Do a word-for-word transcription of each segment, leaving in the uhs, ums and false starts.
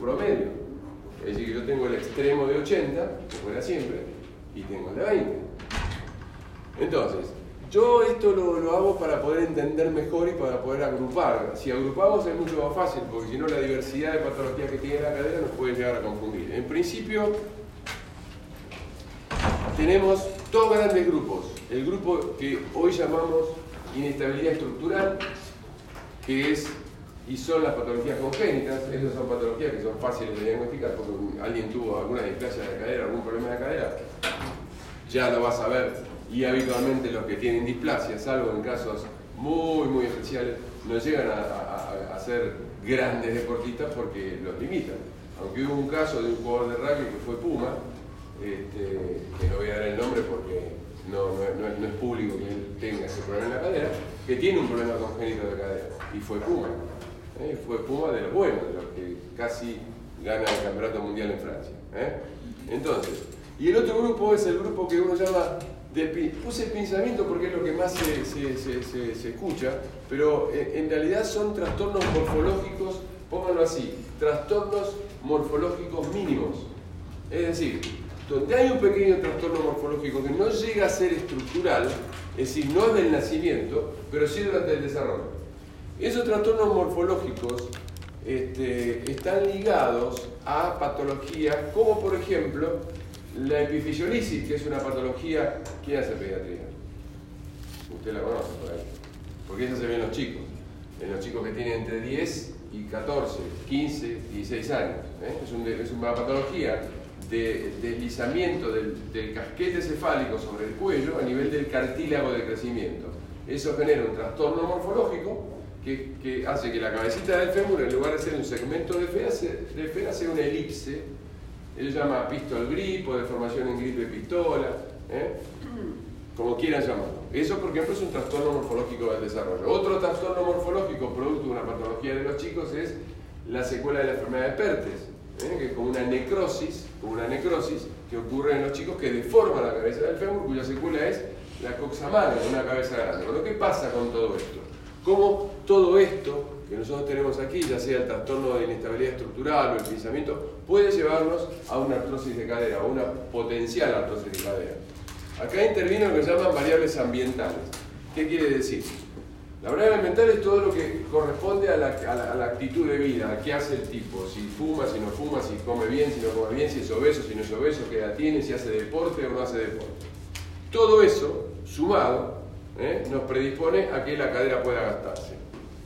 promedio. Es decir, que yo tengo el extremo de ochenta, que fuera siempre, y tengo el de veinte. Entonces, yo esto lo, lo hago para poder entender mejor y para poder agrupar. Si agrupamos es mucho más fácil, porque si no la diversidad de patologías que tiene la cadera nos puede llegar a confundir. En principio, tenemos dos grandes grupos. El grupo que hoy llamamos inestabilidad estructural, que es y son las patologías congénitas. Esas son patologías que son fáciles de diagnosticar, porque alguien tuvo alguna displasia de cadera, algún problema de cadera, ya lo vas a ver. Y habitualmente los que tienen displasia, salvo en casos muy muy especiales, no llegan a, a, a ser grandes deportistas porque los limitan. Aunque hubo un caso de un jugador de rugby que fue Puma, este, que no voy a dar el nombre porque no, no, no, no es público que él tenga ese problema en la cadera, que tiene un problema congénito de cadera, y fue Puma. ¿eh? Fue Puma de los buenos, de los que casi gana el campeonato mundial en Francia. ¿eh? Entonces, y el otro grupo es el grupo que uno llama de, puse el pensamiento porque es lo que más se, se, se, se, se escucha, pero en, en realidad son trastornos morfológicos, pónganlo así, trastornos morfológicos mínimos. Es decir, donde hay un pequeño trastorno morfológico que no llega a ser estructural, es decir, no es del nacimiento, pero sí durante el desarrollo. Esos trastornos morfológicos este, están ligados a patologías como, por ejemplo, la epifisiolisis, que es una patología. ¿Quién hace pediatría? Usted la conoce por ahí, porque esa se ve en los chicos, en los chicos que tienen entre diez y catorce, quince, dieciséis años. ¿eh? Es, un, es una patología de deslizamiento del, del casquete cefálico sobre el cuello a nivel del cartílago de crecimiento. Eso genera un trastorno morfológico que, que hace que la cabecita del fémur, en lugar de ser un segmento de fera, de fera sea una elipse. Él llama pistol grip o deformación en grip de pistola, ¿eh? como quieran llamarlo. Eso, por ejemplo, es un trastorno morfológico del desarrollo. Otro trastorno morfológico producto de una patología de los chicos es la secuela de la enfermedad de Pertes, ¿eh? que es como una necrosis, como una necrosis que ocurre en los chicos que deforma la cabeza del fémur, cuya secuela es la coxa magra, una cabeza grande. Bueno, ¿qué pasa con todo esto? ¿Cómo todo esto que nosotros tenemos aquí, ya sea el trastorno de inestabilidad estructural o el pensamiento, puede llevarnos a una artrosis de cadera o una potencial artrosis de cadera? Acá interviene lo que se llaman variables ambientales. ¿Qué quiere decir? La variable ambiental es todo lo que corresponde a la, a, la, a la actitud de vida, a qué hace el tipo, si fuma, si no fuma, si come bien, si no come bien, si es obeso, si no es obeso, qué edad tiene, si hace deporte o no hace deporte. Todo eso, sumado, ¿eh? nos predispone a que la cadera pueda gastarse.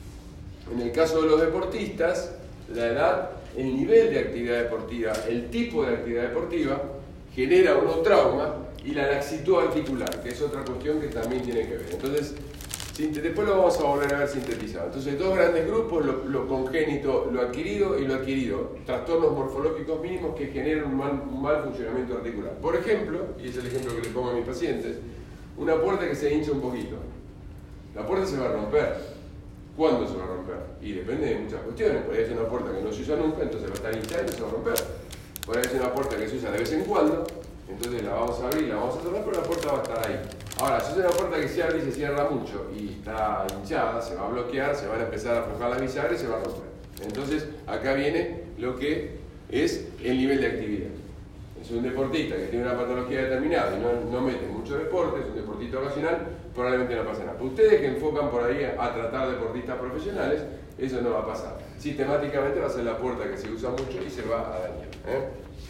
En el caso de los deportistas, la edad, el nivel de actividad deportiva, el tipo de actividad deportiva, genera o no trauma, y la laxitud articular, que es otra cuestión que también tiene que ver. Entonces, después lo vamos a volver a ver sintetizado. Entonces, dos grandes grupos, lo, lo congénito, lo adquirido y lo adquirido. Trastornos morfológicos mínimos que generan un mal, un mal funcionamiento articular. Por ejemplo, y es el ejemplo que le pongo a mis pacientes, una puerta que se hincha un poquito. La puerta se va a romper. ¿Cuándo se va a romper? Y depende de muchas cuestiones. Podría ser una puerta que no se usa nunca, entonces va a estar hinchada y no se va a romper. Podría ser una puerta que se usa de vez en cuando, entonces la vamos a abrir, la vamos a cerrar, pero la puerta va a estar ahí. Ahora, si es una puerta que se abre y se cierra mucho y está hinchada, se va a bloquear, se van a empezar a aflojar las bisagras y se va a romper. Entonces, acá viene lo que es el nivel de actividad. Es un deportista que tiene una patología determinada y no, no mete mucho deporte, es un deportista ocasional, probablemente no pase nada. Pero ustedes que enfocan por ahí a, a tratar deportistas profesionales, eso no va a pasar. Sistemáticamente va a ser la puerta que se usa mucho y se va a dañar. ¿eh?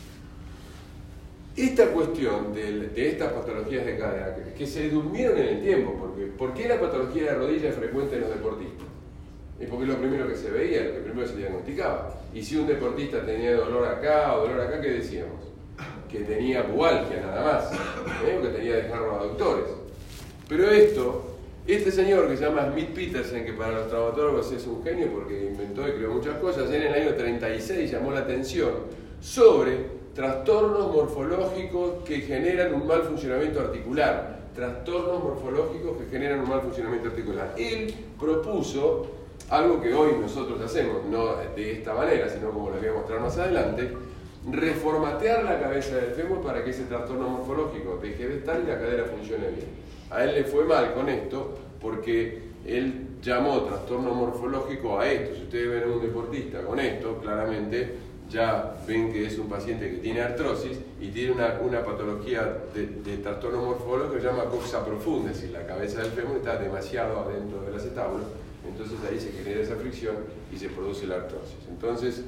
Esta cuestión de, de estas patologías de cadera, que, que se durmieron en el tiempo, porque ¿por qué la patología de rodilla es frecuente en los deportistas? Es porque es lo primero que se veía, lo que primero se diagnosticaba. Y si un deportista tenía dolor acá o dolor acá, ¿qué decíamos? Que tenía pubalgia nada más, ¿eh? o que tenía desgarros aductores. Pero esto, este señor que se llama Smith Petersen, que para los traumatólogos es un genio porque inventó y creó muchas cosas, en el año treinta y seis llamó la atención sobre trastornos morfológicos que generan un mal funcionamiento articular. Trastornos morfológicos que generan un mal funcionamiento articular. Él propuso algo que hoy nosotros hacemos, no de esta manera, sino como les voy a mostrar más adelante, reformatear la cabeza del fémur para que ese trastorno morfológico deje de estar y la cadera funcione bien. A él le fue mal con esto porque él llamó trastorno morfológico a esto. Si ustedes ven a un deportista con esto, claramente ya ven que es un paciente que tiene artrosis y tiene una, una patología de, de trastorno morfológico que se llama coxa profunda, es decir, la cabeza del fémur está demasiado adentro del acetábulo, entonces ahí se genera esa fricción y se produce la artrosis. Entonces,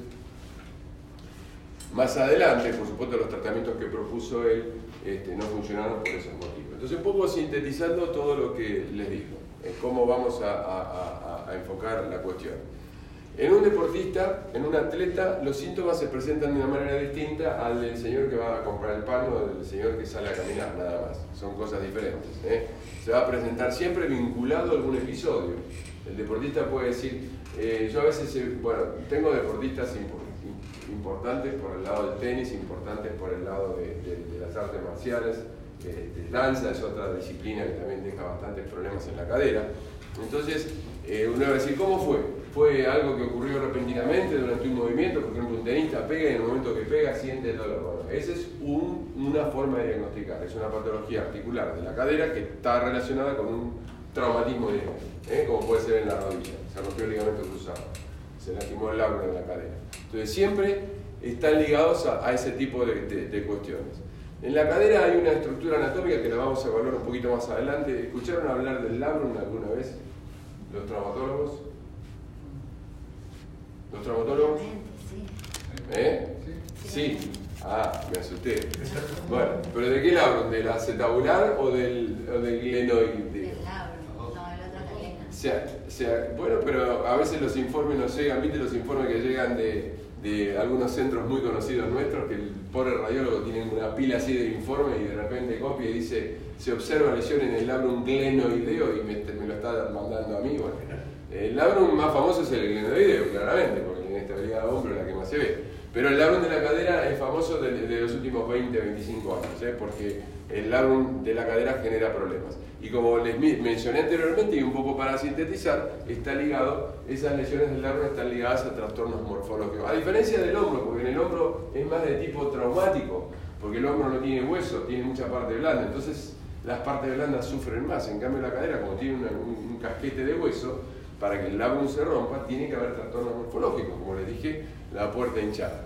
más adelante, por supuesto, los tratamientos que propuso él este, no funcionaron por esos motivos. Entonces, un poco sintetizando todo lo que les digo, en cómo vamos a, a, a, a enfocar la cuestión. En un deportista, en un atleta, los síntomas se presentan de una manera distinta al del señor que va a comprar el pan o del señor que sale a caminar, nada más. Son cosas diferentes, ¿eh? Se va a presentar siempre vinculado a algún episodio. El deportista puede decir, eh, yo a veces, eh, bueno, tengo deportistas importantes, importantes por el lado del tenis, importantes por el lado de, de, de las artes marciales, de, de danza, es otra disciplina que también deja bastantes problemas en la cadera. Entonces, eh, uno va a decir, ¿cómo fue? ¿Fue algo que ocurrió repentinamente durante un movimiento? Por ejemplo, un tenista pega y en el momento que pega siente el dolor. Bueno, esa es un, una forma de diagnosticar, es una patología articular de la cadera que está relacionada con un traumatismo directo, ¿eh? Como puede ser en la rodilla, se rompió el ligamento cruzado, se lastimó el labro en la cadera. Entonces siempre están ligados a, a ese tipo de, de, de cuestiones. En la cadera hay una estructura anatómica que la vamos a evaluar un poquito más adelante. ¿Escucharon hablar del labrum alguna vez? ¿Los traumatólogos? ¿Los traumatólogos? ¿Eh? Sí. Ah, me asusté. Bueno, ¿pero de qué labrum? ¿Del acetabular o del, o del glenoide? Del labrum, no, el otro gleno. O sea, o sea, bueno, pero a veces los informes nos llegan, ¿viste los informes que llegan de, de algunos centros muy conocidos nuestros, que el pobre radiólogo tiene una pila así de informes y de repente copia y dice, se observa lesión en el labrum glenoideo y me, me lo está mandando a mí? Bueno, el labrum más famoso es el glenoideo, claramente, porque la inestabilidad de hombro es la que más se ve. Pero el labrum de la cadera es famoso de, de los últimos veinte, veinticinco años, ¿eh? Porque el labrum de la cadera genera problemas. Y como les mencioné anteriormente, y un poco para sintetizar, está ligado, esas lesiones del labrum están ligadas a trastornos morfológicos. A diferencia del hombro, porque en el hombro es más de tipo traumático, porque el hombro no tiene hueso, tiene mucha parte blanda, entonces las partes blandas sufren más. En cambio la cadera, como tiene una, un, un casquete de hueso, para que el labrum se rompa, tiene que haber trastornos morfológicos, como les dije, la puerta hinchada.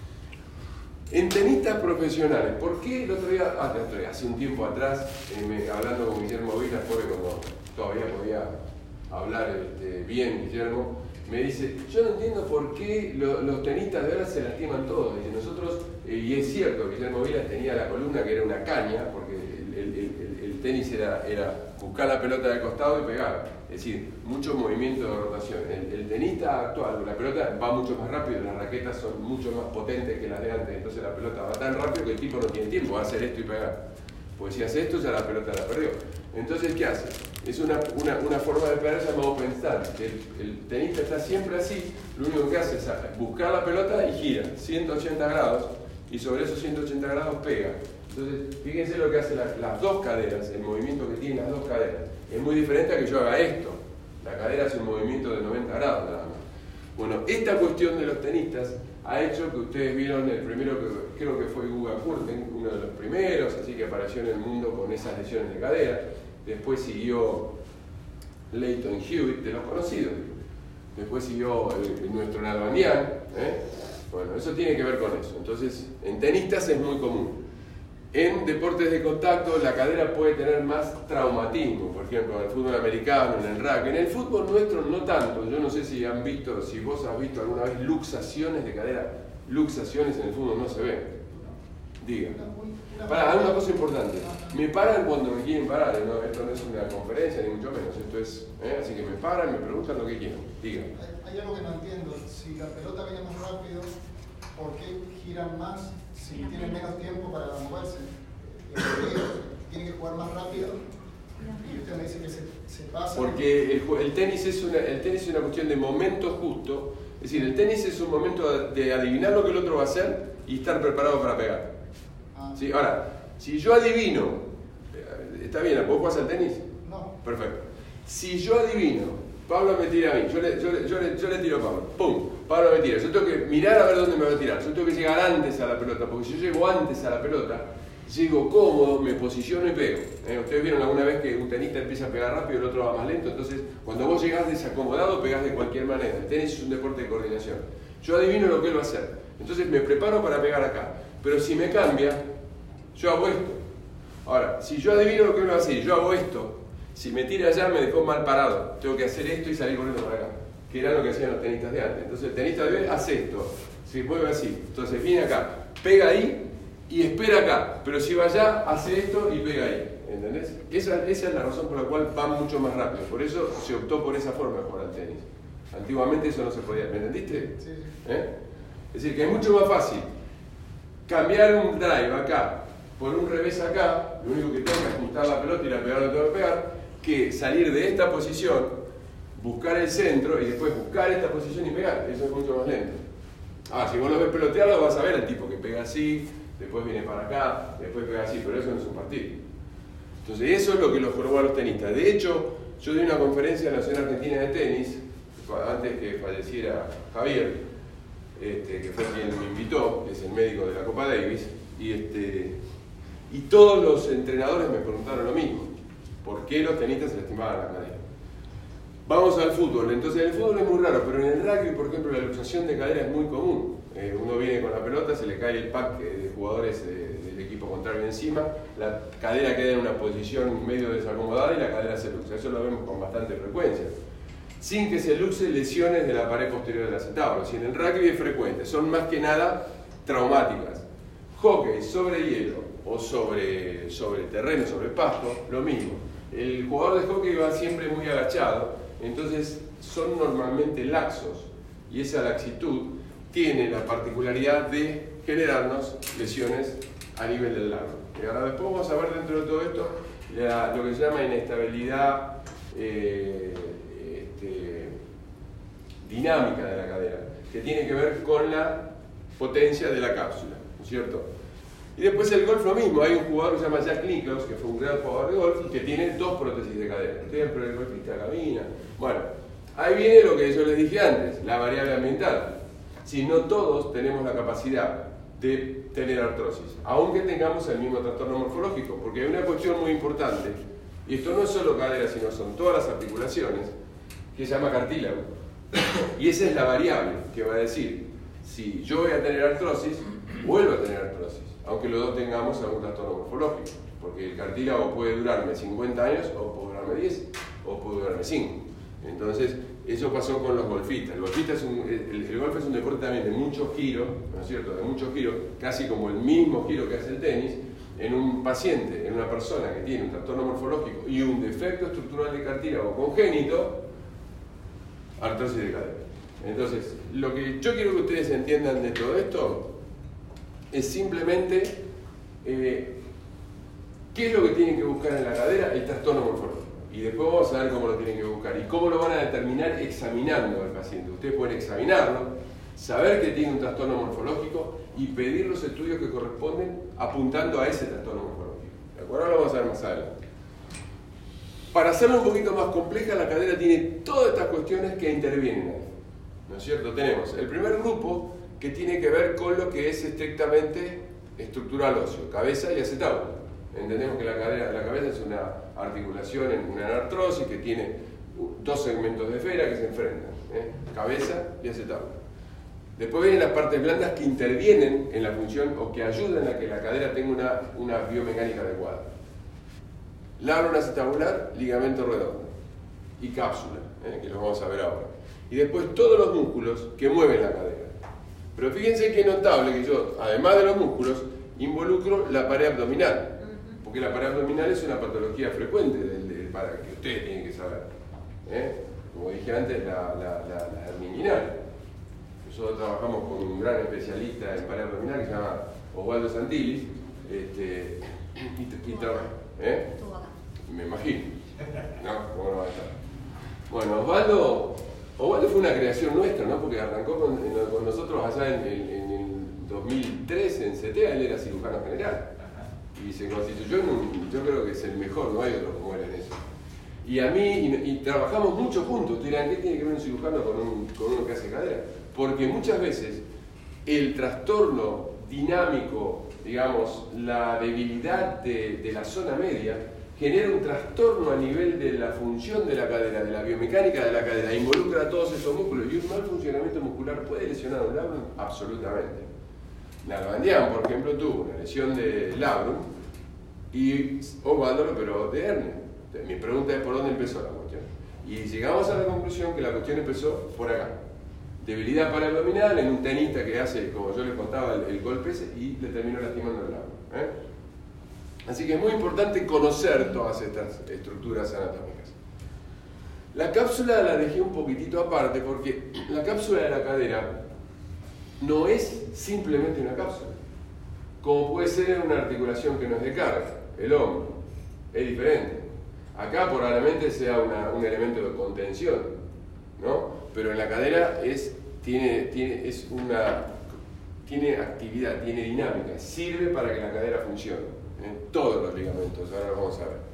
En tenistas profesionales, ¿por qué el otro día, ah, el otro día hace un tiempo atrás, eh, me, hablando con Guillermo Vila, fue cuando todavía podía hablar este, bien Guillermo, me dice, yo no entiendo por qué lo, los tenistas de ahora se lastiman todos. Dice, nosotros, eh, y es cierto, Guillermo Vila tenía la columna que era una caña, porque el, el, el, el tenis era, era buscar la pelota del costado y pegar. Es decir, mucho movimiento de rotación. El, el tenista actual, la pelota va mucho más rápido, las raquetas son mucho más potentes que las de antes, entonces la pelota va tan rápido que el tipo no tiene tiempo, va a hacer esto y pegar. Pues si hace esto, ya la pelota la perdió. Entonces, ¿qué hace? Es una, una, una forma de pegar llamada open stance. El, el tenista está siempre así, lo único que hace es buscar la pelota y gira ciento ochenta grados, y sobre esos ciento ochenta grados pega. Entonces, fíjense lo que hacen las, las dos caderas, el movimiento que tienen las dos caderas. Es muy diferente a que yo haga esto. La cadera hace un movimiento de noventa grados nada más. Bueno, esta cuestión de los tenistas ha hecho que ustedes vieron el primero, que creo que fue Guga Kurten, uno de los primeros, así que apareció en el mundo con esas lesiones de cadera. Después siguió Leighton Hewitt, de los conocidos. Después siguió el, el nuestro Nalbandian, ¿eh? Bueno, eso tiene que ver con eso. Entonces, en tenistas es muy común. En deportes de contacto, la cadera puede tener más traumatismo, por ejemplo, en el fútbol americano, en el rugby. En el fútbol nuestro no tanto. Yo no sé si han visto, si vos has visto alguna vez luxaciones de cadera. Luxaciones en el fútbol no se ven. Diga. Pará, una cosa importante. Me paran cuando me quieren parar, ¿no? Esto no es una conferencia, ni mucho menos. Esto es, ¿eh? Así que me paran, me preguntan lo que quieren. Diga. Hay, hay algo que no entiendo. Si la pelota viene más rápido, ¿por qué giran más si tienen menos tiempo para moverse? Tienen que jugar más rápido. Y usted me dice que se, se pasa. Porque el, el, tenis es una, el tenis es una cuestión de momento justo. Es decir, el tenis es un momento de adivinar lo que el otro va a hacer y estar preparado para pegar. Ah. ¿Sí? Ahora, si yo adivino, ¿está bien? ¿Vos jugás al tenis? No. Perfecto. Si yo adivino, Pablo me tira a mí, yo le, yo, le, yo, le, yo le tiro a Pablo, ¡pum! Pablo me tira. Yo tengo que mirar a ver dónde me va a tirar. Yo tengo que llegar antes a la pelota, porque si yo llego antes a la pelota, llego cómodo, me posiciono y pego. ¿Eh? Ustedes vieron alguna vez que un tenista empieza a pegar rápido y el otro va más lento, entonces cuando vos llegás desacomodado, pegás de cualquier manera. El tenis es un deporte de coordinación. Yo adivino lo que él va a hacer. Entonces me preparo para pegar acá. Pero si me cambia, yo hago esto. Ahora, si yo adivino lo que uno va a hacer, yo hago esto, si me tira allá me dejó mal parado. Tengo que hacer esto y salir corriendo para acá. Que era lo que hacían los tenistas de antes. Entonces el tenista de hoy hace esto, se mueve así. Entonces viene acá, pega ahí y espera acá. Pero si va allá, hace esto y pega ahí. ¿Entendés? Esa, esa es la razón por la cual va mucho más rápido. Por eso se optó por esa forma de jugar al tenis. Antiguamente eso no se podía. ¿Me entendiste? Sí. ¿Eh? Es decir, que es mucho más fácil cambiar un drive acá por un revés acá, lo único que tengo es ajustar la pelota y la pegar lo tengo que pegar, que salir de esta posición, buscar el centro y después buscar esta posición y pegar. Eso es mucho más lento. Ah, si vos lo ves pelotearlo vas a ver el tipo que pega así, después viene para acá, después pega así, pero eso no es un partido. Entonces eso es lo que los formó a los tenistas. De hecho, yo di una conferencia en la Asociación Argentina de Tenis, antes que falleciera Javier, este, que fue quien me invitó, que es el médico de la Copa Davis, y, este, y todos los entrenadores me preguntaron lo mismo, ¿por qué los tenistas se lastimaban la cadera? Vamos al fútbol. Entonces el fútbol es muy raro, pero en el rugby, por ejemplo, la luxación de cadera es muy común. Eh, uno viene con la pelota, se le cae el pack de jugadores eh, del equipo contrario encima, la cadera queda en una posición medio desacomodada y la cadera se luxa. Eso lo vemos con bastante frecuencia. Sin que se luxe lesiones de la pared posterior del acetábulo. Si en el rugby es frecuente, son más que nada traumáticas. Hockey sobre hielo o sobre, sobre terreno, sobre pasto, lo mismo. El jugador de hockey va siempre muy agachado, entonces son normalmente laxos y esa laxitud tiene la particularidad de generarnos lesiones a nivel del largo. Y ahora después vamos a ver dentro de todo esto la, lo que se llama inestabilidad eh, este, dinámica de la cadera, que tiene que ver con la potencia de la cápsula, ¿no es cierto? Y después el golf lo mismo, hay un jugador que se llama Jack Nicklaus, que fue un gran jugador de golf, y que tiene dos prótesis de cadera. Ustedes, pero el golfista camina. Bueno, ahí viene lo que yo les dije antes, la variable ambiental. Si no todos tenemos la capacidad de tener artrosis, aunque tengamos el mismo trastorno morfológico, porque hay una cuestión muy importante, y esto no es solo cadera, sino son todas las articulaciones, que se llama cartílago. Y esa es la variable que va a decir, si yo voy a tener artrosis, vuelvo a tener artrosis, aunque los dos tengamos algún trastorno morfológico, porque el cartílago puede durarme cincuenta años, o puede durarme diez, o puede durarme cinco. Entonces, eso pasó con los golfistas. El, golfista es un, el, el golf es un deporte también de mucho giro, ¿no es cierto? De mucho giro, casi como el mismo giro que hace el tenis, en un paciente, en una persona que tiene un trastorno morfológico y un defecto estructural de cartílago congénito, artrosis de cadera. Entonces, lo que yo quiero que ustedes entiendan de todo esto es simplemente eh, qué es lo que tienen que buscar en la cadera, el trastorno morfológico. Y después vamos a ver cómo lo tienen que buscar y cómo lo van a determinar examinando al paciente. Ustedes pueden examinarlo, saber que tiene un trastorno morfológico y pedir los estudios que corresponden apuntando a ese trastorno morfológico. ¿De acuerdo? Ahora lo vamos a ver más adelante. Para hacerlo un poquito más compleja, la cadera tiene todas estas cuestiones que intervienen ahí, ¿no es cierto? Tenemos el primer grupo que tiene que ver con lo que es estrictamente estructural óseo, cabeza y acetábulo. Entendemos que la, cadera, la cabeza es una articulación en una artrosis que tiene dos segmentos de esfera que se enfrentan, ¿eh? Cabeza y acetábulo. Después vienen las partes blandas que intervienen en la función o que ayudan a que la cadera tenga una, una biomecánica adecuada. Labrum acetabular, ligamento redondo y cápsula, ¿eh? Que los vamos a ver ahora. Y después todos los músculos que mueven la cadera. Pero fíjense que es notable que yo, además de los músculos, involucro la pared abdominal. Porque la pared abdominal es una patología frecuente del, del para que ustedes tienen que saber. ¿Eh? Como dije antes, la, la, la, la hernia inguinal. Nosotros trabajamos con un gran especialista en pared abdominal que se llama Osvaldo Santilli. Este, y, y trabaja. ¿Eh? Me imagino. No, ¿cómo no va a estar? Bueno, Osvaldo, Osvaldo fue una creación nuestra, ¿no? Porque arrancó con, con nosotros allá en, en, en el dos mil trece en C T A, él era cirujano general. Y se constituyó en un, yo creo que es el mejor, no hay otro como él en eso. Y a mí, y, y trabajamos mucho juntos. Ustedes dirán, ¿qué tiene que ver un cirujano con, un, con uno que hace cadera? Porque muchas veces el trastorno dinámico, digamos, la debilidad de, de la zona media, genera un trastorno a nivel de la función de la cadera, de la biomecánica de la cadera, involucra a todos esos músculos y un mal funcionamiento muscular puede lesionar un labrum absolutamente. Nalbandián, por ejemplo, tuvo una lesión de labrum y Osvaldo lo operó de hernia. Entonces, mi pregunta es por dónde empezó la cuestión. Y llegamos a la conclusión que la cuestión empezó por acá. Debilidad paraabdominal en un tenista que hace, como yo les contaba, el, el golpe ese y le terminó lastimando el labrum. ¿eh? Así que es muy importante conocer todas estas estructuras anatómicas. La cápsula la dejé un poquitito aparte porque la cápsula de la cadera no es simplemente una cápsula, como puede ser en una articulación que no es de carga, el hombro, es diferente. Acá probablemente sea una, un elemento de contención, ¿no? Pero en la cadera es, tiene, tiene, es una, tiene actividad, tiene dinámica, sirve para que la cadera funcione. ¿eh? Todos los ligamentos, ahora lo vamos a ver.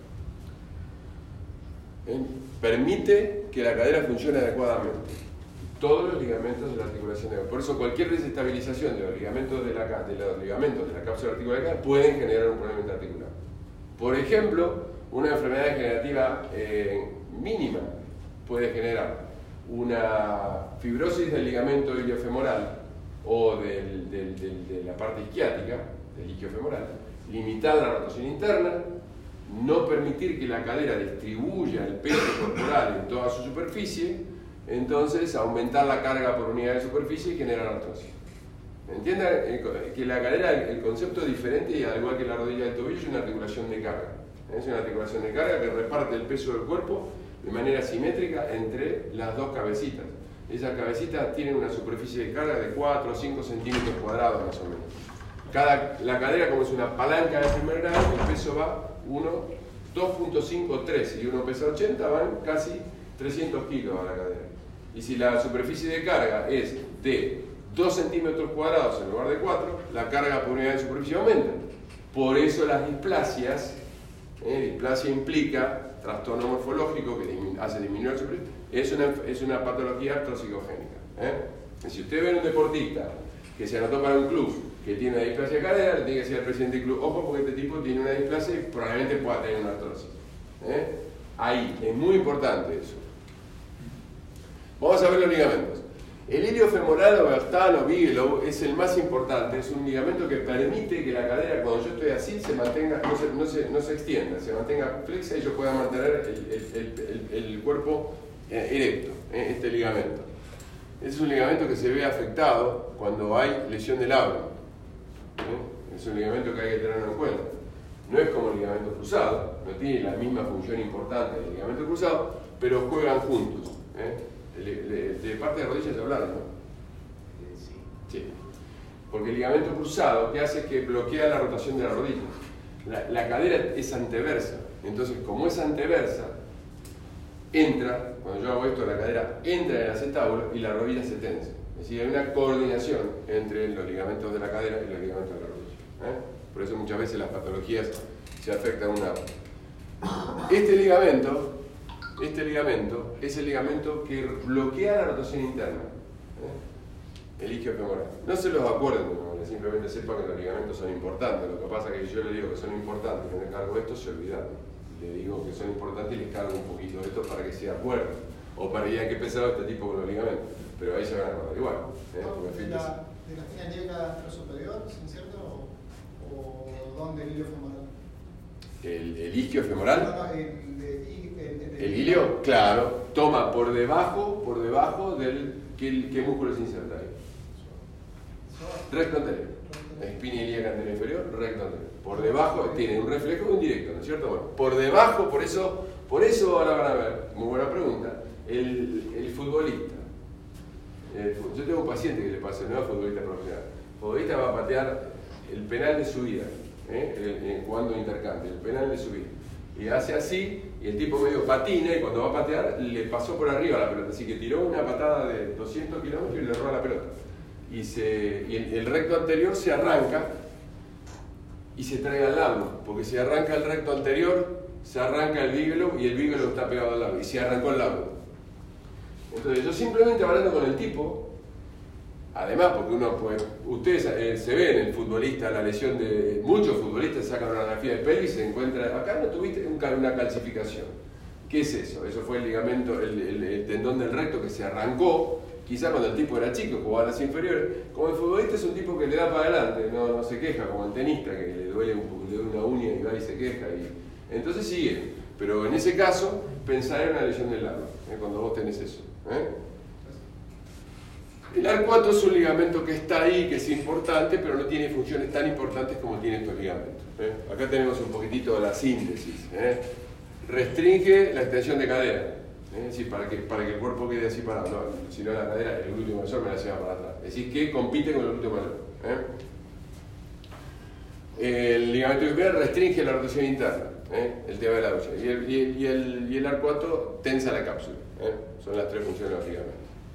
¿eh? Permite que la cadera funcione adecuadamente. Todos los ligamentos de la articulación de cadera. Por eso cualquier desestabilización de los ligamentos de la, de los ligamentos de la cápsula articular de cadera pueden generar un problema interarticular. Por ejemplo, una enfermedad degenerativa eh, mínima puede generar una fibrosis del ligamento iliofemoral o del, del, del, de la parte isquiática, del isquiofemoral, limitar la rotación interna, no permitir que la cadera distribuya el peso corporal en toda su superficie, entonces aumentar la carga por unidad de superficie y generar artrosis. Entiendan que la cadera, el concepto es diferente y al igual que la rodilla del tobillo es una articulación de carga. Es una articulación de carga que reparte el peso del cuerpo de manera simétrica entre las dos cabecitas. Esas cabecitas tienen una superficie de carga de cuatro o cinco centímetros cuadrados más o menos. Cada, la cadera, como es una palanca de primer grado, el peso va uno, dos punto cinco, tres, y uno pesa ochenta, van casi trescientos kilos a la cadera. Y si la superficie de carga es de dos centímetros cuadrados en lugar de cuatro, la carga por unidad de superficie aumenta. Por eso las displasias, eh, displasia implica trastorno morfológico que dimin hace disminuir la superficie, es una, es una patología artrosicogénica. ¿eh? Si usted ve a un deportista que se anotó para un club que tiene una displasia cadera, le tiene que decir al presidente del club, ojo porque este tipo tiene una displasia y probablemente pueda tener una artrosis. ¿eh? Ahí, es muy importante eso. Vamos a ver los ligamentos. El iliofemoral o Bertan o Bigelow es el más importante, es un ligamento que permite que la cadera, cuando yo estoy así, se mantenga, no se, no se, no se extienda, se mantenga flexa y yo pueda mantener el, el, el, el, el cuerpo eh, erecto, eh, este ligamento. Es un ligamento que se ve afectado cuando hay lesión del labrum. ¿eh? Es un ligamento que hay que tenerlo en cuenta. No es como el ligamento cruzado, no tiene la misma función importante del ligamento cruzado, pero juegan juntos. ¿eh? De, de, de parte de rodillas ya hablaron, ¿no? Sí. Sí. Porque el ligamento cruzado, ¿qué hace? Es que bloquea la rotación de la rodilla. La, la cadera es anteversa. Entonces, como es anteversa, entra, cuando yo hago esto, la cadera entra en el acetábulo y la rodilla se tensa. Es decir, hay una coordinación entre los ligamentos de la cadera y los ligamentos de la rodilla. ¿eh? Por eso muchas veces las patologías se afectan una a otra. Este ligamento Este ligamento es el ligamento que bloquea la rotación interna, ¿eh? el isquiofemoral. No se los acuerden de memoria, simplemente sepan que los ligamentos son importantes. Lo que pasa es que si yo le digo que son importantes y no le cargo esto, se olvidan. Le digo que son importantes y les cargo un poquito de esto para que se acuerden. O para que digan que pesado este tipo con los ligamentos. Pero ahí se van a acordar igual. ¿eh? ¿De la, de la espina ilíaca superior, ¿cierto? ¿O, o dónde el iliofemoral? ¿El, el isquiofemoral? No, no, el, de, el, el, el ilio, claro, toma por debajo, por debajo del... ¿Qué, qué músculo se inserta ahí? Recto anterior. Espina ilíaca anterior inferior, recto anterior. Por debajo tiene un reflejo indirecto, ¿no es cierto? Bueno, por debajo, por eso, por eso ahora van a ver, muy buena pregunta, el, el futbolista. El, yo tengo un paciente que le pasa, no es futbolista profesional. El futbolista va a patear el penal de su vida, ¿eh? el, el, jugando intercambio, el penal de su vida. Y hace así, y el tipo medio patina, y cuando va a patear, le pasó por arriba la pelota. Así que tiró una patada de doscientos kilómetros y le erró la pelota. Y, se, y el, el recto anterior se arranca y se trae al lado, porque si arranca el recto anterior, se arranca el Bigelow y el Bigelow está pegado al lado, y se arrancó al lado. Entonces yo simplemente hablando con el tipo, además porque uno puede, ustedes eh, se ven el futbolista, la lesión de muchos futbolistas sacan una radiografía de pelvis y se encuentra, acá no tuviste un, una calcificación. ¿Qué es eso? Eso fue el ligamento, el, el, el tendón del recto que se arrancó, quizá cuando el tipo era chico, jugaba a las inferiores, como el futbolista es un tipo que le da para adelante, no, no se queja, como el tenista que le duele, un, le duele una uña y va y se queja, y entonces sigue. Pero en ese caso, pensar en una lesión del labro, ¿eh? Cuando vos tenés eso. ¿eh? El arcuato es un ligamento que está ahí, que es importante, pero no tiene funciones tan importantes como tienen estos ligamentos. ¿eh? Acá tenemos un poquitito de la síntesis. ¿eh? Restringe la extensión de cadera. Es decir, para que, para que el cuerpo quede así parado, no, si no la cadera, el glúteo mayor me la lleva para atrás. Es decir, que compite con el glúteo mayor. ¿eh? El ligamento isquiotibial restringe la rotación interna, ¿eh? el tema de la ducha. Y el, y, el, y, el, y el arcuato tensa la cápsula. ¿eh? Son las tres funciones de los ligamentos.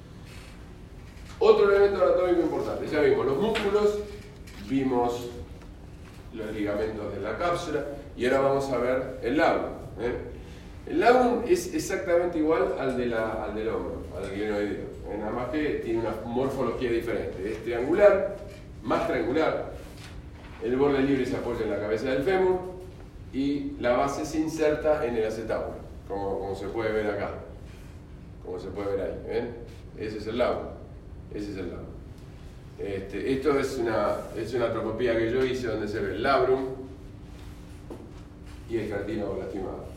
Otro elemento anatómico importante, ya vimos los músculos, vimos los ligamentos de la cápsula y ahora vamos a ver el labrum. ¿eh? El labrum es exactamente igual al, de la, al del hombro, al glenoideo, ¿eh? nada más que tiene una morfología diferente. Es triangular, más triangular, el borde libre se apoya en la cabeza del fémur y la base se inserta en el acetábulo, como, como se puede ver acá, como se puede ver ahí. ¿ven? Ese es el labrum, ese es el labrum. Este, esto es una, es una artroscopía que yo hice donde se ve el labrum y el cartílago lastimado.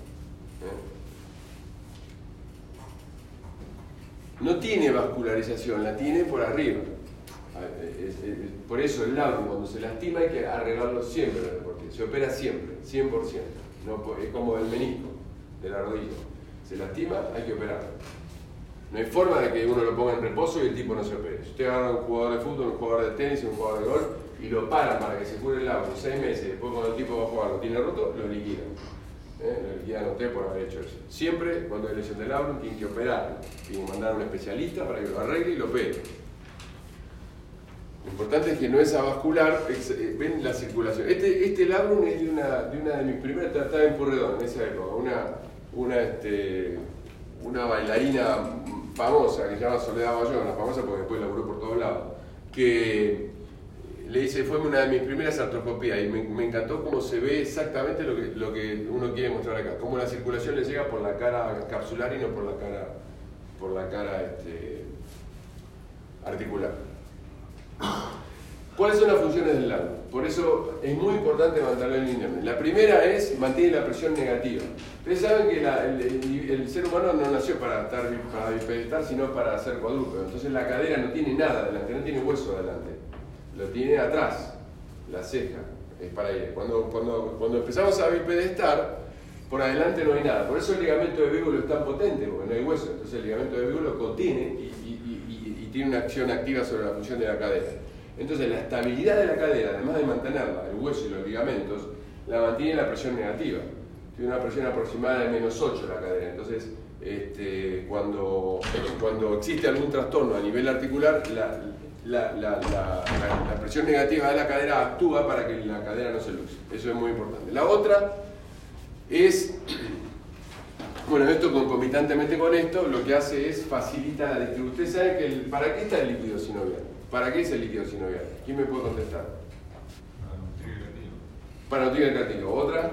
No tiene vascularización, la tiene por arriba. Por eso el labrum cuando se lastima hay que arreglarlo siempre, porque se opera siempre, cien por ciento. No, es como el menisco de la rodilla. Se lastima, hay que operarlo. No hay forma de que uno lo ponga en reposo y el tipo no se opere. Si usted agarra a un jugador de fútbol, un jugador de tenis, un jugador de golf y lo paran para que se cure el labrum seis meses, después cuando el tipo va a jugar lo tiene roto, lo liquidan. ¿Eh? Lo liquidan a usted por haber hecho eso. Siempre cuando hay lesión del labrum tienen que operarlo, tienen que mandar a un especialista para que lo arregle y lo opere. Lo importante es que no es avascular, ven la circulación. Este, este labrum es de una, de una de mis primeras, estaba en Purredón en esa época, una, una, este, una bailarina famosa que se llama Soledad Bayona, famosa porque después laburó por todos lados, que le hice, fue una de mis primeras artroscopías y me, me encantó cómo se ve exactamente lo que, lo que uno quiere mostrar acá, cómo la circulación le llega por la cara capsular y no por la cara, por la cara este, articular. ¿Cuáles son las funciones del labrum? Por eso es muy importante mantenerlo en línea. La primera es mantener la presión negativa. Ustedes saben que la, el, el, el ser humano no nació para estar para bipedestal, sino para ser cuadrúpedo. Entonces la cadera no tiene nada adelante, no tiene hueso adelante. Lo tiene atrás, la ceja, es para aire. Cuando, cuando, cuando empezamos a bipedestar, por adelante no hay nada. Por eso el ligamento de vívolo es tan potente, porque no hay hueso. Entonces el ligamento de vívolo contiene y, y, y, y tiene una acción activa sobre la función de la cadera. Entonces la estabilidad de la cadera, además de mantenerla, el hueso y los ligamentos, la mantiene la presión negativa. Tiene una presión aproximada de menos ocho la cadera. Entonces, este, cuando, cuando existe algún trastorno a nivel articular, la, la, la, la, la, la presión negativa de la cadera actúa para que la cadera no se luxe. Eso es muy importante. La otra es, bueno, esto concomitantemente con esto, lo que hace es facilita la distribución. Ustedes saben que el, ¿para qué está el líquido sinovial? ¿Para qué es el líquido sinovial? ¿Quién me puede contestar? Para nutrir el cartílago. ¿Otra?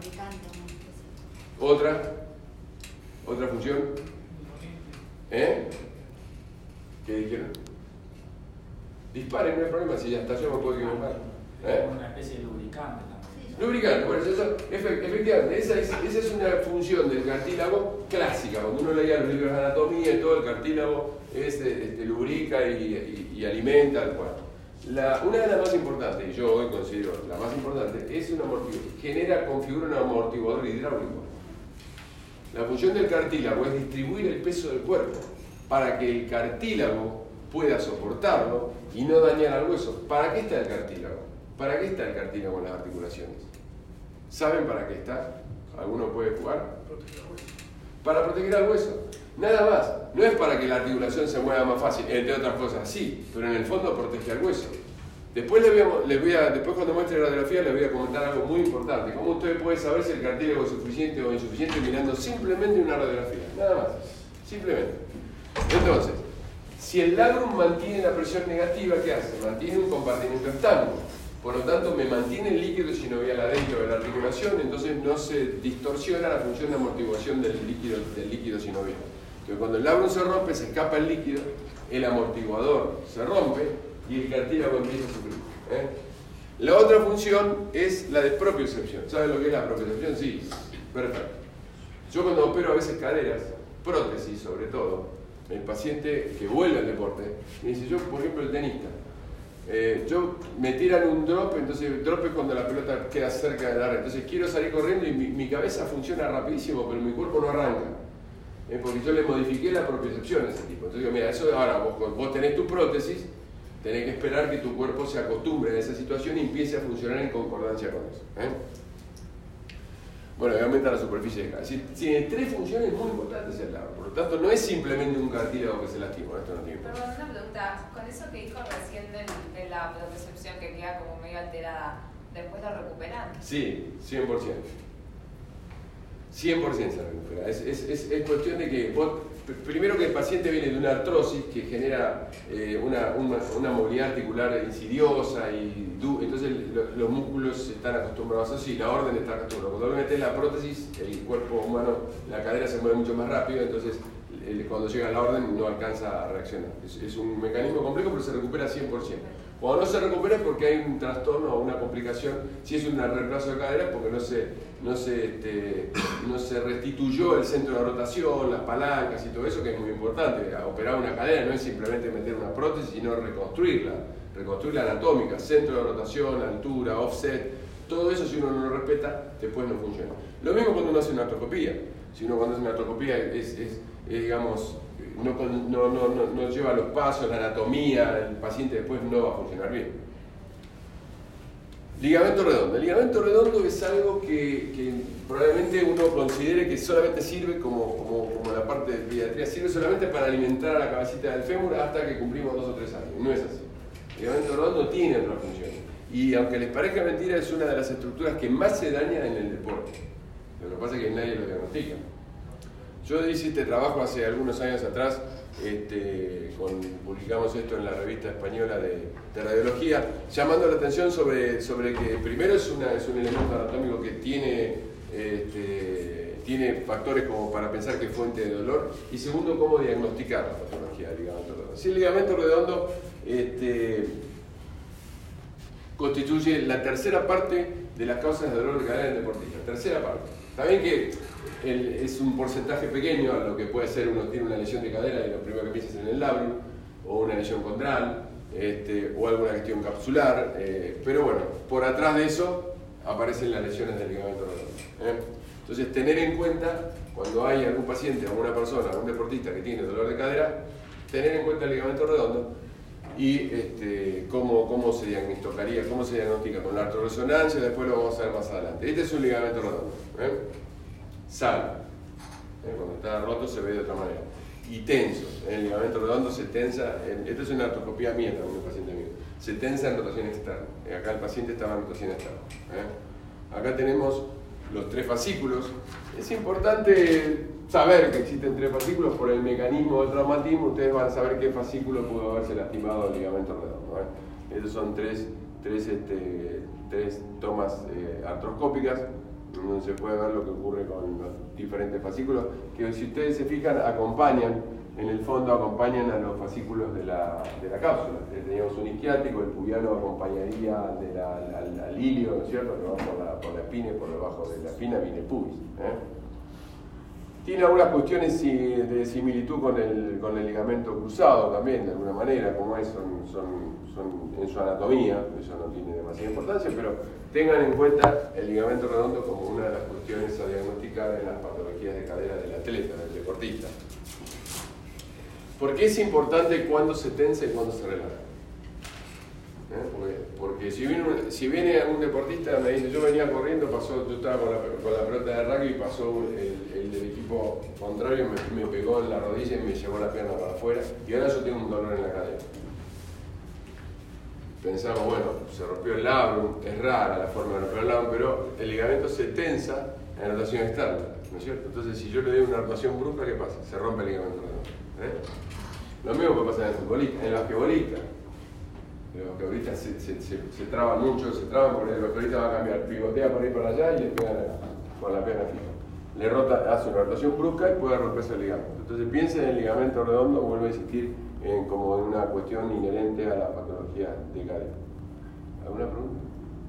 ¿Otra? ¿Otra función? ¿Eh? ¿Qué dijeron? Disparen, no hay problema, si ya está, yo me puedo equivocar. ¿Eh? Una especie de lubricante también. Lubricante, bueno, eso, efectivamente, esa es, esa es una función del cartílago clásica. Cuando uno leía los libros de anatomía y todo, el cartílago es, este, lubrica y, y, y alimenta al cuerpo. La, una de las más importantes, y yo hoy considero la más importante, es un amortiguador, genera, configura un amortiguador hidráulico. La función del cartílago es distribuir el peso del cuerpo para que el cartílago pueda soportarlo y no dañar al hueso. ¿Para qué está el cartílago? ¿Para qué está el cartílago en las articulaciones? ¿Saben para qué está? ¿Alguno puede jugar? Para proteger al hueso. Nada más. No es para que la articulación se mueva más fácil, entre otras cosas, sí, pero en el fondo protege al hueso. Después, les voy a, les voy a, después cuando muestre la radiografía les voy a comentar algo muy importante. ¿Cómo usted puede saber si el cartílago es suficiente o insuficiente mirando simplemente una radiografía? Nada más. Simplemente. Entonces, si el labrum mantiene la presión negativa, ¿qué hace? Mantiene un compartimento externo. Por lo tanto, me mantiene el líquido sinovial adentro de la articulación, entonces no se distorsiona la función de amortiguación del líquido, del líquido sinovial. Entonces cuando el labrum se rompe, se escapa el líquido, el amortiguador se rompe y el cartílago empieza a sufrir. ¿eh? La otra función es la de propiocepción. ¿Saben lo que es la propiocepción? Sí, perfecto. Yo cuando opero a veces caderas, prótesis sobre todo, el paciente que vuelve al deporte, me dice, yo por ejemplo el tenista, eh, yo me tiran un drop, entonces el drop es cuando la pelota queda cerca de la red, entonces quiero salir corriendo y mi, mi cabeza funciona rapidísimo, pero mi cuerpo no arranca, eh, porque yo le modifiqué la propiocepción a ese tipo. Entonces digo, mira, eso ahora vos, vos tenés tu prótesis, tenés que esperar que tu cuerpo se acostumbre a esa situación y empiece a funcionar en concordancia con eso. ¿eh? Bueno, y aumenta la superficie de cada. Si, tiene tres funciones muy importantes el labrum. Por lo tanto, no es simplemente un cartílago que se lastima. Esto no tiene. Perdón, una pregunta. Con eso que dijo recién de, de la propiocepción que queda como medio alterada, ¿después lo recuperan? Sí, cien por ciento. cien por ciento se recupera. Es, es, es, es cuestión de que vos, primero que el paciente viene de una artrosis que genera eh, una, una, una movilidad articular insidiosa y du entonces lo, los músculos están acostumbrados a eso y la orden está acostumbrada. Cuando le metes la prótesis, el cuerpo humano, la cadera se mueve mucho más rápido, entonces el, cuando llega la orden no alcanza a reaccionar. Es, es un mecanismo complejo, pero se recupera cien por ciento. Cuando no se recupera es porque hay un trastorno o una complicación. Si es un reemplazo de cadera es porque no se, no, se, este, no se restituyó el centro de rotación, las palancas y todo eso, que es muy importante. Operar una cadera no es simplemente meter una prótesis, sino reconstruirla, reconstruirla anatómica, centro de rotación, altura, offset, todo eso si uno no lo respeta, después no funciona. Lo mismo cuando uno hace una artroscopía. Si uno cuando hace una artroscopía es, es, es digamos, No, no, no, no, no lleva los pasos, la anatomía, el paciente después no va a funcionar bien. Ligamento redondo. El ligamento redondo es algo que, que probablemente uno considere que solamente sirve como, como, como la parte de pediatría, sirve solamente para alimentar a la cabecita del fémur hasta que cumplimos dos o tres años. No es así. El ligamento redondo tiene otra función. Y aunque les parezca mentira, es una de las estructuras que más se daña en el deporte. Lo que pasa es que nadie lo diagnostica. Yo hice este trabajo hace algunos años atrás, este, con, publicamos esto en la revista española de, de radiología, llamando la atención sobre, sobre que primero es, una, es un elemento anatómico que tiene, este, tiene factores como para pensar que es fuente de dolor, y segundo, cómo diagnosticar la patología del ligamento redondo. Si el ligamento redondo este, constituye la tercera parte de las causas de dolor de cadera en el deportista, tercera parte. Está bien que el, es un porcentaje pequeño a lo que puede ser uno tiene una lesión de cadera y lo primero que piensa es en el labrum, o una lesión condral, este, o alguna cuestión capsular, eh, pero bueno, por atrás de eso aparecen las lesiones del ligamento redondo. ¿eh? Entonces, tener en cuenta, cuando hay algún paciente, alguna persona, algún deportista que tiene dolor de cadera, tener en cuenta el ligamento redondo y este, cómo, cómo se diagnosticaría, cómo se diagnostica con la artroresonancia, después lo vamos a ver más adelante. Este es un ligamento redondo. ¿eh? Sale. ¿eh? Cuando está roto se ve de otra manera. Y tenso. El ligamento redondo se tensa. En, esto es una artroscopía mía, también un paciente mío. Se tensa en rotación externa. Acá el paciente estaba en rotación externa. ¿eh? Acá tenemos los tres fascículos. Es importante saber que existen tres fascículos por el mecanismo del traumatismo. Ustedes van a saber qué fascículo pudo haberse lastimado el ligamento redondo. ¿eh? Estos son tres, tres, este, tres tomas eh, artroscópicas donde se puede ver lo que ocurre con los diferentes fascículos, que si ustedes se fijan acompañan, en el fondo acompañan a los fascículos de la, de la cápsula. Teníamos un isquiático, el pubiano acompañaría de la, al, al ilio, ¿no es cierto? Que va por la, por la espina y por debajo de la espina viene el pubis. ¿eh? Tiene algunas cuestiones de similitud con el, con el ligamento cruzado también, de alguna manera, como es, son, son, son en su anatomía, eso no tiene demasiada importancia, pero tengan en cuenta el ligamento redondo como una de las cuestiones a diagnosticar en las patologías de cadera del atleta, del deportista. ¿Por qué es importante cuándo se tensa y cuándo se relaja? ¿Eh? Porque, porque si, viene un, si viene algún deportista, me dice, yo venía corriendo, pasó, yo estaba con la, con la pelota de rugby y pasó el, el del equipo contrario, me, me pegó en la rodilla y me llevó la pierna para afuera y ahora yo tengo un dolor en la cadera. Pensamos, bueno, se rompió el labrum, es rara la forma de romper el labrum, pero el ligamento se tensa en rotación externa, ¿no es cierto? Entonces, si yo le doy una rotación brusca, ¿qué pasa? Se rompe el ligamento redondo. ¿eh? Lo mismo puede pasar en el futbolista, en el basquetbolista. Los basquetbolistas se, se, se, se traban mucho, se traban porque el basquetbolista va a cambiar, pivotea por ahí para allá y le pega con la pierna fija. le rota, hace una rotación brusca y puede romperse el ligamento. Entonces piensen en el ligamento redondo, vuelve a insistir en, como en una cuestión inherente a la patología de cadera. ¿Alguna pregunta?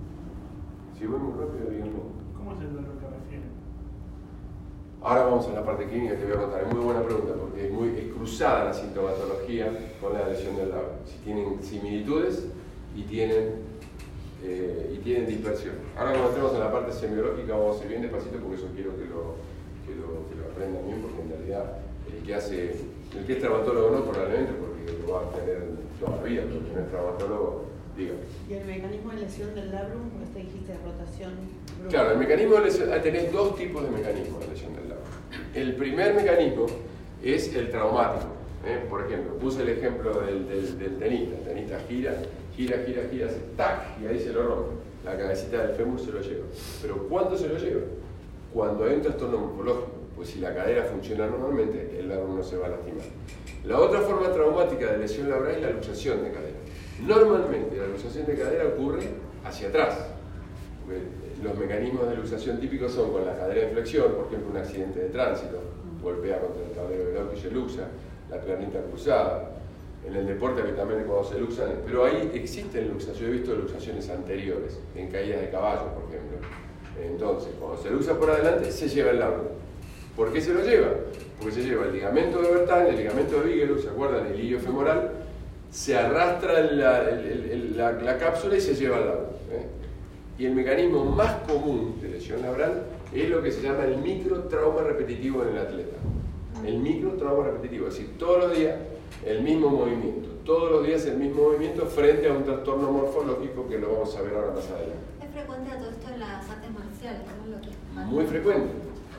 Si voy muy rápido, díganme. ¿Cómo es el dolor que refiere? Ahora vamos a la parte clínica que te voy a contar. Es muy buena pregunta porque es muy es cruzada la sintomatología con la lesión del labio. Si tienen similitudes y tienen, eh, y tienen dispersión. Ahora cuando entremos en la parte semiológica vamos a ir bien despacito porque eso quiero que lo, que lo, que lo aprendan bien, porque en realidad el que hace, el que es traumatólogo no probablemente porque lo va a tener toda la vida, porque no es traumatólogo. Diga. ¿Y el mecanismo de lesión del labrum? Usted dijiste de rotación brusca. Claro, el mecanismo de lesión, tenés dos tipos de mecanismos de lesión del labrum. El primer mecanismo es el traumático. ¿eh? Por ejemplo, puse el ejemplo del, del, del tenista. El tenista gira, gira, gira, gira, hace tac y ahí se lo rompe. La cabecita del fémur se lo lleva. Pero ¿cuándo se lo lleva? Cuando hay un trastorno morfológico. Pues si la cadera funciona normalmente, el labrum no se va a lastimar. La otra forma traumática de lesión labral es la luxación de cadera. Normalmente la luxación de cadera ocurre hacia atrás. Los mecanismos de luxación típicos son con la cadera en flexión, por ejemplo un accidente de tránsito, golpea contra el tablero del auto y se luxa, la piernita cruzada. En el deporte habitualmente cuando se luxan, pero ahí existen luxaciones, yo he visto luxaciones anteriores, en caídas de caballos por ejemplo. Entonces, cuando se luxa por adelante, se lleva el labrum. ¿Por qué se lo lleva? Porque se lleva el ligamento de Bertan, el ligamento de Bigelow, ¿se acuerdan? El ilio femoral, se arrastra la, el, el, la, la cápsula y se lleva al labrum. ¿eh? Y el mecanismo más común de lesión labral es lo que se llama el microtrauma repetitivo en el atleta. El microtrauma repetitivo, es decir, todos los días el mismo movimiento, todos los días el mismo movimiento frente a un trastorno morfológico que lo vamos a ver ahora más adelante. Es frecuente todo esto en las artes marciales, ¿no? Lo que más... Muy frecuente.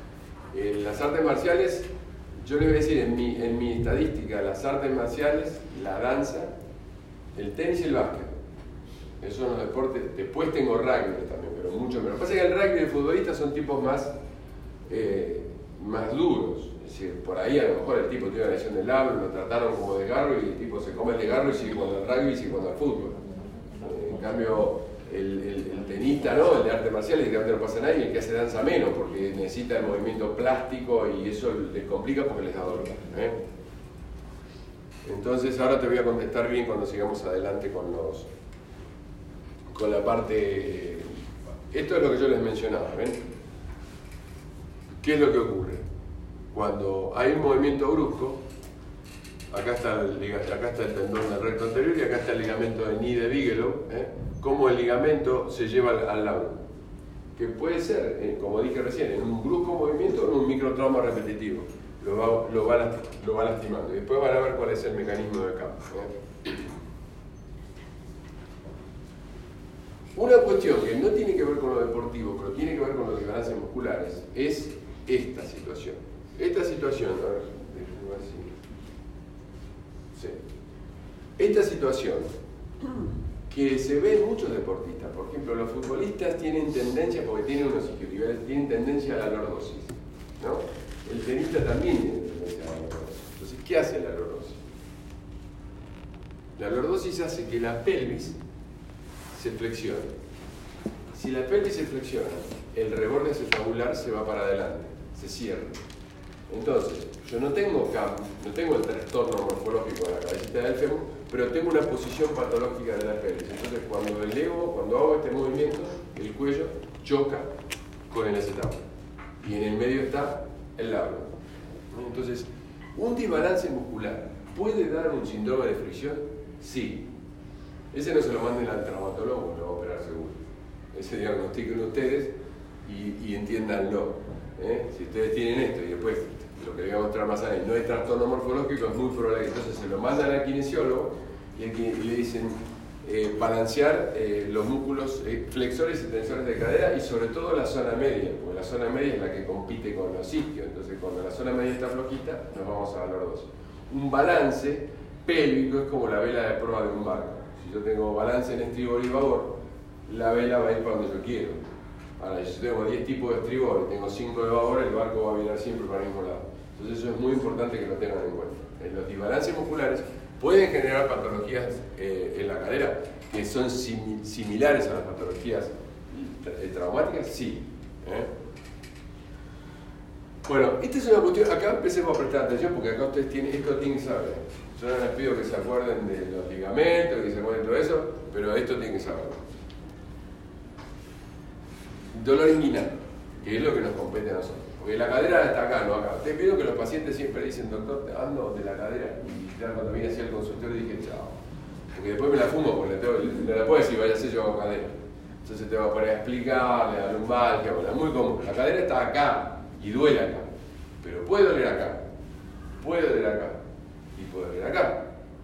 En las artes marciales, yo les voy a decir, en mi, en mi estadística, las artes marciales, la danza, el tenis y el básquet. Esos son los deportes. Después tengo rugby también, pero mucho menos. Lo que pasa es que el rugby y el futbolista son tipos más, eh, más duros. Es decir, por ahí a lo mejor el tipo tiene una lesión del labio, lo trataron como desgarro y el tipo se come el desgarro y sigue jugando al rugby y sigue jugando al fútbol. Eh, en cambio, el, el, el tenista, ¿no? El de arte marcial, directamente no pasa nada, y el que hace danza menos, porque necesita el movimiento plástico y eso les complica porque les da dolor. ¿eh? Entonces ahora te voy a contestar bien cuando sigamos adelante con los con la parte. Esto es lo que yo les mencionaba, ¿ven? ¿Qué es lo que ocurre? Cuando hay un movimiento brusco, acá está el, acá está el tendón del recto anterior y acá está el ligamento de knee de Bigelow, ¿eh? Cómo el ligamento se lleva al, al labrum. Que puede ser, eh, como dije recién, en un brusco movimiento o en un microtrauma repetitivo. Lo va, lo, va, lo va lastimando. Y después van a ver cuál es el mecanismo de campo. ¿eh? Una cuestión que no tiene que ver con lo deportivo, pero tiene que ver con los desbalances musculares, es esta situación. Esta situación, a ver, déjenme ver si... Sí. Esta situación que se ve en muchos deportistas, por ejemplo, los futbolistas tienen tendencia, porque tienen unos isquiotibiales, tienen tendencia a la lordosis, ¿no? El tenista también tiene tendencia a la lordosis. Entonces, ¿qué hace la lordosis? La lordosis hace que la pelvis se flexiona. Si la pelvis se flexiona, el reborde acetabular se va para adelante, se cierra. Entonces, yo no tengo C A M, no tengo el trastorno morfológico de la cabecita del fémur, pero tengo una posición patológica de la pelvis. Entonces, cuando elevo, cuando hago este movimiento, el cuello choca con el acetábulo. Y en el medio está el labrum. Entonces, un desbalance muscular puede dar un síndrome de fricción, sí. Ese no se lo manden al traumatólogo, lo va a operar seguro. Ese diagnostiquen ustedes y, y entiéndanlo. ¿eh? Si ustedes tienen esto y después lo que le voy a mostrar más adelante no es trastorno morfológico, es muy probable que entonces se lo mandan al kinesiólogo y, el, y le dicen eh, balancear eh, los músculos eh, flexores y tensores de cadera y sobre todo la zona media, porque la zona media es la que compite con los isquios. Entonces cuando la zona media está flojita, nos vamos a la lordosis. Un balance pélvico es como la vela de proa de un barco. Si yo tengo balance en estribor y babor, la vela va a ir para donde yo quiero. Ahora, si yo tengo diez tipos de estribor y tengo cinco de babor, el barco va a virar siempre para el mismo lado. Entonces eso es muy importante que lo tengan en cuenta. En los desbalances musculares pueden generar patologías eh, en la cadera que son sim similares a las patologías traumáticas, sí. ¿eh? Bueno, esta es una cuestión, acá empecemos a prestar atención porque acá ustedes tienen, esto tienen que saber. Yo no les pido que se acuerden de los ligamentos, que se acuerden de todo eso, pero esto tienen que saber. Dolor inguinal, que es lo que nos compete a nosotros. Porque la cadera está acá, no acá. Ustedes vieron que los pacientes siempre dicen, doctor, ando de la cadera, y ya cuando vine hacia el consultorio dije, chao. Porque después me la fumo, porque le, tengo, le la puedo decir, vaya a ser yo hago cadera. Entonces te va a poner a explicar, le da lumbalgia, bueno, es muy común. La cadera está acá y duele acá, pero puede doler acá, puede doler acá y puede doler acá.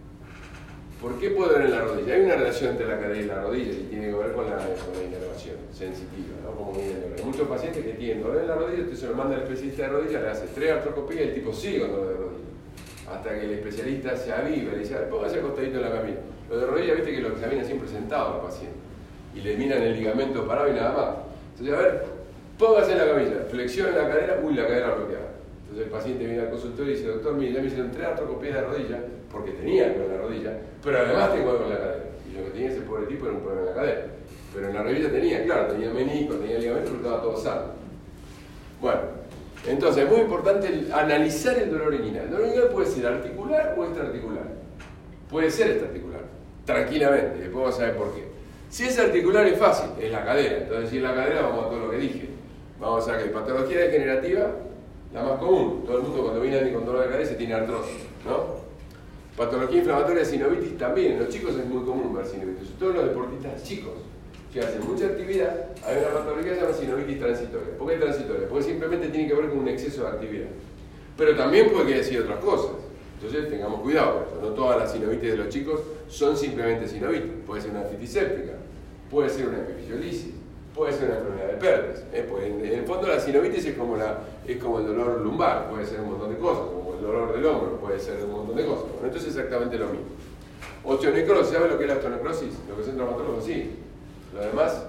¿Por qué puede doler en la rodilla? Hay una relación entre la cadera y la rodilla y tiene que ver con la, con la inervación sensitiva, ¿no? Como viene el dolor. Hay muchos pacientes que tienen dolor en la rodilla, usted se lo manda al especialista de rodilla, le hace tres artroscopías y el tipo sigue con dolor de rodilla. Hasta que el especialista se aviva y le dice, póngase acostadito en la camilla. Lo de rodilla, viste que lo examina siempre sentado al paciente. Y le miran el ligamento parado y nada más. Entonces, a ver, póngase en la camilla, flexione la cadera, uy, la cadera bloqueada. Entonces el paciente viene al consultorio y dice, doctor, mire, ya me hicieron tres artroscopías de rodilla, porque tenía algo en la rodilla, pero además tengo algo en la cadera. Y lo que tenía ese pobre tipo era un problema en la cadera. Pero en la rodilla tenía, claro, tenía menisco, tenía ligamento, pero estaba todo sano. Bueno, entonces es muy importante el, analizar el dolor inguinal. El dolor inguinal puede ser articular o extraarticular. Puede ser extraarticular, tranquilamente, después vamos a saber por qué. Si es articular es fácil, es la cadera. Entonces si es la cadera vamos a todo lo que dije. Vamos a ver que patología degenerativa, la más común. Todo el mundo cuando viene con dolor de cabeza tiene artrosis, ¿no? Patología inflamatoria, sinovitis también. En los chicos es muy común ver sinovitis, sobre todo en los deportistas chicos que hacen mucha actividad. Hay una patología que se llama sinovitis transitoria. ¿Por qué transitoria? Porque simplemente tiene que ver con un exceso de actividad. Pero también puede decir otras cosas. Entonces tengamos cuidado con eso. No todas las sinovitis de los chicos son simplemente sinovitis. Puede ser una artritis séptica, puede ser una epifisiolisis, puede ser una enfermedad de Perthes. ¿eh? Pues en, en el fondo la sinovitis es como, la, es como el dolor lumbar, puede ser un montón de cosas, como el dolor del hombro, puede ser un montón de cosas. Bueno, entonces es exactamente lo mismo. Osteonecrosis, ¿sabe lo que es la osteonecrosis? Lo que es un traumatólogo, sí. Lo demás,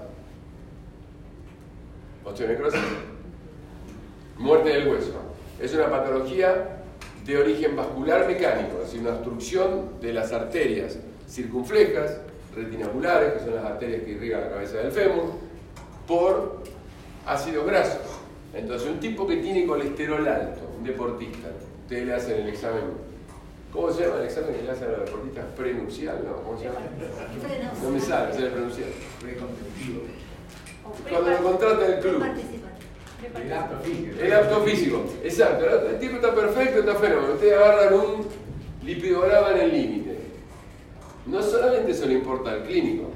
osteonecrosis, muerte del hueso. Es una patología de origen vascular mecánico, es decir, una obstrucción de las arterias circunflejas, retinaculares, que son las arterias que irrigan la cabeza del fémur, por ácidos grasos. Entonces, un tipo que tiene colesterol alto, un deportista, ustedes le hacen el examen, ¿cómo se llama el examen que le hacen a los deportistas? Prenupcial, ¿no? ¿Cómo se llama? No me sale, es el prenupcial. Preconceptivo. Cuando lo contrata el club. El acto físico. El acto físico, exacto. El tipo está perfecto, está fenómeno. Ustedes agarran un lipidograma en el límite. No solamente eso le importa al clínico,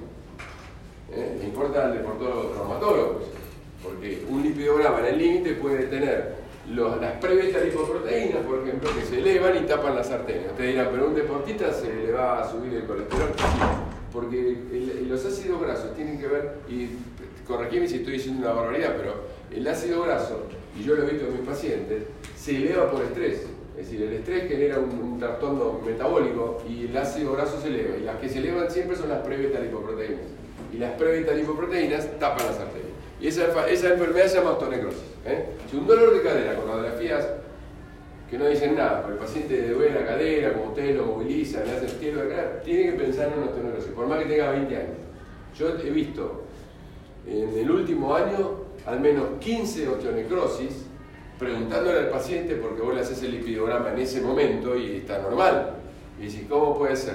¿eh? Le importa al deportólogo traumatólogo, porque un lipidograma en el límite puede tener los, las pre-beta lipoproteínas, por ejemplo, que se elevan y tapan las arterias. Ustedes dirán, pero a un deportista se le va a subir el colesterol. Sí, porque el, los ácidos grasos tienen que ver, y corregime si estoy diciendo una barbaridad, pero el ácido graso, y yo lo he visto en mis pacientes, se eleva por estrés. Es decir, el estrés genera un, un trastorno metabólico y el ácido graso se eleva. Y las que se elevan siempre son las pre-beta lipoproteínas. Y las pre-beta lipoproteínas tapan las arterias. Y esa, esa enfermedad se llama osteonecrosis. ¿eh? Si un dolor de cadera con radiografías que no dicen nada, pero el paciente le duele la cadera, como ustedes lo movilizan, le hacen estilo de cadera, tiene que pensar en una osteonecrosis, por más que tenga veinte años. Yo he visto en el último año al menos quince osteonecrosis, preguntándole al paciente, porque vos le haces el lipidograma en ese momento y está normal. Y decís, ¿cómo puede ser?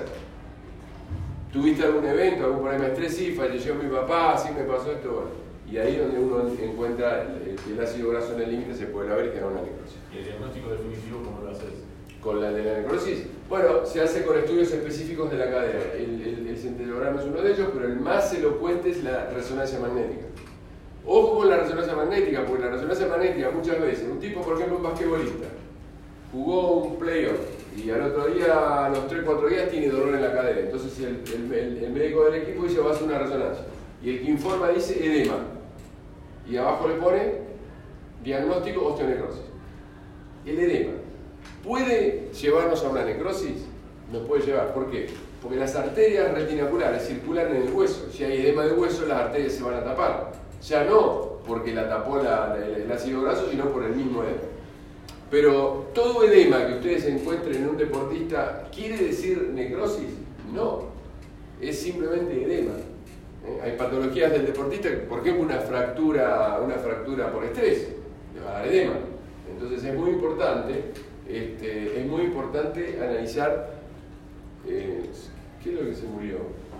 ¿Tuviste algún evento, algún problema de estrés? Sí, falleció mi papá, sí me pasó esto, bueno. Y ahí donde uno encuentra el, el ácido graso en el límite, se puede ver y genera una necrosis. ¿Y el diagnóstico definitivo cómo lo haces? ¿Con la de la necrosis? Bueno, se hace con estudios específicos de la cadera. El, el, el centelograma es uno de ellos, pero el más elocuente es la resonancia magnética. Ojo con la resonancia magnética, porque la resonancia magnética muchas veces, un tipo, por ejemplo, un basquetbolista, jugó un playoff y al otro día, a los tres cuatro días, tiene dolor en la cadera. Entonces el, el, el, el médico del equipo dice, va a hacer una resonancia. Y el que informa dice edema. Y abajo le pone diagnóstico osteonecrosis. El edema puede llevarnos a una necrosis, nos puede llevar. ¿Por qué? Porque las arterias retinaculares circulan en el hueso. Si hay edema de hueso, las arterias se van a tapar. Ya no porque la tapó la, la, el ácido graso, sino por el mismo edema. Pero todo edema que ustedes encuentren en un deportista, ¿quiere decir necrosis? No, es simplemente edema. ¿Eh? Hay patologías del deportista, por ejemplo una fractura, una fractura por estrés, le va a dar edema. Entonces Entonces es muy importante, este, es muy importante analizar eh, ¿qué es lo que se murió?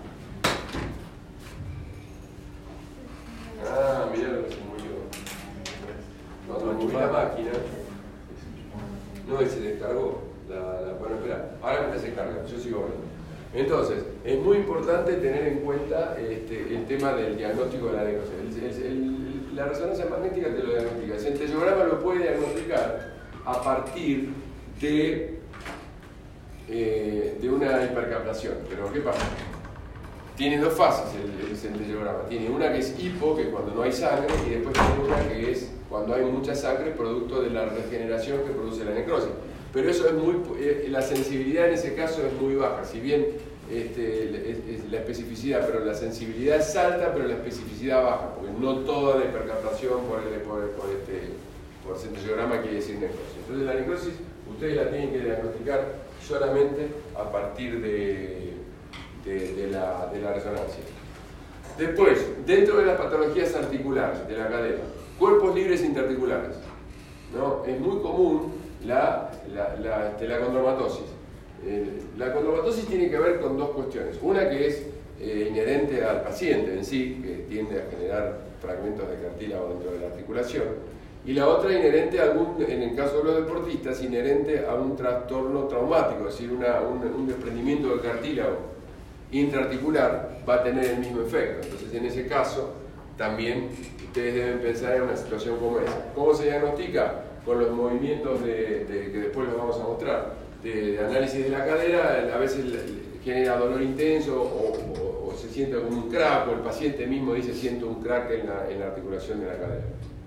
Ah, mirá lo que se murió. Cuando moví la máquina, no, se descargó. La, la, bueno, espera, ahora que se carga, yo sigo hablando. Entonces, es muy importante tener en cuenta este, el tema del diagnóstico de la necrosis. El, el, el, la resonancia magnética te lo diagnostica. El centellograma lo puede diagnosticar a partir de, eh, de una hipercaptación. Pero ¿qué pasa? Tiene dos fases el, el centellograma. Tiene una que es hipo, que es cuando no hay sangre, y después tiene una que es cuando hay mucha sangre, producto de la regeneración que produce la necrosis. Pero eso es muy, eh, la sensibilidad en ese caso es muy baja, si bien este, es, es la especificidad, pero la sensibilidad es alta, pero la especificidad baja, porque no toda la hipercaptación por, el, por, por, este, por centellograma quiere decir necrosis. Entonces la necrosis ustedes la tienen que diagnosticar solamente a partir de, de, de, la, de la resonancia. Después, dentro de las patologías articulares de la cadera, cuerpos libres interarticulares, ¿no? Es muy común La, la, la, este, la condromatosis. Eh, la condromatosis tiene que ver con dos cuestiones. Una que es eh, inherente al paciente en sí, que tiende a generar fragmentos de cartílago dentro de la articulación, y la otra inherente a algún, en el caso de los deportistas, inherente a un trastorno traumático, es decir, una, un, un desprendimiento del cartílago intraarticular va a tener el mismo efecto. Entonces, en ese caso, también ustedes deben pensar en una situación como esa. ¿Cómo se diagnostica? Con los movimientos de, de, que después los vamos a mostrar, de, de análisis de la cadera, a veces genera dolor intenso o, o, o se siente como un crack, o el paciente mismo dice siento un crack en la, en la articulación de la cadera.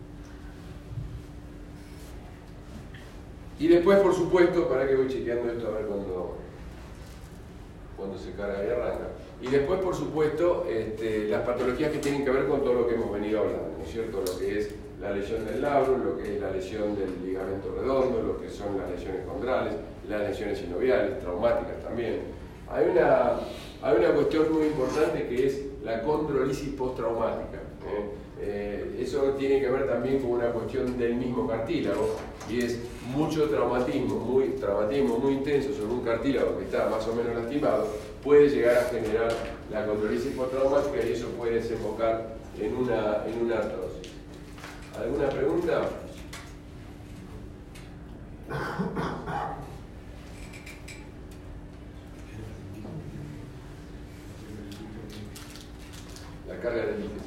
Y después, por supuesto, para que voy chequeando esto a ver cuando, cuando se carga y arranca. Y después, por supuesto, este, las patologías que tienen que ver con todo lo que hemos venido hablando, ¿no es cierto? Lo que es la lesión del labrum, lo que es la lesión del ligamento redondo, lo que son las lesiones condrales, las lesiones sinoviales, traumáticas también. Hay una, hay una cuestión muy importante que es la condrolisis postraumática. ¿eh? Eh, eso tiene que ver también con una cuestión del mismo cartílago, y es mucho traumatismo, muy, traumatismo muy intenso sobre un cartílago que está más o menos lastimado, puede llegar a generar la condrolisis postraumática, y eso puede desembocar en una, en una artrosis. ¿Alguna pregunta? La carga del líquido.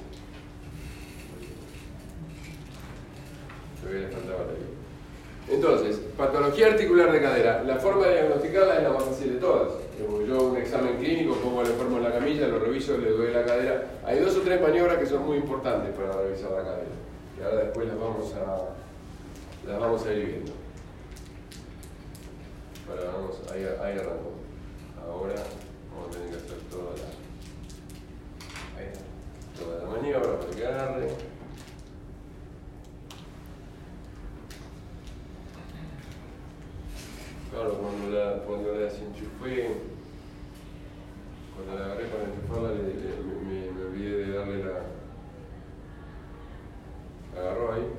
Todavía le falta batería. Entonces, patología articular de cadera. La forma de diagnosticarla es la más fácil de todas. Yo un examen clínico, pongo al enfermo en la camilla, lo reviso, le doy la cadera. Hay dos o tres maniobras que son muy importantes para revisar la cadera. Y ahora después las vamos a, las vamos a ir viendo. Ahora vamos, ahí, ahí arrancó. Ahora vamos a tener que hacer toda la, ahí está, toda la maniobra para que agarre. Claro, cuando la, cuando la desenchufé, cuando la agarré para enchufarla, le, le, me, me olvidé de darle la... Agarró ahí.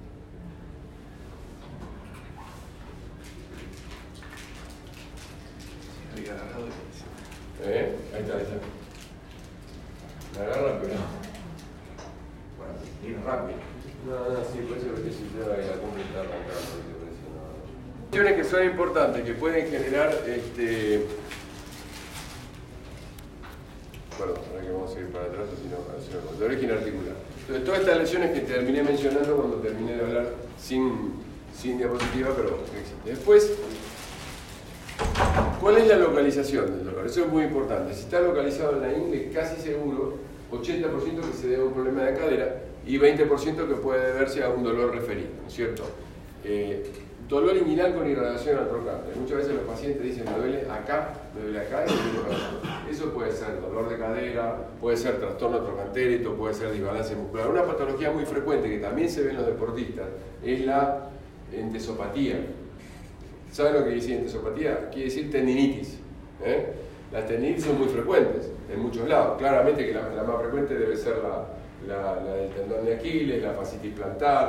Había agarrado. ¿Eh? Ahí está, ahí está. Me agarra, pero... Bueno, ir rápido. No, no, sí, por eso que si te va a ir a completar arrancando. Cuestiones que son importantes, que pueden generar este... Perdón, ahora que vamos a ir para atrás, sino de origen articular. Entonces, todas estas lesiones que terminé mencionando cuando terminé de hablar sin, sin diapositiva, pero existe. Después, ¿cuál es la localización del dolor? Eso es muy importante. Si está localizado en la ingle, casi seguro, ochenta por ciento que se debe a un problema de cadera y veinte por ciento que puede deberse a un dolor referido, ¿no es cierto? Eh, Dolor inguinal con irradiación al trocánter. Muchas veces los pacientes dicen, me duele acá, me duele acá y me duele acá. Eso puede ser dolor de cadera, puede ser trastorno trocantérico, puede ser disbalancia muscular. Una patología muy frecuente que también se ve en los deportistas es la entesopatía. ¿Saben lo que quiere decir entesopatía? Quiere decir tendinitis. ¿eh? Las tendinitis son muy frecuentes en muchos lados. Claramente que la, la más frecuente debe ser la, la, la del tendón de Aquiles, la fascitis plantar,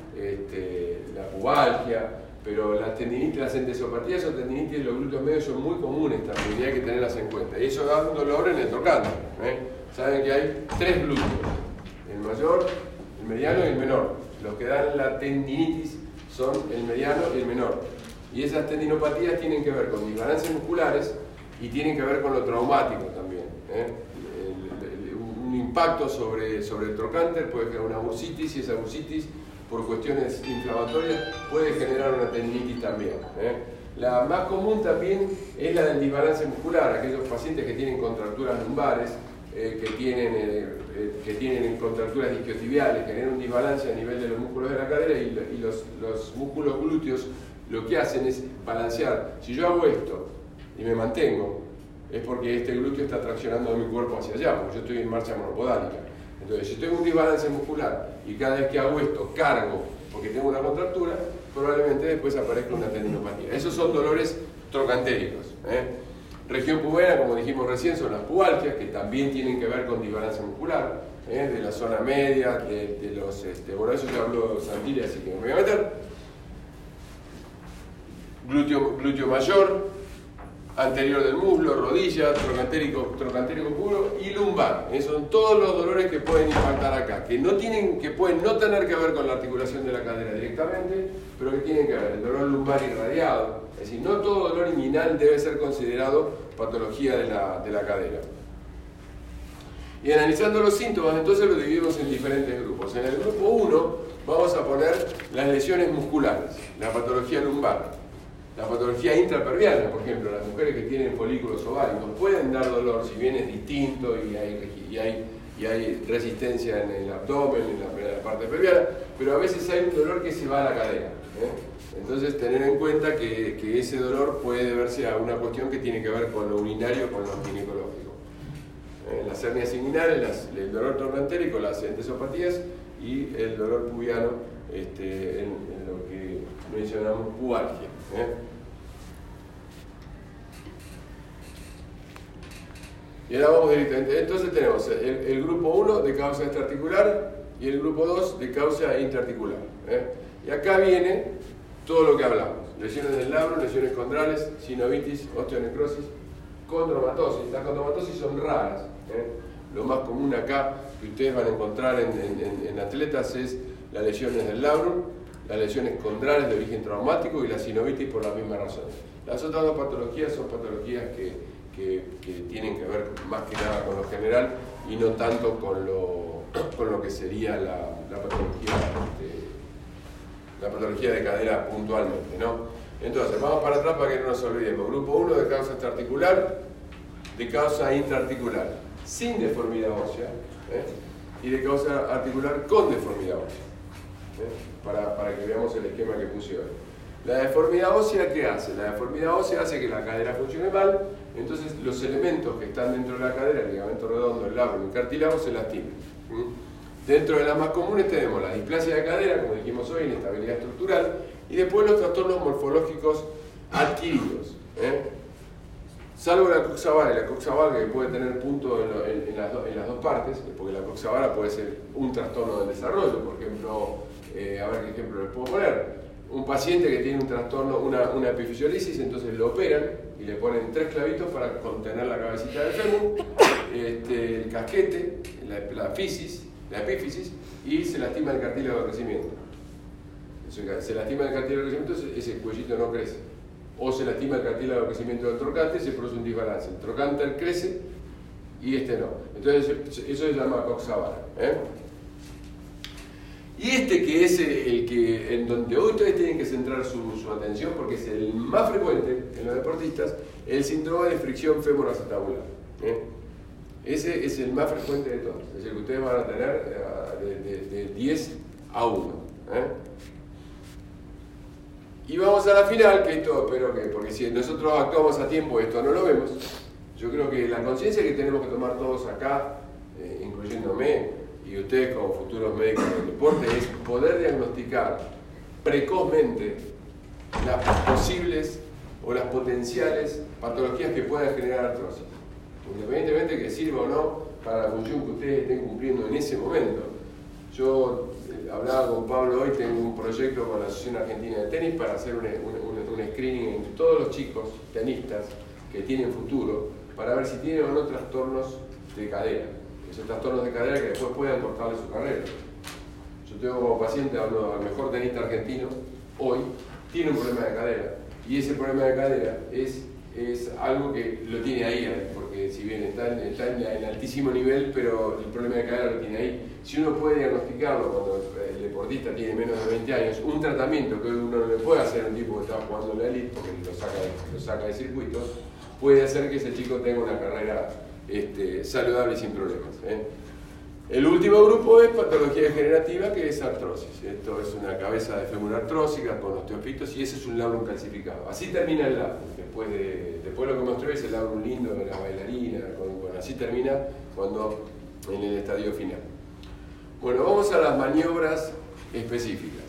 este, la pubalgia, pero las tendinitis, las entesopatías o tendinitis de los glúteos medios son muy comunes también y hay que tenerlas en cuenta. Y eso da un dolor en el trocánter. ¿eh? Saben que hay tres glúteos, el mayor, el mediano y el menor. Los que dan la tendinitis son el mediano y el menor. Y esas tendinopatías tienen que ver con disbalancias musculares y tienen que ver con lo traumático también. ¿eh? El, el, un impacto sobre, sobre el trocánter puede generar una bursitis y esa bursitis por cuestiones inflamatorias puede generar una tendinitis también. ¿eh? La más común también es la del desbalance muscular, aquellos pacientes que tienen contracturas lumbares, eh, que, tienen, eh, eh, que tienen contracturas isquiotibiales, que generan un desbalance a nivel de los músculos de la cadera y, y los, los músculos glúteos lo que hacen es balancear. Si yo hago esto y me mantengo, es porque este glúteo está traccionando mi cuerpo hacia allá, porque yo estoy en marcha monopodálica. Entonces, si tengo un desbalance muscular y cada vez que hago esto cargo porque tengo una contractura, probablemente después aparezca una tendinopatía. Esos son dolores trocantéricos. ¿eh? Región pubera, como dijimos recién, son las pubalgias, que también tienen que ver con desbalance muscular, ¿eh? de la zona media, de, de los... Este, bueno, eso ya habló Santilli, así que me voy a meter. Glúteo, glúteo mayor, anterior del muslo, rodilla, trocantérico, trocantérico puro y lumbar. ¿eh? Son todos los dolores que pueden impactar acá, que, no tienen, que pueden no tener que ver con la articulación de la cadera directamente, pero que tienen que ver el dolor lumbar irradiado. Es decir, no todo dolor inguinal debe ser considerado patología de la, de la cadera. Y analizando los síntomas, entonces los dividimos en diferentes grupos. En el grupo uno vamos a poner las lesiones musculares, la patología lumbar. La patología intraperviana, por ejemplo, las mujeres que tienen folículos ováricos pueden dar dolor, si bien es distinto y hay, y hay, y hay resistencia en el abdomen, en la, en la parte perviana, pero a veces hay un dolor que se va a la cadera. ¿eh? Entonces, tener en cuenta que, que ese dolor puede deberse a una cuestión que tiene que ver con lo urinario o con lo ginecológico. ¿Eh? Las hernias inguinales, las, el dolor trocantérico, las entesopatías y el dolor pubiano, este, en, en lo que mencionamos pubalgia. ¿Eh? Y ahora vamos directamente. Entonces tenemos el, el grupo uno de causa extraarticular y el grupo dos de causa intraarticular. ¿eh? Y acá viene todo lo que hablamos. Lesiones del labro, lesiones condrales, sinovitis, osteonecrosis, condromatosis. Las condromatosis son raras. ¿eh? Lo más común acá que ustedes van a encontrar en, en, en atletas es las lesiones del labro, las lesiones condrales de origen traumático y la sinovitis por la misma razón. Las otras dos patologías son patologías que, que, que tienen que ver más que nada con lo general y no tanto con lo, con lo que sería la, la, patología, de, la patología de cadera puntualmente, ¿no? Entonces, vamos para atrás para que no nos olvidemos. Grupo uno de causa extraarticular, de causa intraarticular, sin deformidad ósea, ¿eh? y de causa articular con deformidad ósea. ¿eh? Para, para que veamos el esquema que puse hoy. La deformidad ósea, ¿qué hace? La deformidad ósea hace que la cadera funcione mal, entonces los elementos que están dentro de la cadera, el ligamento redondo, el labro y el cartílago, se lastiman. ¿Mm? Dentro de las más comunes tenemos la displasia de cadera, como dijimos hoy, inestabilidad estructural, y después los trastornos morfológicos adquiridos. ¿eh? Salvo la coxa vara y la coxa valga, que puede tener punto en, lo, en, en, las do, en las dos partes, porque la coxa vara puede ser un trastorno del desarrollo, por ejemplo. Eh, a ver qué ejemplo les puedo poner. Un paciente que tiene un trastorno, una, una epifisiolisis, entonces lo operan y le ponen tres clavitos para contener la cabecita del fémur, este, el casquete, la, la fisis, la epífisis, y se lastima el cartílago de crecimiento. Se lastima el cartílago de crecimiento, ese cuellito no crece. O se lastima el cartílago de crecimiento del trocánter y se produce un desbalance. El trocánter crece y este no. Entonces eso se llama coxa vara. ¿eh? Y este que es el que, en donde hoy ustedes tienen que centrar su, su atención, porque es el más frecuente en los deportistas, el síndrome de fricción femoroacetabular. ¿eh? Ese es el más frecuente de todos, es el que ustedes van a tener de, de, de diez a uno. ¿eh? Y vamos a la final, que esto espero que, porque si nosotros actuamos a tiempo, esto no lo vemos. Yo creo que la conciencia que tenemos que tomar todos acá, eh, incluyéndome, y ustedes como futuros médicos del deporte, es poder diagnosticar precozmente las posibles o las potenciales patologías que puedan generar artrosis. Independientemente de que sirva o no para la función que ustedes estén cumpliendo en ese momento, Yo eh, hablaba con Pablo hoy, tengo un proyecto con la Asociación Argentina de Tenis para hacer un, un, un, un screening en todos los chicos tenistas que tienen futuro, para ver si tienen o no trastornos de cadera. Esos trastornos de cadera que después puedan cortarle su carrera. Yo tengo como paciente a uno, al mejor tenista argentino, hoy, tiene un problema de cadera. Y ese problema de cadera es, es algo que lo tiene ahí, porque si bien está, en, está en altísimo nivel, pero el problema de cadera lo tiene ahí. Si uno puede diagnosticarlo cuando el deportista tiene menos de veinte años, un tratamiento que uno no le puede hacer a un tipo que está jugando en la elite, porque lo saca de, lo saca de circuitos, puede hacer que ese chico tenga una carrera este, saludable y sin problemas. ¿eh? El último grupo es patología degenerativa, que es artrosis. Esto es una cabeza de fémur artrósica con osteofitos y ese es un labrum calcificado. Así termina el labrum. Después, de, después lo que mostré es el labrum lindo de la bailarina. Con, con, así termina cuando en el estadio final. Bueno, vamos a las maniobras específicas.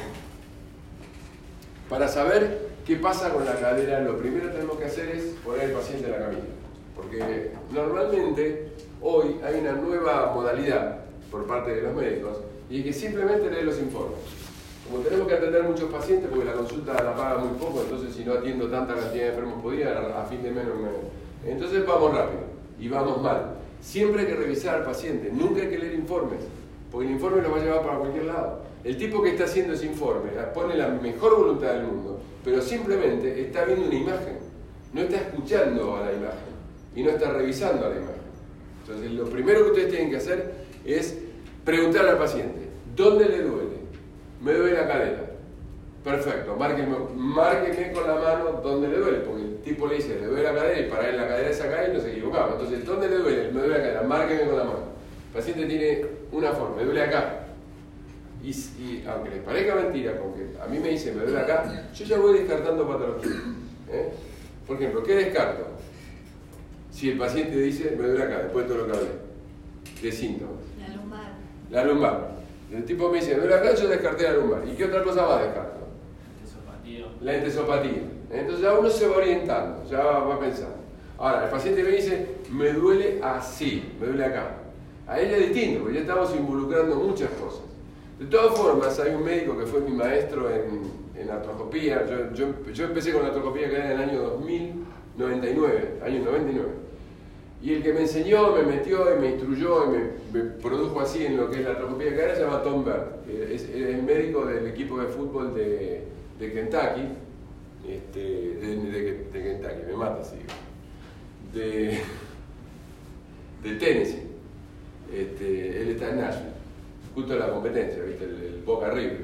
Para saber qué pasa con la cadera, lo primero que tenemos que hacer es poner al paciente en la camilla. Porque normalmente hoy hay una nueva modalidad por parte de los médicos y es que simplemente leen los informes. Como tenemos que atender muchos pacientes porque la consulta la paga muy poco, entonces si no atiendo tanta cantidad de enfermos podría, a fin de menos me... Entonces vamos rápido y vamos mal. Siempre hay que revisar al paciente, nunca hay que leer informes, porque el informe lo va a llevar para cualquier lado. El tipo que está haciendo ese informe pone la mejor voluntad del mundo, pero simplemente está viendo una imagen, no está escuchando a la imagen y no está revisando a la imagen. Entonces lo primero que ustedes tienen que hacer es preguntar al paciente, ¿dónde le duele? Me duele la cadera. Perfecto, márqueme, márqueme con la mano dónde le duele, porque el tipo le dice, le duele la cadera y para él la cadera es acá y no se equivocaba. Entonces, ¿dónde le duele? Me duele la cadera, márqueme con la mano. El paciente tiene una forma, me duele acá. Y, y aunque les parezca mentira, porque a mí me dice, me duele acá, yo ya voy descartando patología. ¿eh? Por ejemplo, ¿qué descarto? Si el paciente dice, me duele acá, después de todo lo que hablé, de síntomas. La lumbar. La lumbar. El tipo me dice, me duele acá, yo descarté la lumbar. ¿Y qué otra cosa más descarto? La entesopatía. Entonces ya uno se va orientando, ya va pensando. Ahora, el paciente me dice, me duele así, me duele acá. A ella es distinto, porque ya estamos involucrando muchas cosas. De todas formas, hay un médico que fue mi maestro en, en artroscopía. Yo, yo, yo empecé con la artroscopía que era en el año dos mil noventa y nueve, año noventa y nueve. Y el que me enseñó, me metió y me instruyó y me, me produjo así en lo que es la artroscopía de cadera se llama Tom Bird. Es, es el médico del equipo de fútbol de, de Kentucky, este, de, de, de Kentucky, me mata así, de, de Tennessee. Este, él está en Nashville, justo en la competencia, ¿viste? El, el Boca River.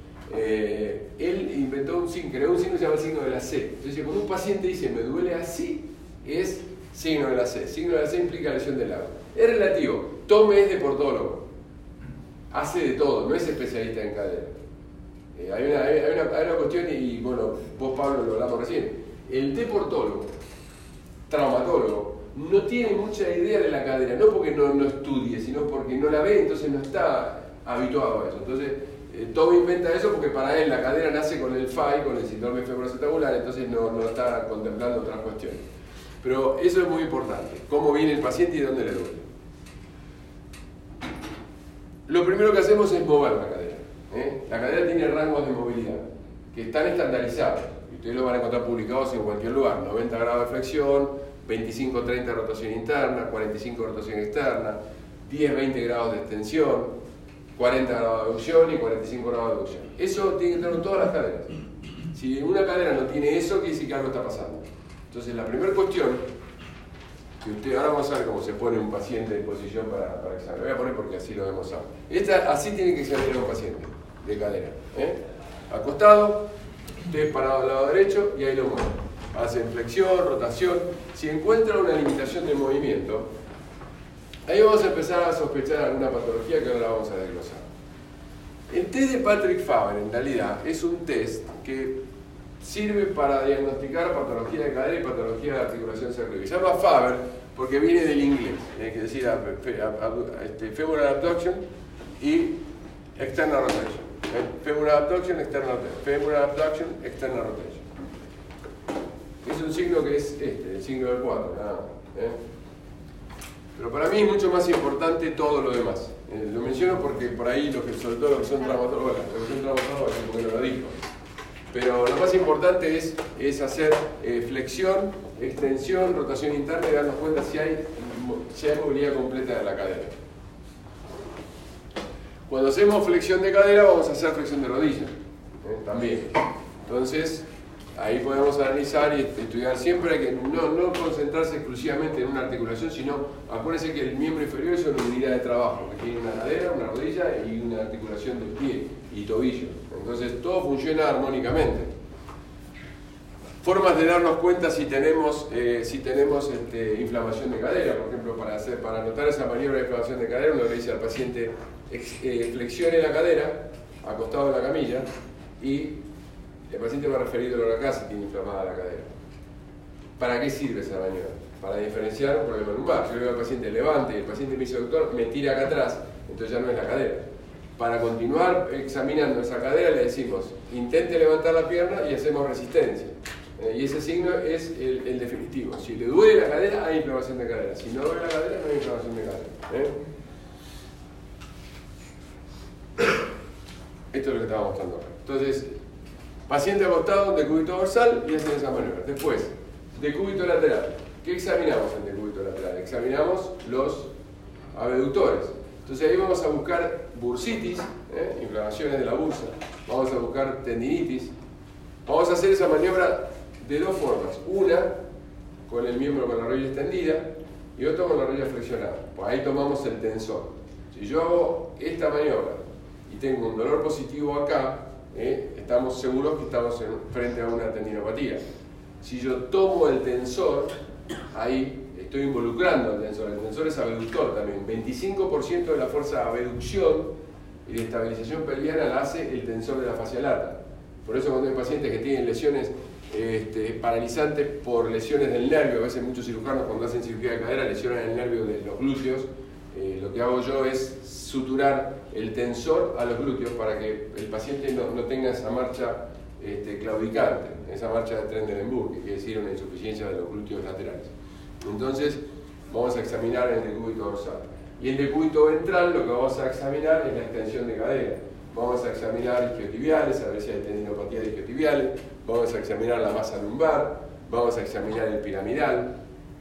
Eh, él inventó un signo, creó un signo que se llama el signo de la C. Entonces, cuando un paciente dice me duele así, es signo de la C. Signo de la C implica lesión del labio. Es relativo. Tome es deportólogo. Hace de todo, no es especialista en cadera. Eh, hay, una, hay, una, hay una cuestión, y bueno, vos Pablo lo hablamos recién. El deportólogo, traumatólogo, no tiene mucha idea de la cadera, no porque no, no estudie, sino porque no la ve, entonces no está habituado a eso. Entonces, eh, Tom inventa eso porque para él la cadera nace con el F A I, con el síndrome femoroacetabular, entonces no, no está contemplando otras cuestiones. Pero eso es muy importante, cómo viene el paciente y dónde le duele. Lo primero que hacemos es mover la cadera. ¿eh? La cadera tiene rangos de movilidad que están estandarizados. Y ustedes lo van a encontrar publicados en cualquier lugar. noventa grados de flexión, veinticinco a treinta de rotación interna, cuarenta y cinco de rotación externa, diez a veinte grados de extensión, cuarenta grados de aducción y cuarenta y cinco grados de aducción. Eso tiene que tener en todas las caderas. Si una cadera no tiene eso, quiere decir que algo está pasando. Entonces, la primera cuestión, que usted, ahora vamos a ver cómo se pone un paciente en posición para, para examinar. Lo voy a poner porque así lo vemos ahora. Esta, así tiene que examinar un paciente de cadera. ¿eh? Acostado, usted parado al lado derecho y ahí lo mueve. Hacen flexión, rotación. Si encuentra una limitación de movimiento, ahí vamos a empezar a sospechar alguna patología que ahora la vamos a desglosar. El test de Patrick Faber, en realidad, es un test que sirve para diagnosticar patología de cadera y patología de articulación cervical. Se llama Faber porque viene del inglés, es decir, a, a, a, este, femoral abduction y external rotation. ¿eh? Femoral abduction, external rotation. Femoral abduction, external rotation. Es un signo que es este, el signo del cuatro, nada más. ¿eh? Pero para mí es mucho más importante todo lo demás. Eh, lo menciono porque por ahí, los que, sobre todo los que son traumatólogos, los que son traumatólogos, porque no lo dijo. Pero lo más importante es, es hacer eh, flexión, extensión, rotación interna y darnos cuenta si hay, si hay movilidad completa de la cadera. Cuando hacemos flexión de cadera vamos a hacer flexión de rodilla, ¿eh? También. Entonces, ahí podemos analizar y estudiar. Siempre hay que no, no concentrarse exclusivamente en una articulación, sino acuérdense que el miembro inferior es una unidad de trabajo, que tiene una cadera, una rodilla y una articulación del pie y tobillo. Entonces todo funciona armónicamente. Formas de darnos cuenta si tenemos, eh, si tenemos este, inflamación de cadera. Por ejemplo, para, hacer, para notar esa maniobra de inflamación de cadera, uno le dice al paciente ex, eh, flexione la cadera, acostado en la camilla, y el paciente va a referir dolor acá si tiene inflamada la cadera. ¿Para qué sirve esa maniobra? Para diferenciar un problema lumbar. Si yo le digo al paciente levante y el paciente me dice, doctor, me tira acá atrás, entonces ya no es la cadera. Para continuar examinando esa cadera le decimos, intente levantar la pierna y hacemos resistencia. Eh, y ese signo es el, el definitivo. Si le duele la cadera, hay inflamación de cadera. Si no duele la cadera, no hay inflamación de cadera. ¿Eh? Esto es lo que estaba mostrando acá. Entonces, paciente acostado, decúbito dorsal y hacen esa maniobra. Después, decúbito lateral. ¿Qué examinamos en decúbito lateral? Examinamos los abductores. Entonces ahí vamos a buscar bursitis, ¿eh? inflamaciones de la bursa. Vamos a buscar tendinitis. Vamos a hacer esa maniobra de dos formas. Una, con el miembro con la rodilla extendida, y otra con la rodilla flexionada. Pues ahí tomamos el tensor. Si yo hago esta maniobra y tengo un dolor positivo acá, ¿eh? estamos seguros que estamos en, frente a una tendinopatía. Si yo tomo el tensor, ahí estoy involucrando al tensor. El tensor es abductor también. veinticinco por ciento de la fuerza de abducción y de estabilización pelviana la hace el tensor de la fascia lata. Por eso cuando hay pacientes que tienen lesiones este, paralizantes por lesiones del nervio, a veces muchos cirujanos cuando hacen cirugía de cadera lesionan el nervio de los glúteos, eh, lo que hago yo es suturar el tensor a los glúteos para que el paciente no, no tenga esa marcha este, claudicante, esa marcha de Trendelenburg, que quiere decir una insuficiencia de los glúteos laterales. Entonces vamos a examinar el decúbito dorsal. Y el decúbito ventral lo que vamos a examinar es la extensión de cadera. Vamos a examinar isquiotibiales, a ver si hay tendinopatía de isquiotibiales. Vamos a examinar la masa lumbar. Vamos a examinar el piramidal.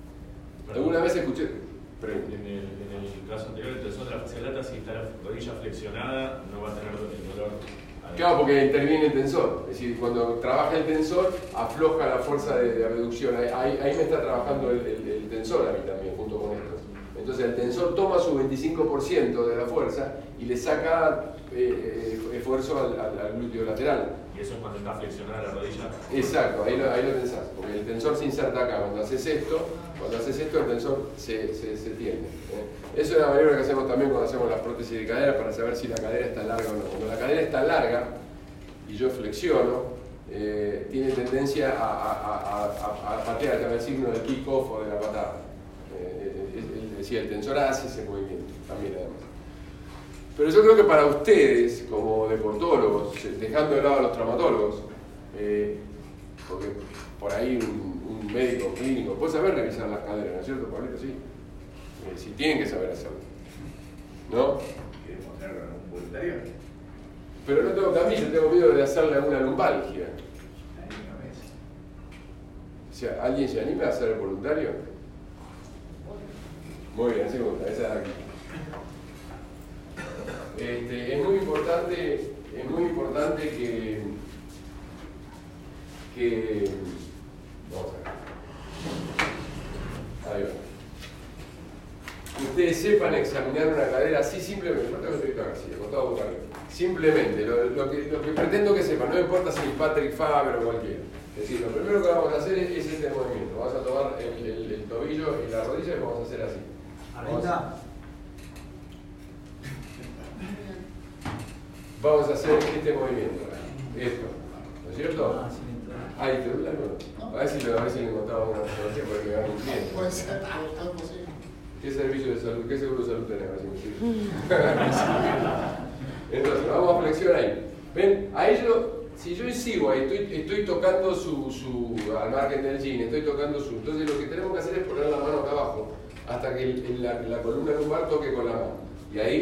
¿Alguna vez escuché? En el, en el caso anterior, el tensor de la fascia lata, si está la rodilla flexionada, no va a tener el dolor. Claro, porque interviene el tensor. Es decir, cuando trabaja el tensor, afloja la fuerza de, de abducción. Ahí, ahí me está trabajando el, el, el tensor a mí también, junto con esto. Entonces el tensor toma su veinticinco por ciento de la fuerza y le saca eh, esfuerzo al, al, al glúteo lateral. Y eso es cuando está flexionada la rodilla. Exacto, ahí lo, ahí lo pensás, porque el tensor se inserta acá. Cuando haces esto, cuando haces esto, el tensor se, se, se tiende. ¿eh? Eso es una maniobra que hacemos también cuando hacemos las prótesis de cadera para saber si la cadera está larga o no. Cuando la cadera está larga y yo flexiono, eh, tiene tendencia a, a, a, a, a patear, a el signo del kick-off o de la patada. Eh, es decir, el tensor hace ese movimiento también además. Pero yo creo que para ustedes, como deportólogos, dejando de lado a los traumatólogos, eh, porque por ahí un, un médico clínico puede saber revisar las caderas, ¿no es cierto, Pablito? Sí. Eh, si tienen que saber hacerlo. ¿No? ¿Quieres mostrar un voluntario? Pero no tengo camino, tengo miedo de hacerle alguna lumbalgia. O sea, ¿alguien se anima a ser voluntario? Muy bien, segunda, esa de aquí. Este, es muy importante, es muy importante que, que vamos a ver. Ahí va. Que ustedes sepan examinar una cadera así simplemente, no tengo que estar así, acostado boca arriba. Simplemente, lo, lo, que, lo que pretendo que sepan, no importa si es Patrick Faber o cualquiera. Es decir, lo primero que vamos a hacer es, es este movimiento. Vamos a tomar el, el, el tobillo y la rodilla y vamos a hacer así. Vamos a, vamos a hacer este movimiento. Esto. ¿No es cierto? Ah, ¿y te duele algo? A ver si lo, a ver si le encontramos una fotografía para que vean un cliente. Puede ser, todo es posible. ¿Qué servicio de salud? ¿Qué seguro de salud tenés? A ver si me sirve. Entonces, vamos a flexionar ahí. ¿Ven? Ahí yo, si yo sigo ahí, estoy, estoy tocando su, su, al margen del jean, estoy tocando su. Entonces, lo que tenemos que hacer es poner la mano acá abajo hasta que el, el, la, la columna lumbar toque con la mano. Y ahí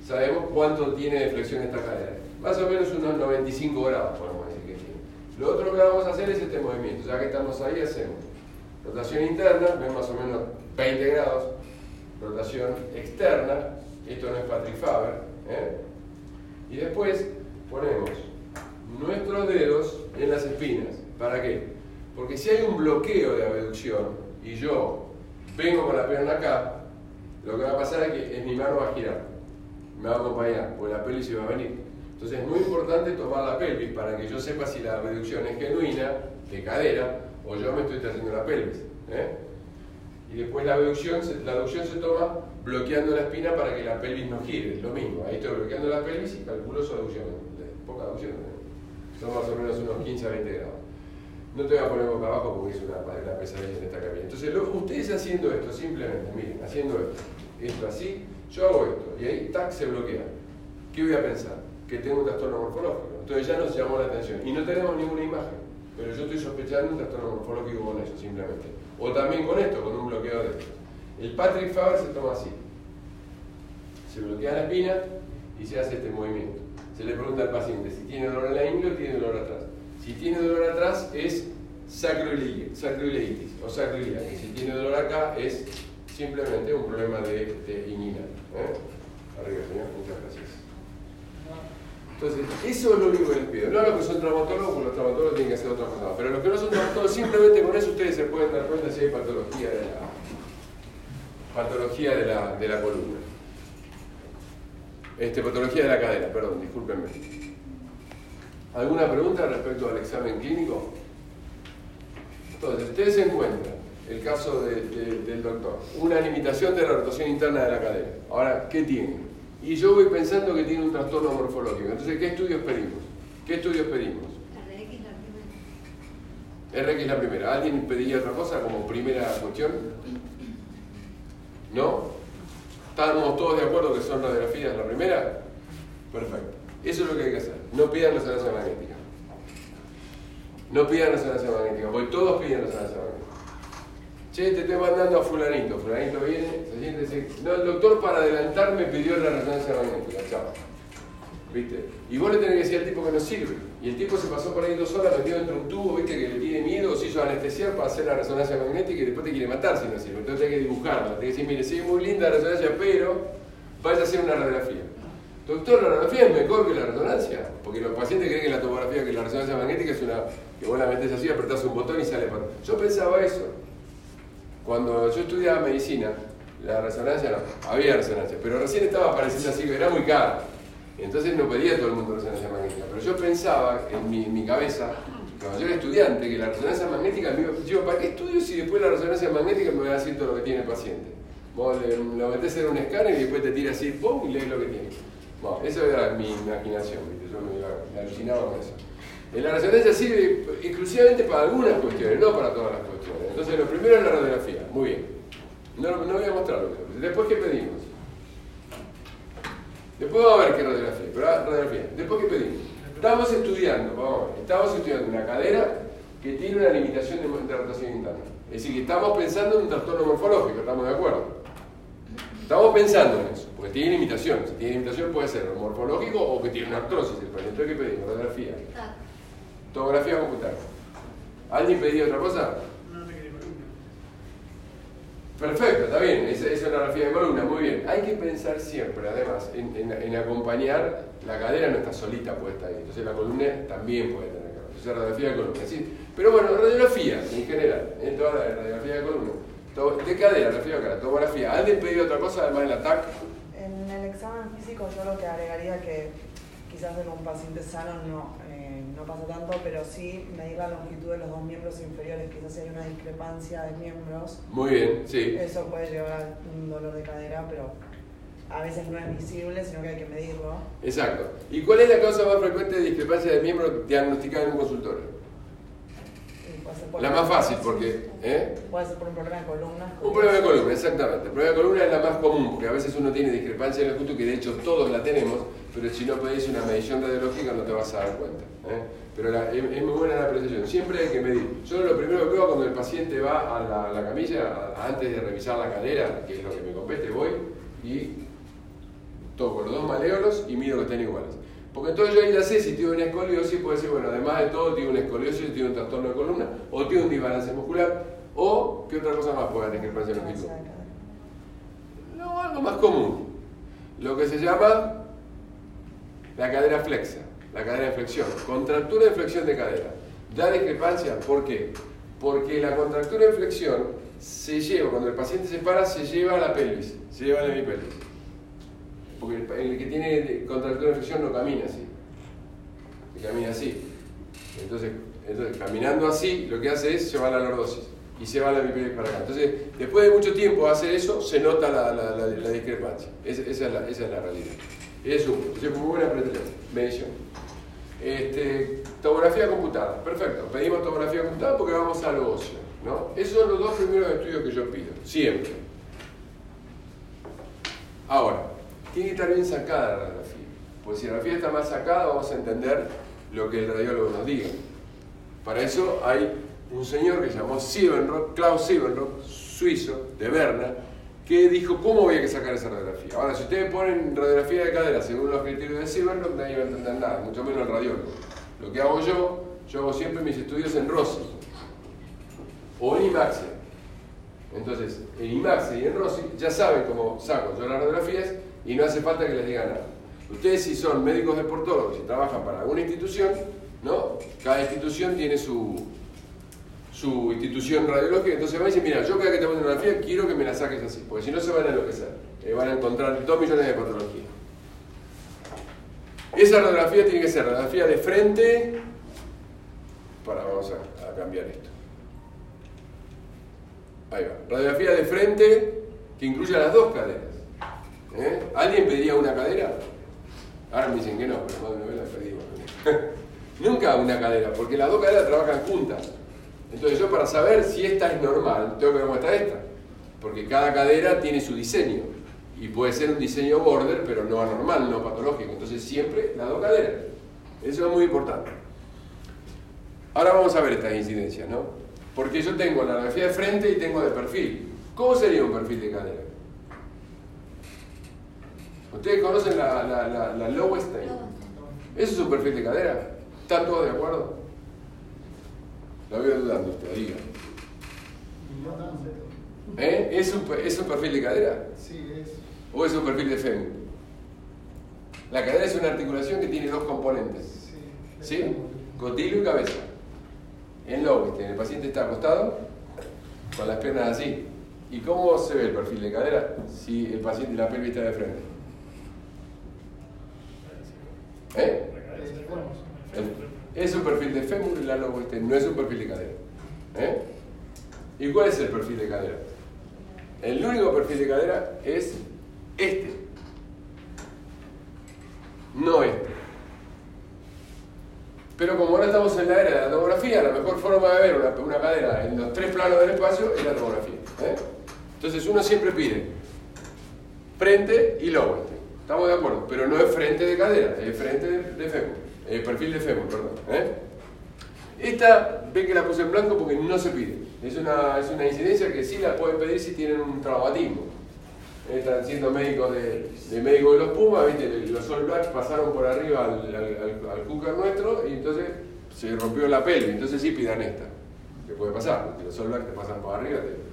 sabemos cuánto tiene de flexión esta cadera. Más o menos unos noventa y cinco grados, podemos decir que tiene. Lo otro que vamos a hacer es este movimiento. Ya que estamos ahí, hacemos rotación interna, ven más o menos veinte grados. Rotación externa, esto no es Patrick Faber, ¿eh? Y después ponemos nuestros dedos en las espinas. ¿Para qué? Porque si hay un bloqueo de abducción y yo vengo con la pierna acá, lo que va a pasar es que mi mano va a girar, me va a acompañar, porque la pelvis se va a venir. Entonces es muy importante tomar la pelvis para que yo sepa si la abducción es genuina, de cadera, o yo me estoy trayendo la pelvis, ¿eh? Y después la abducción, la abducción se toma bloqueando la espina para que la pelvis no gire, es lo mismo. Ahí estoy bloqueando la pelvis y calculo su abducción. Poca abducción, ¿eh? Son más o menos unos quince a veinte grados. No te voy a poner boca abajo porque es una, una pesadilla en esta cabina. Entonces, lo, ustedes haciendo esto, simplemente, miren, haciendo esto, esto así, yo hago esto, y ahí, tac, se bloquea. ¿Qué voy a pensar? Que tengo un trastorno morfológico. Entonces ya nos llamó la atención. Y no tenemos ninguna imagen, pero yo estoy sospechando un trastorno morfológico con eso, simplemente. O también con esto, con un bloqueo de esto. El Patrick Faber se toma así. Se bloquea la espina y se hace este movimiento. Se le pregunta al paciente si tiene dolor en la ingle o tiene dolor atrás. Si tiene dolor atrás es sacroileitis o sacroiliaca. Si tiene dolor acá es simplemente un problema de, de inguinal. ¿Eh? Arriba, señor. Muchas gracias. Entonces, eso es lo único que les pido. No los que son traumatólogos, porque los traumatólogos tienen que hacer otra cosa. Pero los que no son traumatólogos, simplemente con eso ustedes se pueden dar cuenta si hay patología de la, patología de la, de la columna. Este, patología de la cadera, perdón, discúlpenme. ¿Alguna pregunta respecto al examen clínico? Entonces, ustedes se encuentran, el caso de, de, del doctor, una limitación de la rotación interna de la cadera. Ahora, ¿qué tiene? Y yo voy pensando que tiene un trastorno morfológico. Entonces, ¿qué estudios pedimos? ¿Qué estudios pedimos? R X la primera. R X la primera. ¿Alguien pediría otra cosa como primera cuestión? ¿No? ¿Estamos todos de acuerdo que son radiografías la primera? Perfecto. Eso es lo que hay que hacer. No pidan resonancia magnética. No pidan resonancia magnética, porque todos piden resonancia magnética. Che, te estoy mandando a fulanito. Fulanito viene, se siente y dice, no, el doctor para adelantar me pidió la resonancia magnética. Chao. ¿Viste? Y vos le tenés que decir al tipo que no sirve. Y el tipo se pasó por ahí dos horas metido dentro de un tubo, ¿viste? Que le tiene miedo, se hizo anestesiar para hacer la resonancia magnética y después te quiere matar si no sirve. Entonces tenés que dibujarla. Tenés que decir, mire, sí, muy linda la resonancia, pero vaya a hacer una radiografía. Doctor, la radiografía es mejor que la resonancia. Porque los pacientes creen que la tomografía, que la resonancia magnética es una... que vos la metés así, apretás un botón y sale para... Yo pensaba eso. Cuando yo estudiaba medicina, la resonancia no, había resonancia, pero recién estaba apareciendo así, que era muy caro. Entonces no pedía a todo el mundo resonancia magnética. Pero yo pensaba en mi, en mi cabeza, cuando yo era estudiante, que la resonancia magnética, yo, ¿para qué estudio si después la resonancia magnética me va a decir todo lo que tiene el paciente? Vos le, lo metés en un escáner y después te tira así, ¡pum! Y lees lo que tiene. Bueno, eso era mi imaginación, ¿viste? Yo me, me alucinaba con eso. La resonancia sirve exclusivamente para algunas cuestiones, no para todas las cuestiones. Entonces, lo primero es la radiografía. Muy bien. No, no voy a mostrarlo. Después, ¿qué pedimos? Después vamos a ver qué radiografía. Pero radiografía. Después, ¿qué pedimos? Estamos estudiando, vamos a ver. Estamos estudiando una cadera que tiene una limitación de, de rotación interna. Es decir, que estamos pensando en un trastorno morfológico, ¿estamos de acuerdo? Estamos pensando en eso, porque tiene limitación. Si tiene limitación puede ser morfológico o que tiene una artrosis. Entonces, ¿qué pedimos? Radiografía. Tomografía computada. ¿Alguien pedía otra cosa? No te quería columna. Perfecto, está bien. Esa es una radiografía de columna, muy bien. Hay que pensar siempre, además, en, en, en acompañar. La cadera no está solita puesta ahí, entonces la columna también puede tener que ver. Entonces, radiografía de columna, ¿sí? Pero bueno, radiografía en general, en toda la radiografía de columna. De cadera, radiografía de cara, tomografía. ¿Alguien pedía otra cosa además del ataque? En el examen físico yo lo que agregaría que quizás en un paciente sano no, eh, no pasa tanto, pero sí medir la longitud de los dos miembros inferiores, quizás hay una discrepancia de miembros. Muy bien, sí. Eso puede llevar a un dolor de cadera, pero a veces no es visible, sino que hay que medirlo. Exacto. ¿Y cuál es la causa más frecuente de discrepancia de miembros diagnosticada en un consultorio? La más fácil, porque... ¿eh? Puede ser por un problema de columna. Un problema de columna, exactamente. El problema de columna es la más común, porque a veces uno tiene discrepancia en el justo, que de hecho todos la tenemos, pero si no pedís una medición radiológica no te vas a dar cuenta. ¿eh? Pero la, es, es muy buena la apreciación. Siempre hay que medir. Yo lo primero que veo cuando el paciente va a la, a la camilla, a, antes de revisar la cadera, que es lo que me compete, voy y toco los dos maleolos y mido que estén iguales. Porque entonces yo ahí ya sé si tiene una escoliosis, puede decir, bueno, además de todo tiene una escoliosis, tiene un trastorno de columna, o tiene un desbalance muscular, o ¿qué otra cosa más puede haber discrepancia de longitud? No, algo más común. Lo que se llama la cadera flexa, la cadera de flexión. Contractura de flexión de cadera. Da discrepancia, ¿por qué? Porque la contractura de flexión se lleva, cuando el paciente se para, se lleva a la pelvis, se lleva a la hemipelvis. Porque el, el que tiene contractura de flexión no camina así, camina así. Entonces, entonces, caminando así, lo que hace es llevar la lordosis y se va la hemipelvis para acá. Entonces, después de mucho tiempo hacer eso, se nota la, la, la, la discrepancia. Esa, esa, es la, esa es la realidad. Es un, es muy buena medición. Este, tomografía computada, perfecto. Pedimos tomografía computada porque vamos a lo óseo, ¿no? Esos son los dos primeros estudios que yo pido, siempre. Ahora, tiene que estar bien sacada la radiografía. Pues si la radiografía está mal sacada, vamos a entender lo que el radiólogo nos diga. Para eso hay un señor que se llamó Siebenrock, Klaus Siebenrock, suizo, de Berna, que dijo cómo había que sacar esa radiografía. Ahora, si ustedes ponen radiografía de cadera según los criterios de Siebenrock, nadie va a entender nada, mucho menos el radiólogo. Lo que hago yo, yo hago siempre mis estudios en Rossi o en IMAXE. Entonces, en IMAXE y en Rossi ya saben cómo saco yo las radiografías y no hace falta que les diga nada. Ustedes, si son médicos deportólogos y trabajan para alguna institución, ¿no? Cada institución tiene su, su institución radiológica, entonces van a decir, mira, yo cada que te pongo una radiografía quiero que me la saques así, porque si no se van a enloquecer, eh, van a encontrar dos millones de patologías. Esa radiografía tiene que ser radiografía de frente, para, vamos a, a cambiar esto. Ahí va, radiografía de frente que incluya las dos caderas. ¿Eh? ¿Alguien pediría una cadera? Ahora me dicen que no, pero madre mía, la pedimos. Nunca una cadera, porque las dos caderas trabajan juntas. Entonces yo, para saber si esta es normal, tengo que ver cómo está esta. Porque cada cadera tiene su diseño. Y puede ser un diseño border, pero no anormal, no patológico. Entonces siempre las dos caderas. Eso es muy importante. Ahora vamos a ver estas incidencias, ¿no? Porque yo tengo la radiografía de frente y tengo de perfil. ¿Cómo sería un perfil de cadera? ¿Ustedes conocen la, la, la, la Lowenstein? ¿Eso es un perfil de cadera? ¿Están todos de acuerdo? La veo dudando usted, diga. ¿Eh? ¿Es un, ¿Es un perfil de cadera? Sí, es. ¿O es un perfil de fémur? La cadera es una articulación que tiene dos componentes. Sí. ¿Sí? Cotilo y cabeza. En Lowenstein, el paciente está acostado con las piernas así. ¿Y cómo se ve el perfil de cadera si el paciente y la pelvis está de frente? ¿Eh? Es un perfil de fémur y la Lowenstein no es un perfil de cadera. ¿Eh? ¿Y cuál es el perfil de cadera? El único perfil de cadera es este, no este. Pero como ahora estamos en la era de la tomografía, la mejor forma de ver una, una cadera en los tres planos del espacio es la tomografía. ¿Eh? Entonces uno siempre pide frente y Lowenstein. Estamos de acuerdo, pero no es frente de cadera, es frente de, de fémur, eh, perfil de fémur, perdón. ¿Eh? Esta, ven que la puse en blanco porque no se pide. Es una, es una incidencia que sí la pueden pedir si tienen un traumatismo. Están siendo médicos de, de médicos de los Pumas, ¿viste? Los All Blacks pasaron por arriba al, al, al, al hooker nuestro y entonces se rompió la pelvis. Entonces sí pidan esta. Que puede pasar, porque los All Blacks te pasan por arriba. Te...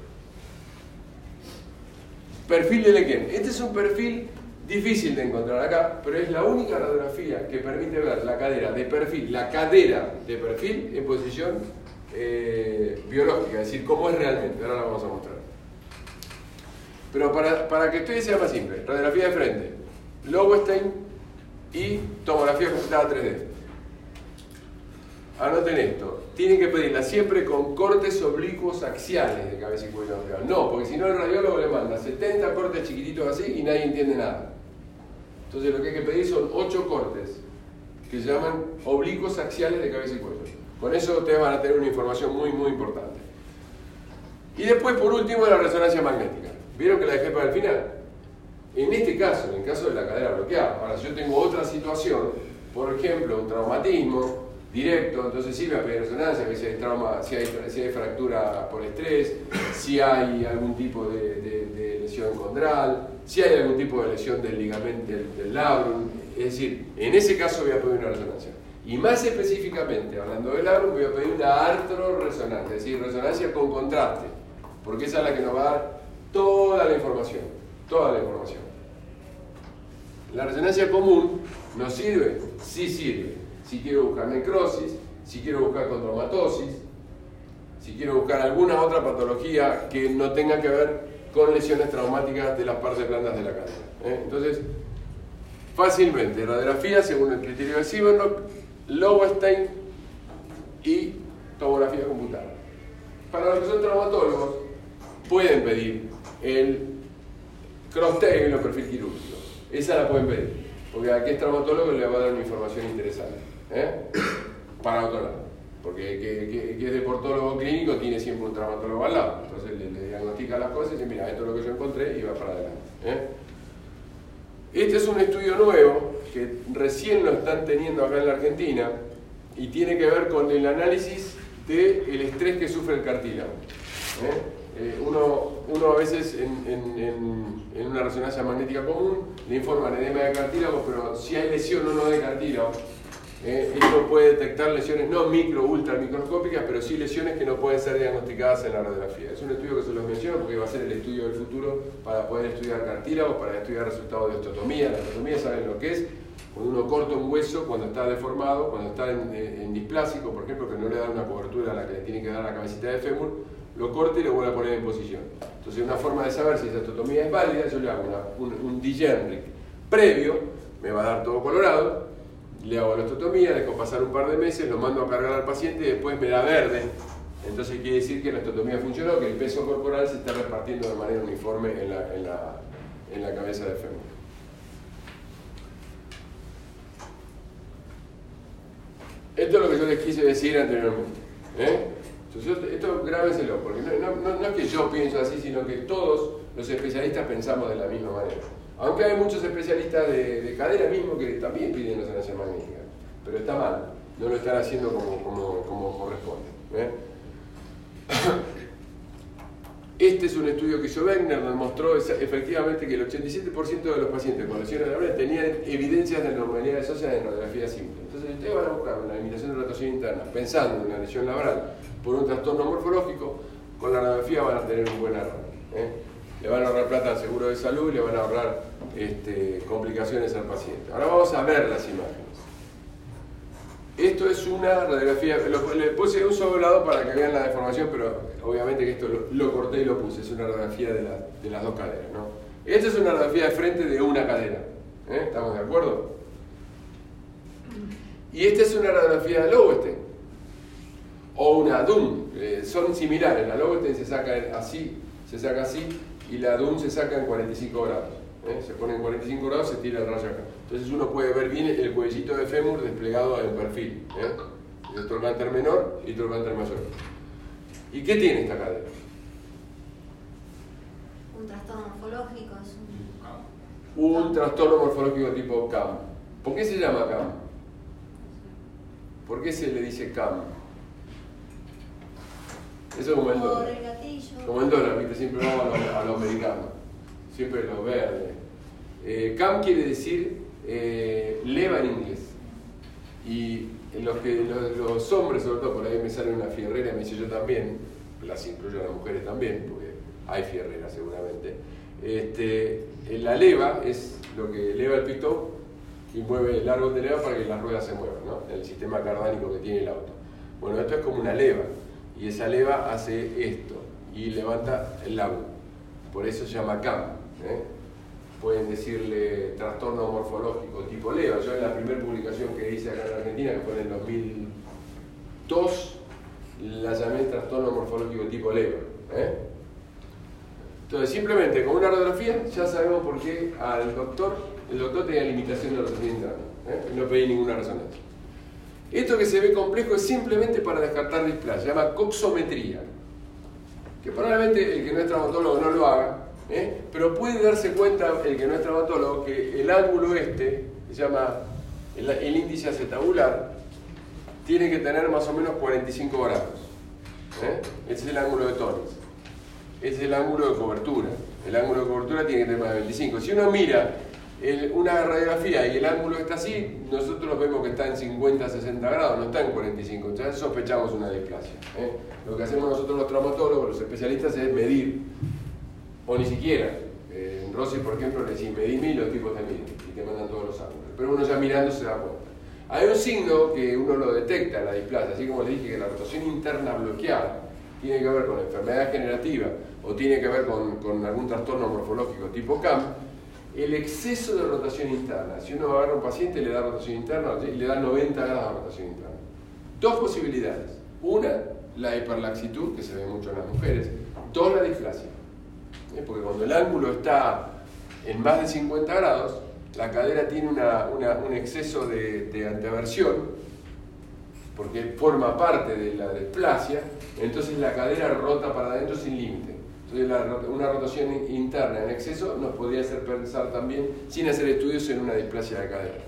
Perfil de Lequen. Este es un perfil difícil de encontrar acá, pero es la única radiografía que permite ver la cadera de perfil, la cadera de perfil en posición eh, biológica, es decir, cómo es realmente. Ahora la vamos a mostrar. Pero para, para que ustedes sea más simple, radiografía de frente, Lowenstein y tomografía computada tres D. Anoten esto, tienen que pedirla siempre con cortes oblicuos axiales de cabeza y cuello abdominal. No, porque si no el radiólogo le manda setenta cortes chiquititos así y nadie entiende nada. Entonces lo que hay que pedir son ocho cortes que se llaman oblicuos axiales de cabeza y cuello. Con eso ustedes van a tener una información muy muy importante. Y después, por último, la resonancia magnética. ¿Vieron que la dejé para el final? En este caso, en el caso de la cadera bloqueada. Ahora, si yo tengo otra situación, por ejemplo, un traumatismo directo, entonces sí me va a pedir resonancia, que si hay trauma, si hay, si hay fractura por estrés, si hay algún tipo de, de, de lesión condral, si hay algún tipo de lesión del ligamento del, del labrum, es decir, en ese caso voy a pedir una resonancia. Y más específicamente, hablando del labrum, voy a pedir una artroresonancia, es decir, resonancia con contraste, porque esa es la que nos va a dar toda la información, toda la información. La resonancia común nos sirve, sí sirve, si quiero buscar necrosis, si quiero buscar condromatosis, si quiero buscar alguna otra patología que no tenga que ver con lesiones traumáticas de las partes blandas de la cadera. ¿eh? Entonces, fácilmente, radiografía según el criterio de Siebenrock, Lowenstein y tomografía computada. Para los que son traumatólogos, pueden pedir el cross-tail o perfil quirúrgico. Esa la pueden pedir, porque a que es traumatólogo le va a dar una información interesante. ¿eh? Para otro lado. Porque que, que, que es deportólogo clínico tiene siempre un traumatólogo al lado. Entonces le, le diagnostica las cosas y dice, mira, esto es lo que yo encontré y va para adelante. ¿eh? Este es un estudio nuevo que recién lo están teniendo acá en la Argentina y tiene que ver con el análisis del estrés que sufre el cartílago. ¿eh? Eh, uno, uno a veces en, en, en, en una resonancia magnética común le informan edema de cartílago, pero si hay lesión o no de cartílago, Eh, esto puede detectar lesiones no micro, ultra microscópicas, pero sí lesiones que no pueden ser diagnosticadas en la radiografía. Es un estudio que se los menciono porque va a ser el estudio del futuro para poder estudiar cartílagos, para estudiar resultados de osteotomía. La osteotomía, ¿saben lo que es? Cuando uno corta un hueso, cuando está deformado, cuando está en, en, en displásico, por ejemplo, que no le da una cobertura a la que le tiene que dar la cabecita de fémur, lo corta y lo vuelve a poner en posición. Entonces, una forma de saber si esa osteotomía es válida, yo le hago una, un, un D-Genric previo, me va a dar todo colorado, le hago la osteotomía, dejo pasar un par de meses, lo mando a cargar al paciente y después me da verde. Entonces quiere decir que la osteotomía funcionó, que el peso corporal se está repartiendo de manera uniforme en la, en la, en la cabeza del fémur. Esto es lo que yo les quise decir anteriormente. ¿eh? Entonces, esto grábenselo, porque no, no, no, no es que yo pienso así, sino que todos los especialistas pensamos de la misma manera. Aunque hay muchos especialistas de, de cadera mismo que también piden resonancia magnética, pero está mal, no lo están haciendo como, como, como corresponde. ¿eh? Este es un estudio que hizo Wegner, donde mostró efectivamente que el ochenta y siete por ciento de los pacientes con lesiones laborales tenían evidencias de normalidades óseas en radiografía simple. Entonces, ustedes van a buscar una eliminación de rotación interna pensando en una lesión laboral por un trastorno morfológico, con la radiografía van a tener un buen arranque. ¿eh? Le van a ahorrar plata al seguro de salud y le van a ahorrar este, complicaciones al paciente. Ahora vamos a ver las imágenes. Esto es una radiografía, lo, le puse un solo lado para que vean la deformación, pero obviamente que esto lo, lo corté y lo puse, es una radiografía de, la, de las dos caderas, ¿no? Esta es una radiografía de frente de una cadera, ¿eh? ¿Estamos de acuerdo? Y esta es una radiografía de Lowenstein, o una D U M, eh, son similares, la Lowenstein se saca así, se saca así, y la D U M se saca en cuarenta y cinco grados. ¿eh? Se pone en cuarenta y cinco grados, se tira el rayo acá. Entonces uno puede ver bien el cuellito de fémur desplegado en perfil. ¿eh? El trocánter menor y trocánter mayor. ¿Y qué tiene esta cadera? Un trastorno morfológico. Es un... Un trastorno morfológico tipo C A M. ¿Por qué se llama C A M? ¿Por qué se le dice C A M? Eso es como el dólar. Como el dólar, ¿viste? Siempre vamos a los, a los americanos. Siempre los verdes. Eh, C A M quiere decir eh, leva en inglés. Y los, que, los, los hombres, sobre todo, por ahí me sale una fierrera y me dice yo también, las incluyo a las mujeres también, porque hay fierreras seguramente. Este, la leva es lo que eleva el pitón y mueve el árbol de leva para que las ruedas se muevan, ¿no? El sistema cardánico que tiene el auto. Bueno, esto es como una leva. Y esa leva hace esto y levanta el labrum. Por eso se llama C A M. ¿eh? Pueden decirle trastorno morfológico tipo leva. Yo en la primera publicación que hice acá en Argentina, que fue en el dos mil dos, la llamé trastorno morfológico tipo leva. ¿eh? Entonces, simplemente con una radiografía ya sabemos por qué al doctor, el doctor tenía limitación de rotación interna. ¿eh? No pedí ninguna resonancia. Esto que se ve complejo es simplemente para descartar displasia, se llama coxometría. Que probablemente el que no es traumatólogo no lo haga, ¿eh? pero puede darse cuenta el que no es traumatólogo que el ángulo este, que se llama el, el índice acetabular, tiene que tener más o menos cuarenta y cinco grados. ¿eh? Este es el ángulo de tónus. Este es el ángulo de cobertura. El ángulo de cobertura tiene que tener más de veinticinco. Si uno mira el, una radiografía y el ángulo está así, nosotros vemos que está en cincuenta a sesenta grados, no está en cuarenta y cinco. Entonces sospechamos una displasia. ¿eh? Lo que hacemos nosotros los traumatólogos, los especialistas, es medir. O ni siquiera. Eh, en Rossi, por ejemplo, le decís medime y los tipos te miden y te mandan todos los ángulos. Pero uno ya mirando se da cuenta. Hay un signo que uno lo detecta en la displasia, así como les dije que la rotación interna bloqueada tiene que ver con enfermedad degenerativa o tiene que ver con, con algún trastorno morfológico tipo C A M. El exceso de rotación interna, si uno agarra a un paciente y le da rotación interna y le da noventa grados de rotación interna. Dos posibilidades. Una, la hiperlaxitud, que se ve mucho en las mujeres. Dos, la displasia. ¿Eh? Porque cuando el ángulo está en más de cincuenta grados, la cadera tiene una, una, un exceso de, de anteversión, porque forma parte de la displasia, entonces la cadera rota para adentro sin límite. Entonces la, una rotación interna en exceso nos podría hacer pensar también, sin hacer estudios, en una displasia de cadera.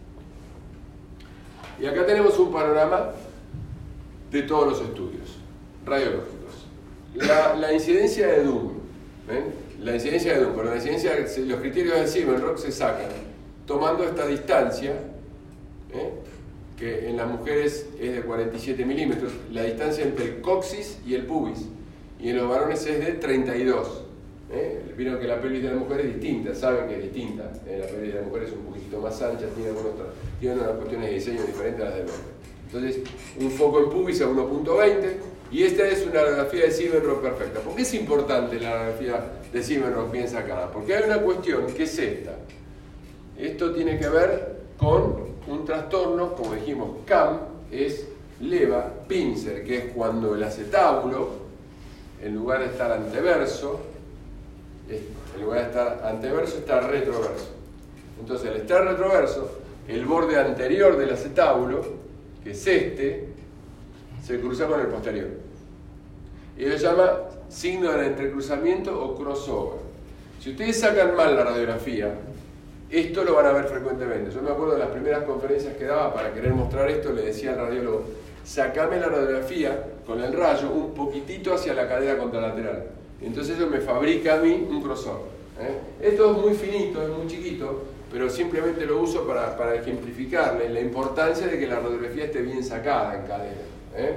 Y acá tenemos un panorama de todos los estudios radiológicos. La, la incidencia de Dunn, ¿ven? La incidencia de Dunn, pero la incidencia, los criterios de Siebenrock se sacan tomando esta distancia, ¿eh? que en las mujeres es de cuarenta y siete milímetros, la distancia entre el coxis y el pubis, y en los varones es de treinta y dos. ¿eh? Vieron que la pelvis de la mujer es distinta, saben que es distinta. ¿eh? La pelvis de la mujer es un poquitito más ancha, tiene, algunos, tiene unas cuestiones de diseño diferentes a las del hombre. Entonces, un foco en pubis a uno punto veinte, y esta es una radiografía de Siebenrock perfecta. ¿Por qué es importante la radiografía de Siebenrock bien sacada? Porque hay una cuestión que es esta. Esto tiene que ver con un trastorno, como dijimos, C A M, es Leva-Pinzer, que es cuando el acetábulo, en lugar de estar anteverso, en lugar de estar anteverso, está retroverso. Entonces, al estar retroverso, el borde anterior del acetábulo, que es este, se cruza con el posterior. Y eso se llama signo del entrecruzamiento o crossover. Si ustedes sacan mal la radiografía, esto lo van a ver frecuentemente. Yo me acuerdo de las primeras conferencias que daba para querer mostrar esto, le decía al radiólogo, sacame la radiografía con el rayo un poquitito hacia la cadera contralateral. Entonces eso me fabrica a mí un crossover. ¿eh? Esto es muy finito, es muy chiquito, pero simplemente lo uso para, para ejemplificarles la importancia de que la radiografía esté bien sacada en cadera. ¿eh?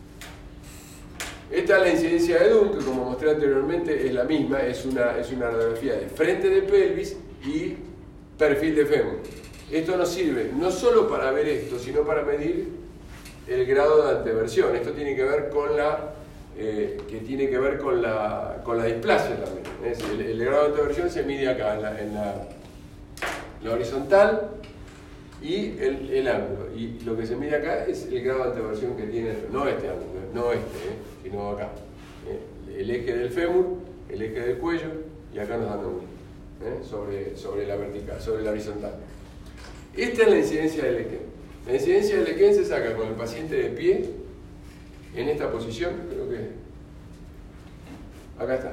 Esta es la incidencia de Dunn, que como mostré anteriormente es la misma, es una, es una radiografía de frente de pelvis y perfil de fémur. Esto nos sirve no solo para ver esto, sino para medir el grado de anteversión. Esto tiene que ver con la, eh, que tiene que ver con la, con la displasia también. ¿eh? El, el grado de anteversión se mide acá, en la, en la, la horizontal y el, el ángulo. Y lo que se mide acá es el grado de anteversión que tiene, no este ángulo, no este, ¿eh? sino acá. ¿eh? El eje del fémur, el eje del cuello, y acá nos dan un ¿eh? sobre, sobre la vertical, sobre la horizontal. Esta es la incidencia del Lequen. La incidencia del Lequen se saca con el paciente de pie, en esta posición, creo que acá está.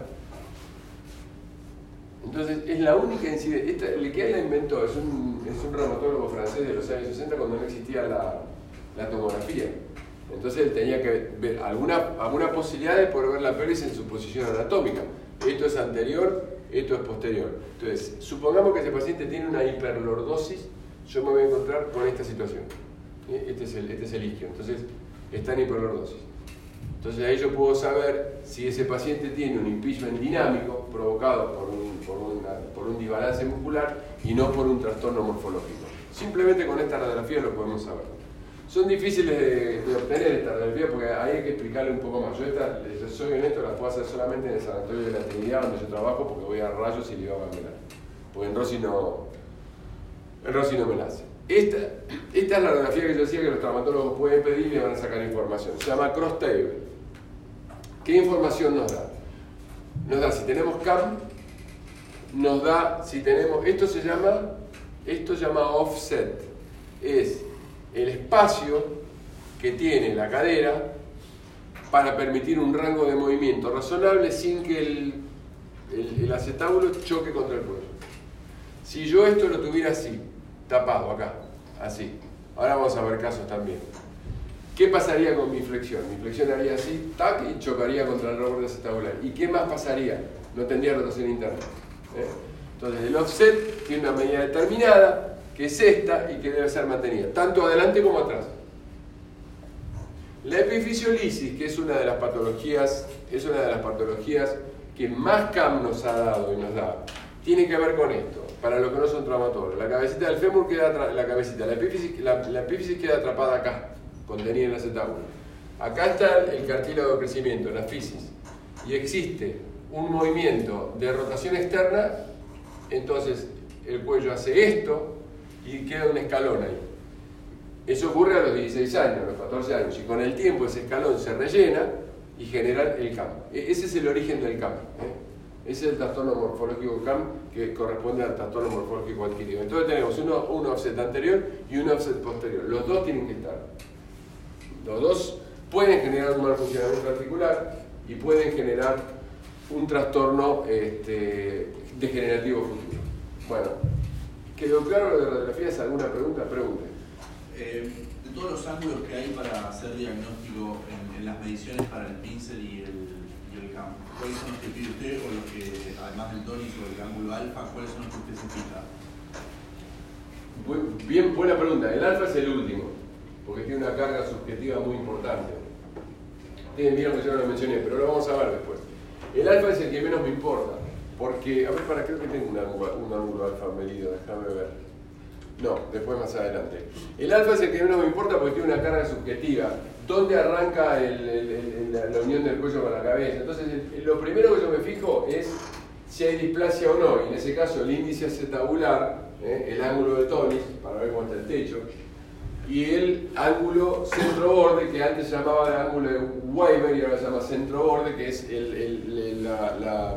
Entonces, es la única incidencia. Esta, Lequen la inventó, es un, es un reumatólogo francés de los años sesenta cuando no existía la, la tomografía. Entonces él tenía que ver alguna, alguna posibilidad de poder ver la pelvis en su posición anatómica. Esto es anterior, esto es posterior. Entonces, supongamos que ese paciente tiene una hiperlordosis, yo me voy a encontrar con esta situación. Este es el, este es el isquio, entonces está en hiperlordosis. Entonces ahí yo puedo saber si ese paciente tiene un impingement dinámico provocado por un, por, una, por un desbalance muscular y no por un trastorno morfológico. Simplemente con esta radiografía lo podemos saber. Son difíciles de, de obtener esta radiografía porque ahí hay que explicarle un poco más. Yo, esta, yo soy honesto, las puedo hacer solamente en el Sanatorio de la Trinidad donde yo trabajo porque voy a rayos y le hago a melar. Porque en Rossi no, en Rossi no me la hace. Esta, esta es la radiografía que yo decía que los traumatólogos pueden pedir y le van a sacar información. Se llama cross table. ¿Qué información nos da? Nos da si tenemos C A M, nos da si tenemos, esto se llama, esto se llama offset. Es el espacio que tiene la cadera para permitir un rango de movimiento razonable sin que el, el, el acetábulo choque contra el cuello. Si yo esto lo tuviera así, tapado acá, así, ahora vamos a ver casos también. ¿Qué pasaría con mi flexión? Mi flexión haría así, tac, y chocaría contra el borde acetabular. ¿Y qué más pasaría? no tendría rotación interna. ¿eh? Entonces el offset tiene una medida determinada, que es esta y que debe ser mantenida, tanto adelante como atrás. La epifisiolisis, que es una de las patologías, es una de las patologías que más C A M nos ha dado y nos da, tiene que ver con esto. Para los que no son traumatólogos, la cabecita del fémur queda, la cabecita, la epífisis, la, la epífisis queda atrapada acá, contenida en el acetábulo. Acá está el cartílago de crecimiento, la fisis, y existe un movimiento de rotación externa, entonces el cuello hace esto y queda un escalón ahí. Eso ocurre a los dieciséis años, a los catorce años, y con el tiempo ese escalón se rellena y genera el C A M. Ese es el origen del C A M. ¿eh? Ese es el trastorno morfológico C A M que corresponde al trastorno morfológico adquirido. Entonces tenemos uno, un offset anterior y un offset posterior. Los dos tienen que estar. Los dos pueden generar un mal funcionamiento articular y pueden generar un trastorno este, degenerativo futuro. Bueno, ¿quedó claro lo de radiografías? ¿Alguna pregunta? Pregunte. Eh, de todos los ángulos que hay para hacer diagnóstico en, en las mediciones para el pincel y el, y el C A M, ¿cuáles son los que pide usted o los que, además del tónico o el ángulo alfa, cuáles son los que usted se fija? Bien, buena pregunta. El alfa es el último, porque tiene una carga subjetiva muy importante. Ustedes vieron que yo no lo mencioné, pero lo vamos a ver después. El alfa es el que menos me importa, porque, a ver, para, creo que tengo un ángulo, un ángulo alfa medido, déjame ver. No, después más adelante. El alfa es el que menos me importa porque tiene una carga subjetiva. ¿Dónde arranca el, el, el, la, la unión del cuello con la cabeza? Entonces, el, lo primero que yo me fijo es si hay displasia o no. Y en ese caso, el índice acetabular, ¿eh? el ángulo de Tonis, para ver cómo está el techo, y el ángulo centro-borde, que antes se llamaba el ángulo de Weber y ahora se llama centro-borde, que es el, el, el, la, la,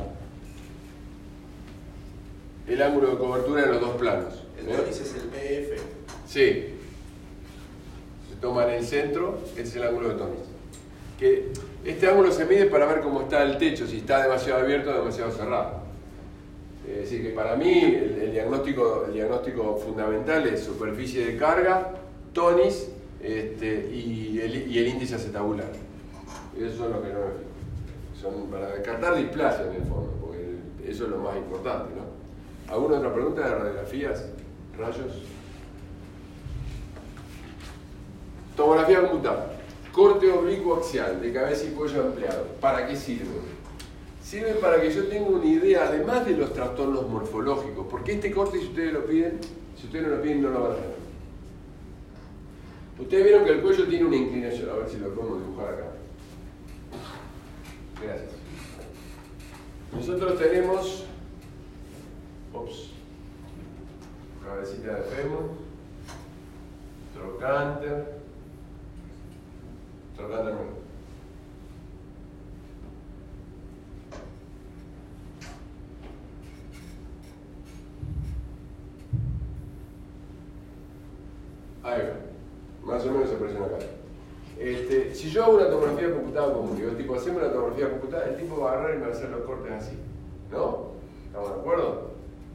el ángulo de cobertura en los dos planos. El Tonis es el P F. Sí. Se toma en el centro, este es el ángulo de Tonis. Que este ángulo se mide para ver cómo está el techo, si está demasiado abierto o demasiado cerrado. Es decir, que para mí el, el, diagnóstico, el diagnóstico fundamental es superficie de carga, Tonis este, y, el, y el índice acetabular. Esos son los que no me fijo. Son para descartar displasia en el fondo, porque el, eso es lo más importante, ¿no? ¿Alguna otra pregunta de radiografías? ¿Rayos? Tomografía computada. Corte oblicuo axial de cabeza y cuello ampliado. ¿Para qué sirve? Sirve para que yo tenga una idea, además de los trastornos morfológicos, porque este corte, si ustedes lo piden, si ustedes no lo piden, no lo van a tener. Ustedes vieron que el cuello tiene una inclinación, a ver si lo podemos dibujar acá. Gracias. Nosotros tenemos, ups, cabecita de fémur, trocánter, trocánter nuevo. Ahí va, más o menos se presiona acá. Este, si yo hago una tomografía computada común, digo, tipo, hacemos una tomografía computada, el tipo va a agarrar y me va a hacer los cortes así. ¿No? ¿Estamos de acuerdo?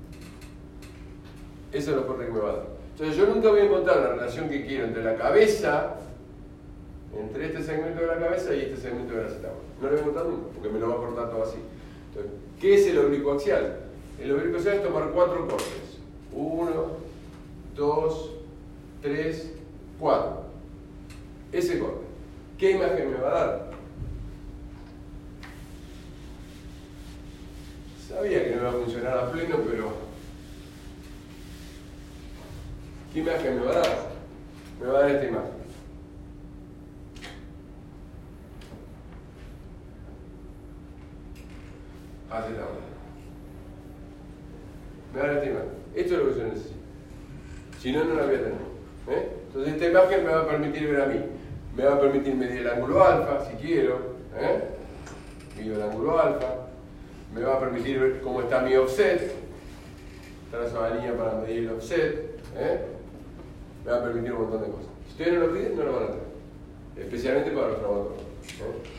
Eso es los cortes que me va a dar. Entonces yo nunca voy a encontrar la relación que quiero entre la cabeza, entre este segmento de la cabeza y este segmento de la acetábulo. No lo voy a encontrar nunca, porque me lo va a cortar todo así. Entonces, ¿qué es el oblicuo axial? El oblicuo axial es tomar cuatro cortes. Uno, dos, tres, cuatro. Ese corte. ¿Qué imagen me va a dar? Sabía que no iba a funcionar a pleno, pero ¿qué imagen me va a dar? Me va a dar esta imagen. Así está. Me va a dar esta imagen. Esto es lo que yo necesito. Si no, no la voy a tener. ¿Eh? Entonces esta imagen me va a permitir ver a mí. Me va a permitir medir el ángulo alfa, si quiero. ¿Eh? Mido el ángulo alfa. Me va a permitir ver cómo está mi offset. Trazo la línea para medir el offset. ¿Eh? Me va a permitir un montón de cosas. Si ustedes no lo piden, no lo van a tener. Especialmente para los traumatólogos. ¿Eh?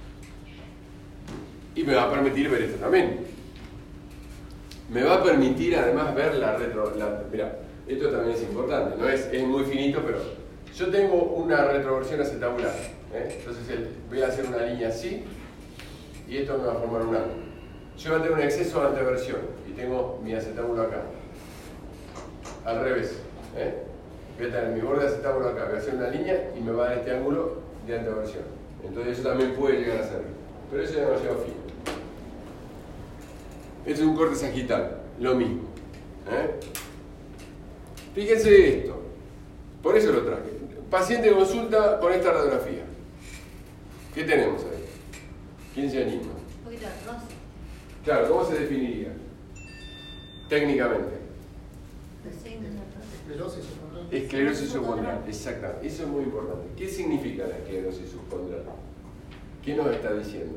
Y me va a permitir ver esto también. Me va a permitir además ver la retro... La, mirá, esto también es importante. No es, es muy finito, pero yo tengo una retroversión acetabular. ¿eh? Entonces el, voy a hacer una línea así y esto me va a formar un ángulo. yo voy a tener un exceso de anteversión y tengo mi acetábulo acá. Al revés. ¿eh? Voy a tener mi borde de acetábulo acá, voy a hacer una línea y me va a dar este ángulo de anteversión. Entonces eso también puede llegar a ser. Pero eso es demasiado fino. Este es un corte sagital, lo mismo. ¿eh? Fíjense esto. Por eso lo traje. Paciente consulta con esta radiografía. ¿Qué tenemos ahí? ¿Quién se anima? Un poquito de artrosis. Claro, ¿cómo se definiría? Técnicamente. Esclerosis subcondral. Esclerosis subcondral, exactamente. Eso es muy importante. ¿Qué significa la esclerosis subcondral? ¿Qué nos está diciendo?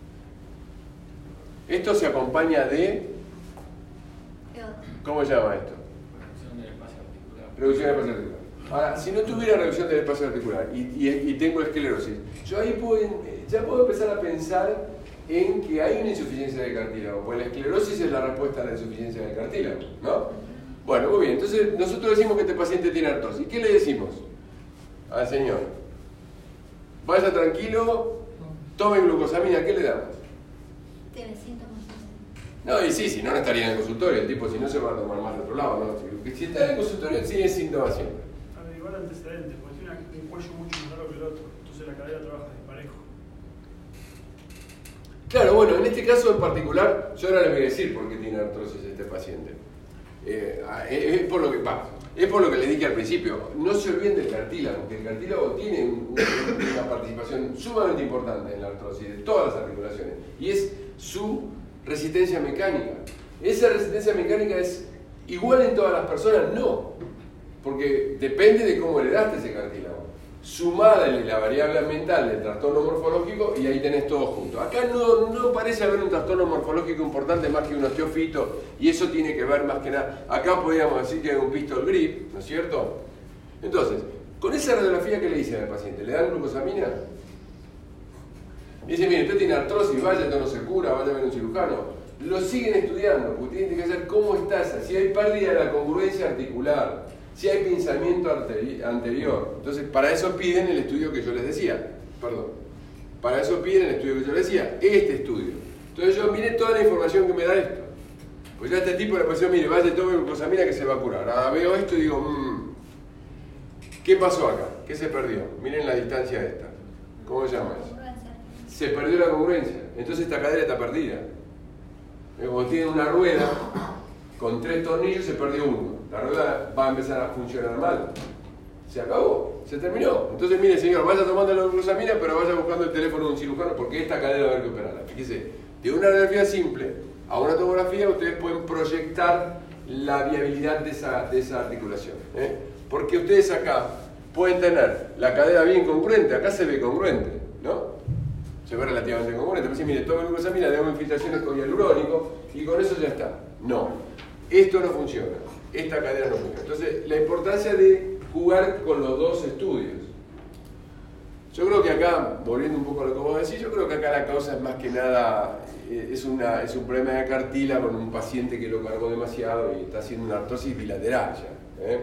Esto se acompaña de... ¿Cómo se llama esto? Reducción del espacio articular. Reducción del espacio articular. Ahora, si no tuviera reducción del espacio articular y, y, y tengo esclerosis, yo ahí puedo, ya puedo empezar a pensar en que hay una insuficiencia del cartílago, porque la esclerosis es la respuesta a la insuficiencia del cartílago, ¿no? Bueno, muy bien, entonces nosotros decimos que este paciente tiene artrosis. ¿Qué le decimos al señor? Vaya tranquilo, tome glucosamina, ¿qué le damos? Tiene síntomas. No, y sí, si no, no estaría en el consultorio, el tipo si no se va a tomar más de otro lado, ¿no? Si está en el consultorio, tiene síntomas siempre. Averiguar antecedentes, porque tiene un cuello mucho más largo que el otro, entonces la cadera trabaja desparejo. Claro, bueno, en este caso en particular, yo ahora les voy a decir por qué tiene artrosis este paciente. Eh, es, por lo que, va, es por lo que le dije al principio, no se olviden del cartílago, porque el cartílago tiene un, un, una participación sumamente importante en la artrosis de todas las articulaciones, y es su resistencia mecánica. ¿Esa resistencia mecánica es igual en todas las personas? No, porque depende de cómo heredaste ese cartílago. Sumada la variable ambiental del trastorno morfológico y ahí tenés todo junto. Acá no, no parece haber un trastorno morfológico importante más que un osteofito y eso tiene que ver más que nada. Acá podríamos decir que hay un pistol grip, ¿no es cierto? Entonces, con esa radiografía que le dicen al paciente, ¿le dan glucosamina? Dice, mire, usted tiene artrosis, vaya, esto no se cura, vaya a ver un cirujano. Lo siguen estudiando, porque tienen que saber cómo está esa, si hay pérdida de la congruencia articular, si hay pinzamiento anterior. Entonces, para eso piden el estudio que yo les decía. Perdón. Para eso piden el estudio que yo les decía. Este estudio. Entonces yo miré toda la información que me da esto. Pues ya este tipo le pareció, mire, vaya, tome glucosamina que se va a curar. Ahora veo esto y digo, mmm, ¿qué pasó acá? ¿Qué se perdió? Miren la distancia esta. ¿Cómo se llama eso? Se perdió la congruencia. Entonces esta cadera está perdida. Como tiene una rueda, con tres tornillos se perdió uno. La rueda va a empezar a funcionar mal. Se acabó, se terminó. Entonces, mire, señor, vaya tomando la glucosamina, pero vaya buscando el teléfono de un cirujano porque esta cadera va a haber que operarla. Fíjese, de una radiografía simple a una tomografía, ustedes pueden proyectar la viabilidad de esa, de esa articulación. ¿eh? Porque ustedes acá pueden tener la cadera bien congruente, acá se ve congruente, ¿no? Se ve relativamente congruente. Entonces, mire, tome glucosamina, le damos infiltraciones con hialurónico y con eso ya está. No, esto no funciona. Esta cadera no funciona. Entonces, la importancia de jugar con los dos estudios. Yo creo que acá, volviendo un poco a lo que vos decís, yo creo que acá la causa es más que nada, es, una, es un problema de cartílago con un paciente que lo cargó demasiado y está haciendo una artrosis bilateral ya. ¿eh?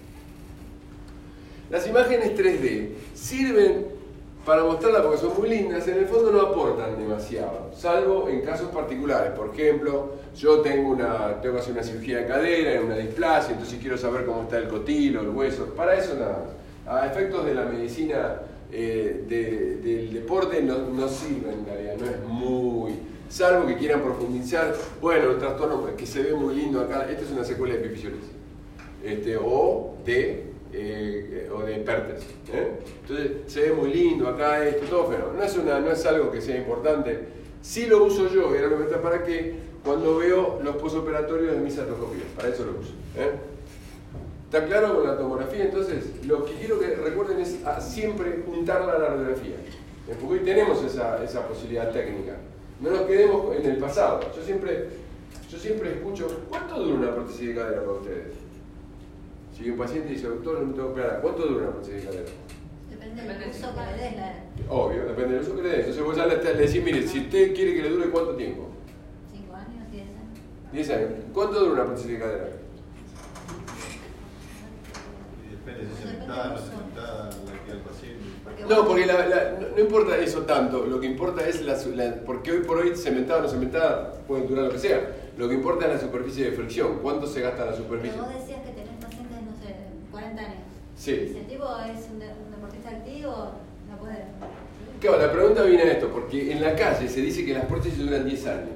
Las imágenes tres D sirven para mostrarlas porque son muy lindas, en el fondo no aportan demasiado, salvo en casos particulares. Por ejemplo, yo tengo, una, tengo que hacer una cirugía de cadera, una displasia, entonces quiero saber cómo está el cotilo, el hueso, para eso nada más. A efectos de la medicina eh, de, del deporte no, no sirve en realidad, no es muy... Salvo que quieran profundizar, bueno, el trastorno que se ve muy lindo acá, esta es una secuela de epifisionesis, este, o de... Eh, o de Perthes. ¿eh? Entonces se ve muy lindo acá esto, todo, pero no es, una, no es algo que sea importante. Sí lo uso yo, y ahora me está para qué, cuando veo los postoperatorios de mis artroscopías, para eso lo uso. ¿eh? ¿Está claro con la tomografía? Entonces, lo que quiero que recuerden es a siempre juntarla a la radiografía. ¿eh? Porque hoy tenemos esa, esa posibilidad técnica. No nos quedemos en el pasado. Yo siempre, yo siempre escucho, ¿cuánto dura una prótesis de cadera para ustedes? Si un paciente dice, doctor, no me tengo que operar, ¿cuánto dura una prótesis de cadera? Depende del uso que le des. La... Obvio, depende del uso que le des. Entonces vos ya le, le decís, mire, si usted quiere que le dure, ¿cuánto tiempo? cinco años, diez años. diez años. ¿Cuánto dura una prótesis de cadera? Y depende si se sentada, no se sentada, la que al paciente. Porque porque No, vos- porque la, la- no, no importa eso tanto, lo que importa es la, su- la- porque hoy por hoy cementada o no cementada puede durar lo que sea, lo que importa es la superficie de fricción, cuánto se gasta la superficie. Pero vos decías que tenés pacientes, no sé, cuarenta años. Sí. Y si el tipo es un, de- un deportista activo, no puede. Claro, la pregunta viene a esto, porque en la calle se dice que las prótesis duran diez años.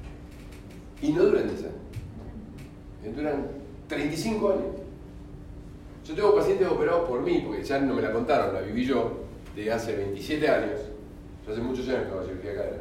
Y no duran diez años. Eh, Duran treinta y cinco años. Yo tengo pacientes operados por mí, porque ya no me la contaron, la viví yo, de hace veintisiete años. Yo hace muchos años que hago cirugía de cadera.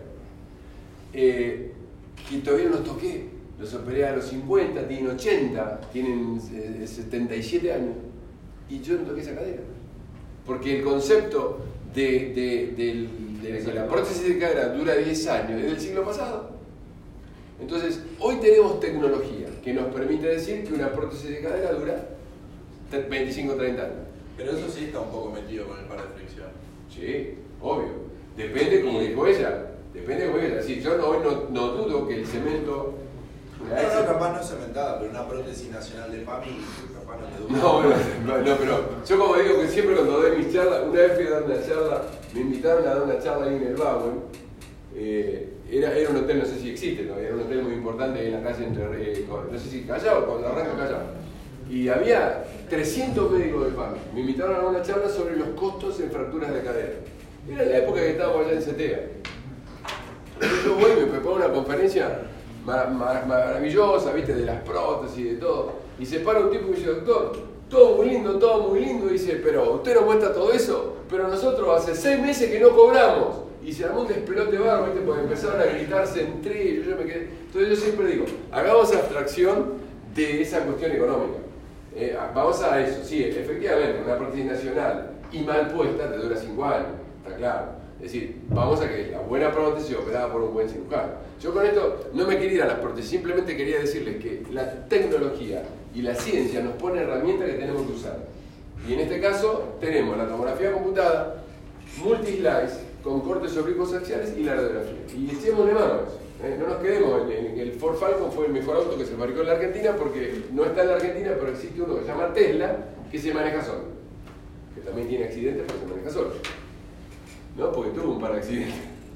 Eh, que todavía no los toqué. Los operé a los cincuenta, tienen ochenta, tienen eh, setenta y siete años. Y yo no toqué esa cadera. Porque el concepto de, de, del- de que la prótesis de cadera dura diez años es del siglo pasado. Entonces, hoy tenemos tecnología que nos permite decir que una prótesis de cadera dura veinticinco o treinta años. Pero eso sí está un poco metido con el par de fricción. Sí, obvio. Depende, como dijo ella. Depende como ella. Sí, yo no, hoy no, no dudo que el cemento. No, no, capaz no cementada, pero una prótesis nacional de PAMI, capaz no te dura. No, no, no, pero yo como digo que siempre cuando doy mis charlas, una vez fui a dar una charla, me invitaron a dar una charla ahí en el Bowen, eh, era, era un hotel, no sé si existe todavía, era un hotel muy importante ahí en la calle entre, eh, no sé si Callao, cuando arranca Callao. Y había trescientos médicos del PAMI. Me invitaron a dar una charla sobre los costos en fracturas de cadera. Era la época que estábamos allá en CETEA. Entonces yo voy y me preparo una conferencia mar- mar- maravillosa, viste, de las prótesis y de todo. Y se para un tipo y dice, doctor, todo muy lindo, todo muy lindo. Y dice, pero usted nos muestra todo eso, pero nosotros hace seis meses que no cobramos. Y se armó un despelote barro, viste, porque empezaron a gritarse entre ellos. Yo me quedé. Entonces yo siempre digo, hagamos abstracción de esa cuestión económica. Eh, vamos a eso, sí, efectivamente, una prótesis nacional y mal puesta te dura cinco años, está claro. Es decir, vamos a que la buena prótesis operada por un buen cirujano. Yo con esto no me quería ir a las prótesis, simplemente quería decirles que la tecnología y la ciencia nos pone herramientas que tenemos que usar. Y en este caso tenemos la tomografía computada, multi-slice, con cortes oblicuos axiales y la radiografía. Y echémosle mano a eso. ¿eh? No nos quedemos en, en el Ford Falcon, fue el mejor auto que se fabricó en la Argentina porque no está en la Argentina, pero existe uno que se llama Tesla, que se maneja solo. Que también tiene accidentes, pero se maneja solo. ¿No? Porque tuvo un par de accidentes.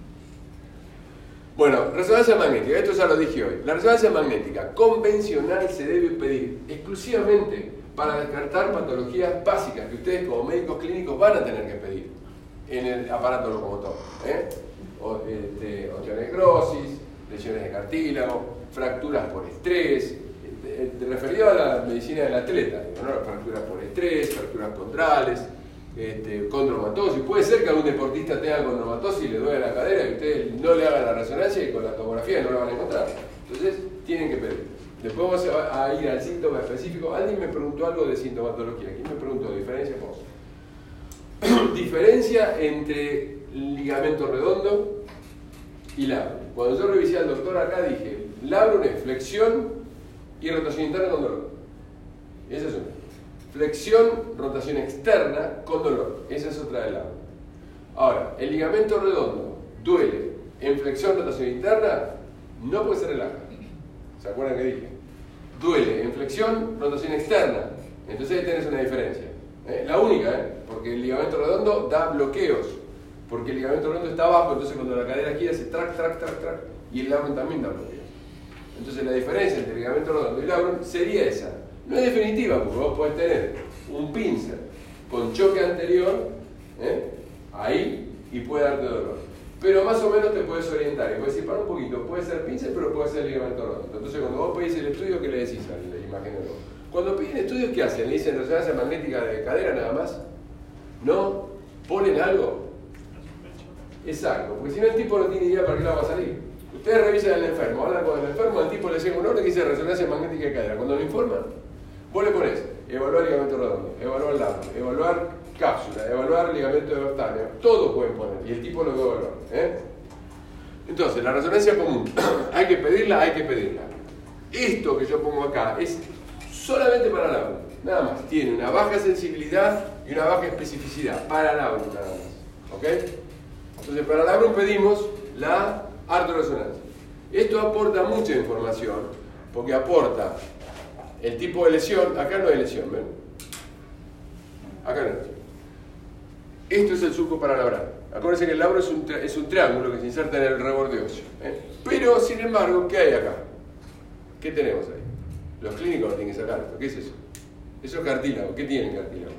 Bueno, resonancia magnética, esto ya lo dije hoy. La resonancia magnética convencional se debe pedir exclusivamente para descartar patologías básicas que ustedes como médicos clínicos van a tener que pedir en el aparato locomotor. ¿eh? O, este, osteonecrosis, lesiones de cartílago, fracturas por estrés, eh, eh, referido a la medicina del atleta, digo, ¿no? Fracturas por estrés, fracturas condrales, este, condromatosis. Puede ser que algún deportista tenga condromatosis y le duele la cadera y ustedes no le hagan la resonancia y con la tomografía no la van a encontrar. Entonces, tienen que pedir. Después vamos a, a ir al síntoma específico. Alguien me preguntó algo de sintomatología. ¿Quién me preguntó? ¿Diferencia? Vos. Diferencia entre ligamento redondo y labrum. Cuando yo revisé al doctor acá dije, labrum es flexión y rotación interna con dolor. Esa es una. Flexión, rotación externa con dolor. Esa es otra de labrum. Ahora, el ligamento redondo duele en flexión, rotación interna, no puede ser relaja. ¿Se acuerdan que dije? Duele en flexión, rotación externa. Entonces ahí tenés una diferencia. ¿Eh? La única, ¿eh? Porque el ligamento redondo da bloqueos. Porque el ligamento redondo está abajo, entonces cuando la cadera gira hace track, track, track, track. Y el labrum también da bloqueos. Entonces la diferencia entre el ligamento redondo y labrum sería esa. No es definitiva, porque vos podés tener un pincer con choque anterior, ¿eh? ahí, y puede darte dolor. Pero más o menos te puedes orientar y puedes decir, para un poquito, puede ser pincer, pero puede ser ligamento redondo. Entonces cuando vos pedís el estudio, ¿qué le decís al imaginólogo? Cuando piden estudios, ¿qué hacen? ¿Le dicen resonancia magnética de cadera nada más? ¿No? ¿Ponen algo? Exacto, porque si no el tipo no tiene idea para qué lado va a salir. Ustedes revisan al enfermo, hablan con el enfermo, el tipo le llega un orden que dice resonancia magnética de cadera. Cuando lo informan, vos le pones evaluar ligamento redondo, evaluar labrum, evaluar cápsula, evaluar ligamento de vertáneo, todo pueden poner y el tipo lo va a evaluar. ¿eh? Entonces, la resonancia común, hay que pedirla, hay que pedirla. Esto que yo pongo acá es solamente para labrum, nada más. Tiene una baja sensibilidad y una baja especificidad para labrum nada más. ¿Ok? Entonces, para labrum pedimos la artorresonancia. Esto aporta mucha información porque aporta el tipo de lesión. Acá no hay lesión, ¿ven? Acá no hay lesión. Esto es el surco para labrar. Acuérdense que el labro es un, es un triángulo que se inserta en el reborde óseo. ¿eh? Pero, sin embargo, ¿qué hay acá? ¿Qué tenemos ahí? Los clínicos lo tienen que sacar. ¿Qué es eso? Eso es cartílago. ¿Qué tiene el cartílago?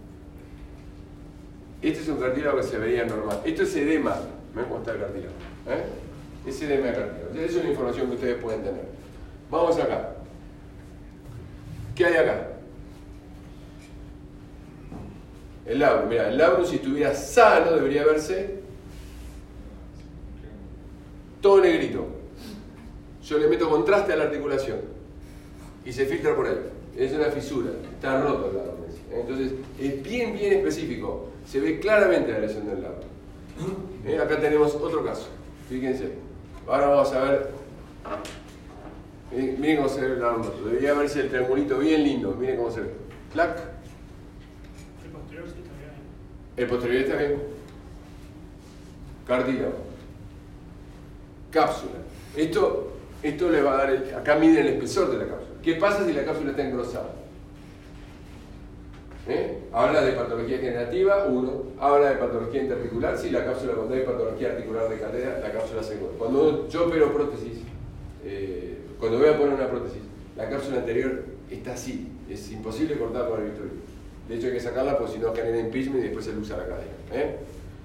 Este es un cartílago que se vería normal. Esto es edema. ¿Ven cómo está el cartílago? ¿Eh? Es edema de cartílago. Esa es una información que ustedes pueden tener. Vamos acá. ¿Qué hay acá? El labrum. Mira, el labrum, si estuviera sano, debería verse todo negrito. Yo le meto contraste a la articulación y se filtra por ahí. Es una fisura, está roto el labrum. Entonces, es bien, bien específico. Se ve claramente la lesión del labrum. ¿Eh? Acá tenemos otro caso. Fíjense. Ahora vamos a ver. Miren cómo se ve el labrum. Debería verse el triangulito bien lindo. Miren cómo se ve. Clac. El posterior sí está bien. El posterior está bien. Cartílago. Cápsula. Esto, esto le va a dar. El, acá mide el espesor de la cápsula. ¿Qué pasa si la cápsula está engrosada? ¿Eh? Habla de patología generativa, uno. Habla de patología interarticular. Si la cápsula, cuando hay patología articular de cadera, la cápsula se engrosa. Cuando yo opero prótesis, eh, cuando voy a poner una prótesis, la cápsula anterior está así. Es imposible cortarla con el bisturí. De hecho, hay que sacarla porque si no genera impeachment y después se le usa la cadera. ¿eh?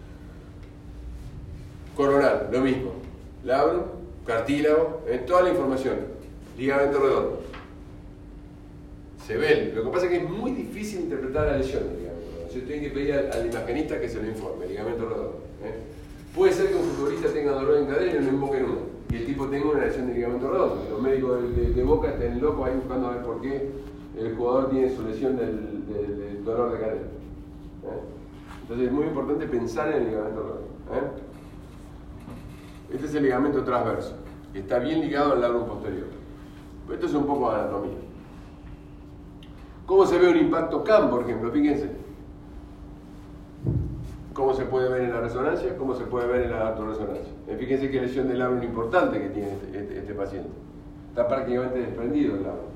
Coronal, lo mismo. Labrum, cartílago, ¿eh? Toda la información. Ligamento redondo. Se ve. Lo que pasa es que es muy difícil interpretar la lesión del ligamento redondo. Yo tengo que pedir al, al imagenista que se lo informe, ligamento redondo. ¿eh? Puede ser que un futbolista tenga dolor en cadera y no invoque en uno. Y el tipo tenga una lesión de ligamento redondo. Los médicos de, de, de Boca estén locos ahí buscando a ver por qué el jugador tiene su lesión del, del, del dolor de cadera. ¿eh? Entonces es muy importante pensar en el ligamento redondo. ¿eh? Este es el ligamento transverso, que está bien ligado al labrum posterior. Esto es un poco de anatomía. ¿Cómo se ve un impacto C A M, por ejemplo? Fíjense. ¿Cómo se puede ver en la resonancia? ¿Cómo se puede ver en la autorresonancia? Fíjense qué lesión del labrum importante que tiene este, este, este paciente. Está prácticamente desprendido el labrum.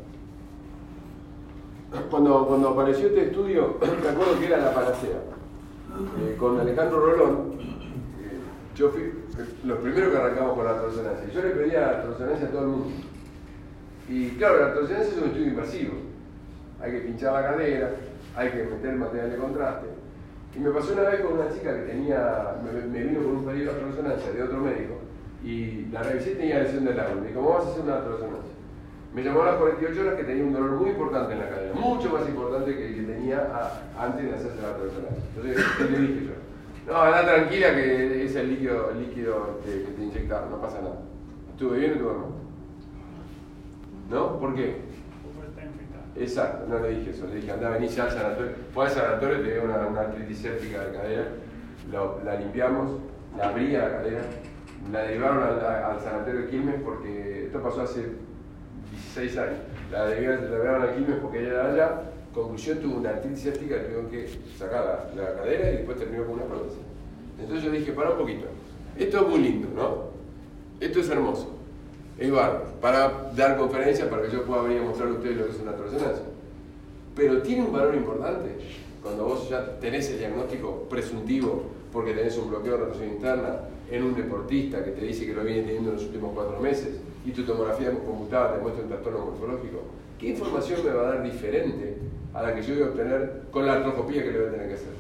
Cuando, cuando apareció este estudio, me acuerdo que era la panacea. Eh, con Alejandro Rolón, eh, yo fui los primeros que arrancamos con la autorresonancia. Yo le pedía la autorresonancia a todo el mundo. Y claro, la autorresonancia es un estudio invasivo. Hay que pinchar la cadera, hay que meter material de contraste. Y me pasó una vez con una chica que tenía, me, me vino con un pedido de autorresonancia de otro médico, y la revisé y tenía lesión del labrum. Me dijo, ¿cómo vas a hacer una autorresonancia? Me llamó a las cuarenta y ocho horas que tenía un dolor muy importante en la cadera, mucho más importante que el que tenía a, antes de hacerse la autorresonancia. Entonces, ¿qué le dije yo? No, anda tranquila que es el líquido, el líquido que, que te inyectaron, no pasa nada. ¿Estuve bien o estuve mal? ¿No? ¿Por qué? Exacto, no le dije eso, le dije anda, vení ya al sanatorio, fue al sanatorio, tenía una, una artritis séptica de cadera, lo, la limpiamos, la abría la cadera, la derivaron al, al sanatorio de Quilmes porque esto pasó hace dieciséis años, la derivaron al Quilmes porque ella era allá, conclusión tuvo una artritis séptica, tuvieron que sacar la, la cadera y después terminó con una prótesis. Entonces yo dije, para un poquito, esto es muy lindo, ¿no? Esto es hermoso. Es bárbaro, para dar conferencias, para que yo pueda venir a mostrar a ustedes lo que es una autorresonancia. Pero tiene un valor importante cuando vos ya tenés el diagnóstico presuntivo porque tenés un bloqueo de rotación interna en un deportista que te dice que lo viene teniendo en los últimos cuatro meses y tu tomografía computada te muestra un trastorno morfológico. ¿Qué información me va a dar diferente a la que yo voy a obtener con la artroscopía que le voy a tener que hacer?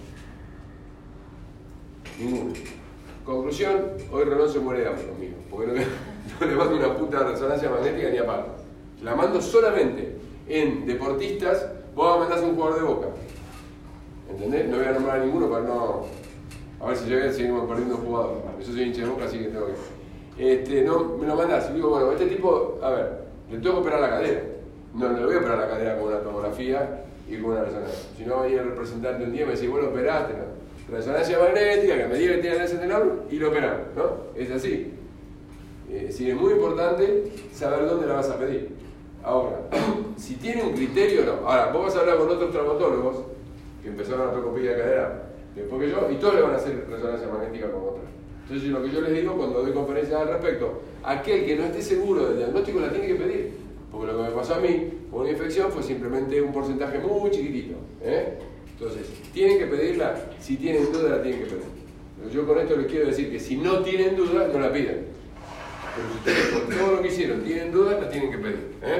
Ninguna. Conclusión, hoy Rolón se muere de hambre conmigo, porque no, no le mando una puta resonancia magnética ni a palo. La mando solamente en deportistas, vos mandás a un jugador de Boca. ¿Entendés? No voy a nombrar a ninguno para no... A ver si yo voy a seguir perdiendo un jugador. Yo soy hincha de Boca, así que tengo que... Este, no, me lo mandás y digo, bueno, este tipo, a ver, le tengo que operar la cadera. No, no le voy a operar la cadera con una tomografía y con una resonancia. Si no, va a ir el representante un día y me dice, bueno, operaste, ¿no? Resonancia magnética, que me diga que tiene lesión del labrum y lo operamos, ¿no? Es así. Eh, sí, es muy importante saber dónde la vas a pedir. Ahora, si tiene un criterio o no. Ahora, vos vas a hablar con otros traumatólogos que empezaron a artroscopía de cadera después que yo, y todos le van a hacer resonancia magnética como otra. Entonces, lo que yo les digo cuando doy conferencias al respecto, aquel que no esté seguro del diagnóstico la tiene que pedir. Porque lo que me pasó a mí con una infección fue simplemente un porcentaje muy chiquitito. ¿eh? Entonces, ¿tienen que pedirla? Si tienen duda, la tienen que pedir. Pero yo con esto les quiero decir que si no tienen duda, no la pidan. Pero si ustedes con todo lo que hicieron tienen duda, la tienen que pedir. ¿eh?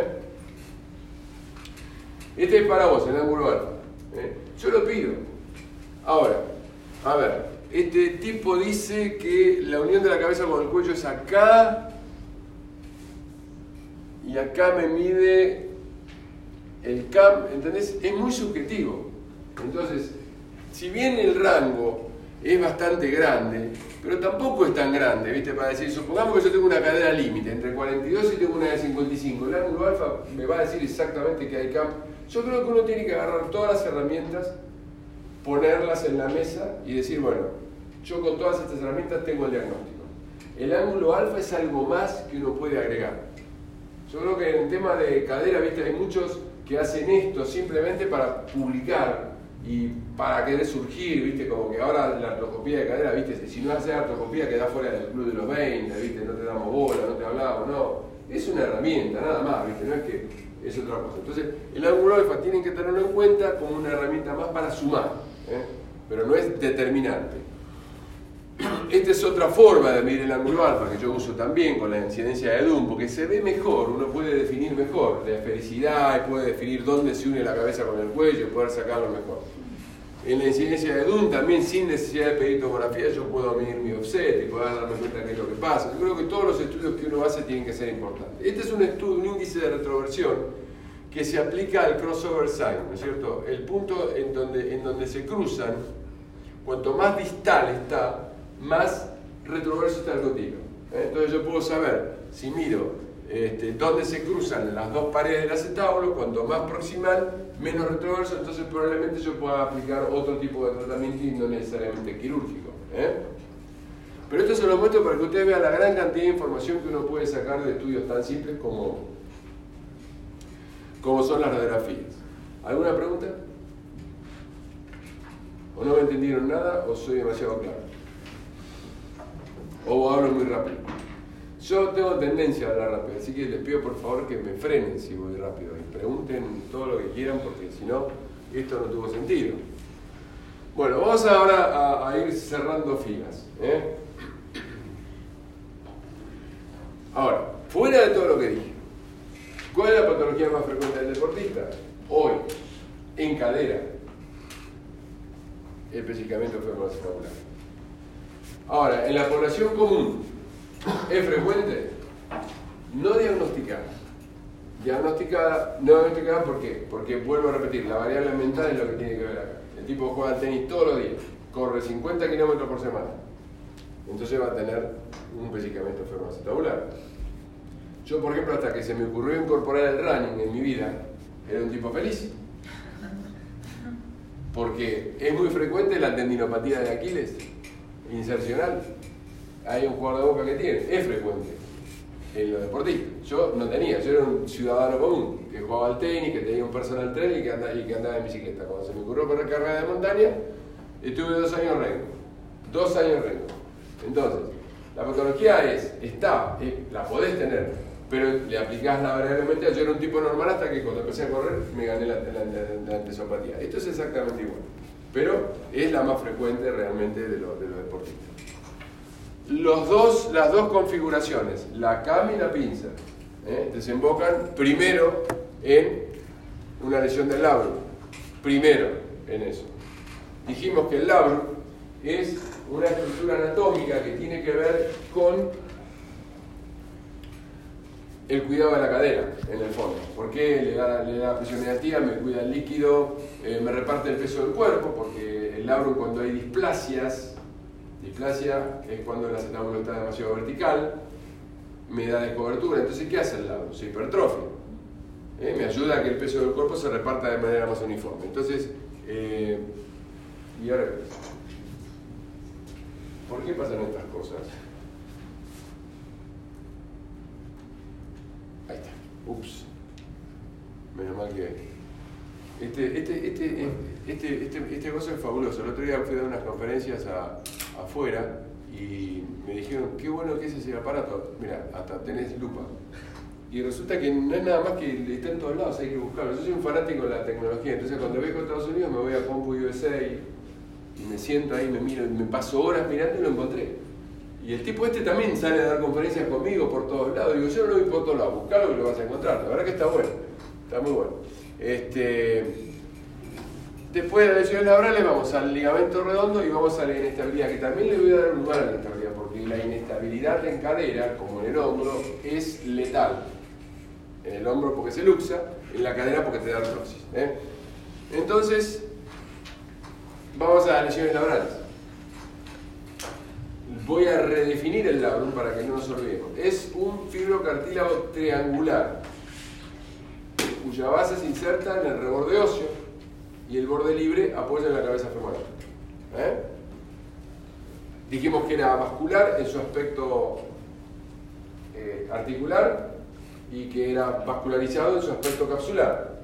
Este es para vos, el ángulo alfa. ¿eh? Yo lo pido. Ahora, a ver, este tipo dice que la unión de la cabeza con el cuello es acá y acá me mide el cam, ¿entendés? Es muy subjetivo. Entonces, si bien el rango es bastante grande, pero tampoco es tan grande, ¿viste? Para decir, supongamos que yo tengo una cadera límite entre cuarenta y dos y tengo una de cincuenta y cinco, el ángulo alfa me va a decir exactamente que hay cam. Yo creo que uno tiene que agarrar todas las herramientas, ponerlas en la mesa y decir, bueno, yo con todas estas herramientas tengo el diagnóstico. El ángulo alfa es algo más que uno puede agregar. Yo creo que en el tema de cadera, ¿viste? Hay muchos que hacen esto simplemente para publicar y para querer surgir, ¿viste? Como que ahora la artroscopía de cadera, ¿viste? Si no haces artroscopía quedás fuera del club de los veinte, ¿viste? No te damos bola, no te hablamos, no. Es una herramienta, nada más, ¿viste? No es que es otra cosa. Entonces, el ángulo alfa tienen que tenerlo en cuenta como una herramienta más para sumar, ¿eh? Pero no es determinante. Esta es otra forma de medir el ángulo alfa que yo uso también con la incidencia de Dunn, porque se ve mejor, uno puede definir mejor la esfericidad y puede definir dónde se une la cabeza con el cuello y poder sacarlo mejor. En la incidencia de Dunn también sin necesidad de pedir tomografía yo puedo medir mi offset y poder darme cuenta de qué es lo que pasa. Yo creo que todos los estudios que uno hace tienen que ser importantes. Este es un estudio, un índice de retroversión que se aplica al crossover sign, ¿no es cierto? El punto en donde, en donde se cruzan, cuanto más distal está, más retroverso está el contiguo. ¿eh? Entonces yo puedo saber, si miro este, dónde se cruzan las dos paredes del acetábulo, cuanto más proximal, menos retroverso, entonces probablemente yo pueda aplicar otro tipo de tratamiento y no necesariamente quirúrgico. ¿eh? Pero esto se lo muestro para que ustedes vean la gran cantidad de información que uno puede sacar de estudios tan simples como, como son las radiografías. ¿Alguna pregunta? ¿O no me entendieron nada o soy demasiado claro? O hablo muy rápido. Yo tengo tendencia a hablar rápido, así que les pido por favor que me frenen si voy rápido y pregunten todo lo que quieran, porque si no, esto no tuvo sentido. Bueno, vamos ahora a, a ir cerrando filas. ¿eh? Ahora, fuera de todo lo que dije, ¿cuál es la patología más frecuente del deportista? Hoy, en cadera, el pellizcamiento femoroescapular. Ahora, en la población común, ¿es frecuente? No diagnosticada. Diagnosticada, no diagnosticada, ¿por qué? Porque, vuelvo a repetir, la variable mental es lo que tiene que ver acá. El tipo juega al tenis todos los días, corre cincuenta kilómetros por semana. Entonces va a tener un pellizcamiento femoroescapular. Yo, por ejemplo, hasta que se me ocurrió incorporar el running en mi vida, era un tipo feliz. Porque es muy frecuente la tendinopatía de Aquiles insercional. Hay un jugador de Boca que tiene, es frecuente en los deportistas. Yo no tenía, yo era un ciudadano común que jugaba al tenis, que tenía un personal trainer y que andaba, y que andaba en bicicleta. Cuando se me ocurrió correr carrera de montaña, estuve dos años rengo. Dos años rengo. Entonces, la patología es, está, es, la podés tener, pero le aplicás la variable mental. Yo era un tipo normal hasta que cuando empecé a correr me gané la, la, la, la antesopatía. Esto es exactamente igual, pero es la más frecuente realmente de, lo, de los deportistas. Los dos, las dos configuraciones, la cam y la pinza, ¿eh? desembocan primero en una lesión del labrum. Primero en eso. Dijimos que el labrum es una estructura anatómica que tiene que ver con el cuidado de la cadera, en el fondo. Porque le da, le da presión negativa, me cuida el líquido, eh, me reparte el peso del cuerpo, porque el labrum, cuando hay displasias, displasia es cuando el acetábulo está demasiado vertical, me da descobertura. Entonces, ¿qué hace el labrum? Se hipertrofia. ¿Eh? Me ayuda a que el peso del cuerpo se reparta de manera más uniforme. Entonces, eh, y ahora, ¿por qué pasan estas cosas? Ahí está. Ups. Menos mal que... Este, este, este, este, este, este cosa es fabuloso. El otro día fui a dar unas conferencias a, afuera y me dijeron, qué bueno que es ese aparato. Mira, hasta tenés lupa. y resulta que no es nada más que está en todos lados, hay que buscarlo. Yo soy un fanático de la tecnología, entonces cuando viajo a Estados Unidos me voy a Compu U S A y, y me siento ahí, me miro, me paso horas mirando y lo encontré. Y el tipo este también sale a dar conferencias conmigo por todos lados. Digo, yo no lo voy por todos lados, buscalo y lo vas a encontrar. La verdad que está bueno, está muy bueno. Este, después de las lesiones laborales vamos al ligamento redondo y vamos a la inestabilidad, que también le voy a dar un lugar a la inestabilidad, porque la inestabilidad en cadera, como en el hombro, es letal. En el hombro porque se luxa, en la cadera porque te da artrosis. ¿eh? Entonces, vamos a las lesiones laborales. Voy a redefinir el labrum para que no nos olvidemos. Es un fibrocartílago triangular, cuya base se inserta en el reborde óseo y el borde libre apoya en la cabeza femoral. ¿Eh? Dijimos que era vascular en su aspecto eh, articular y que era vascularizado en su aspecto capsular.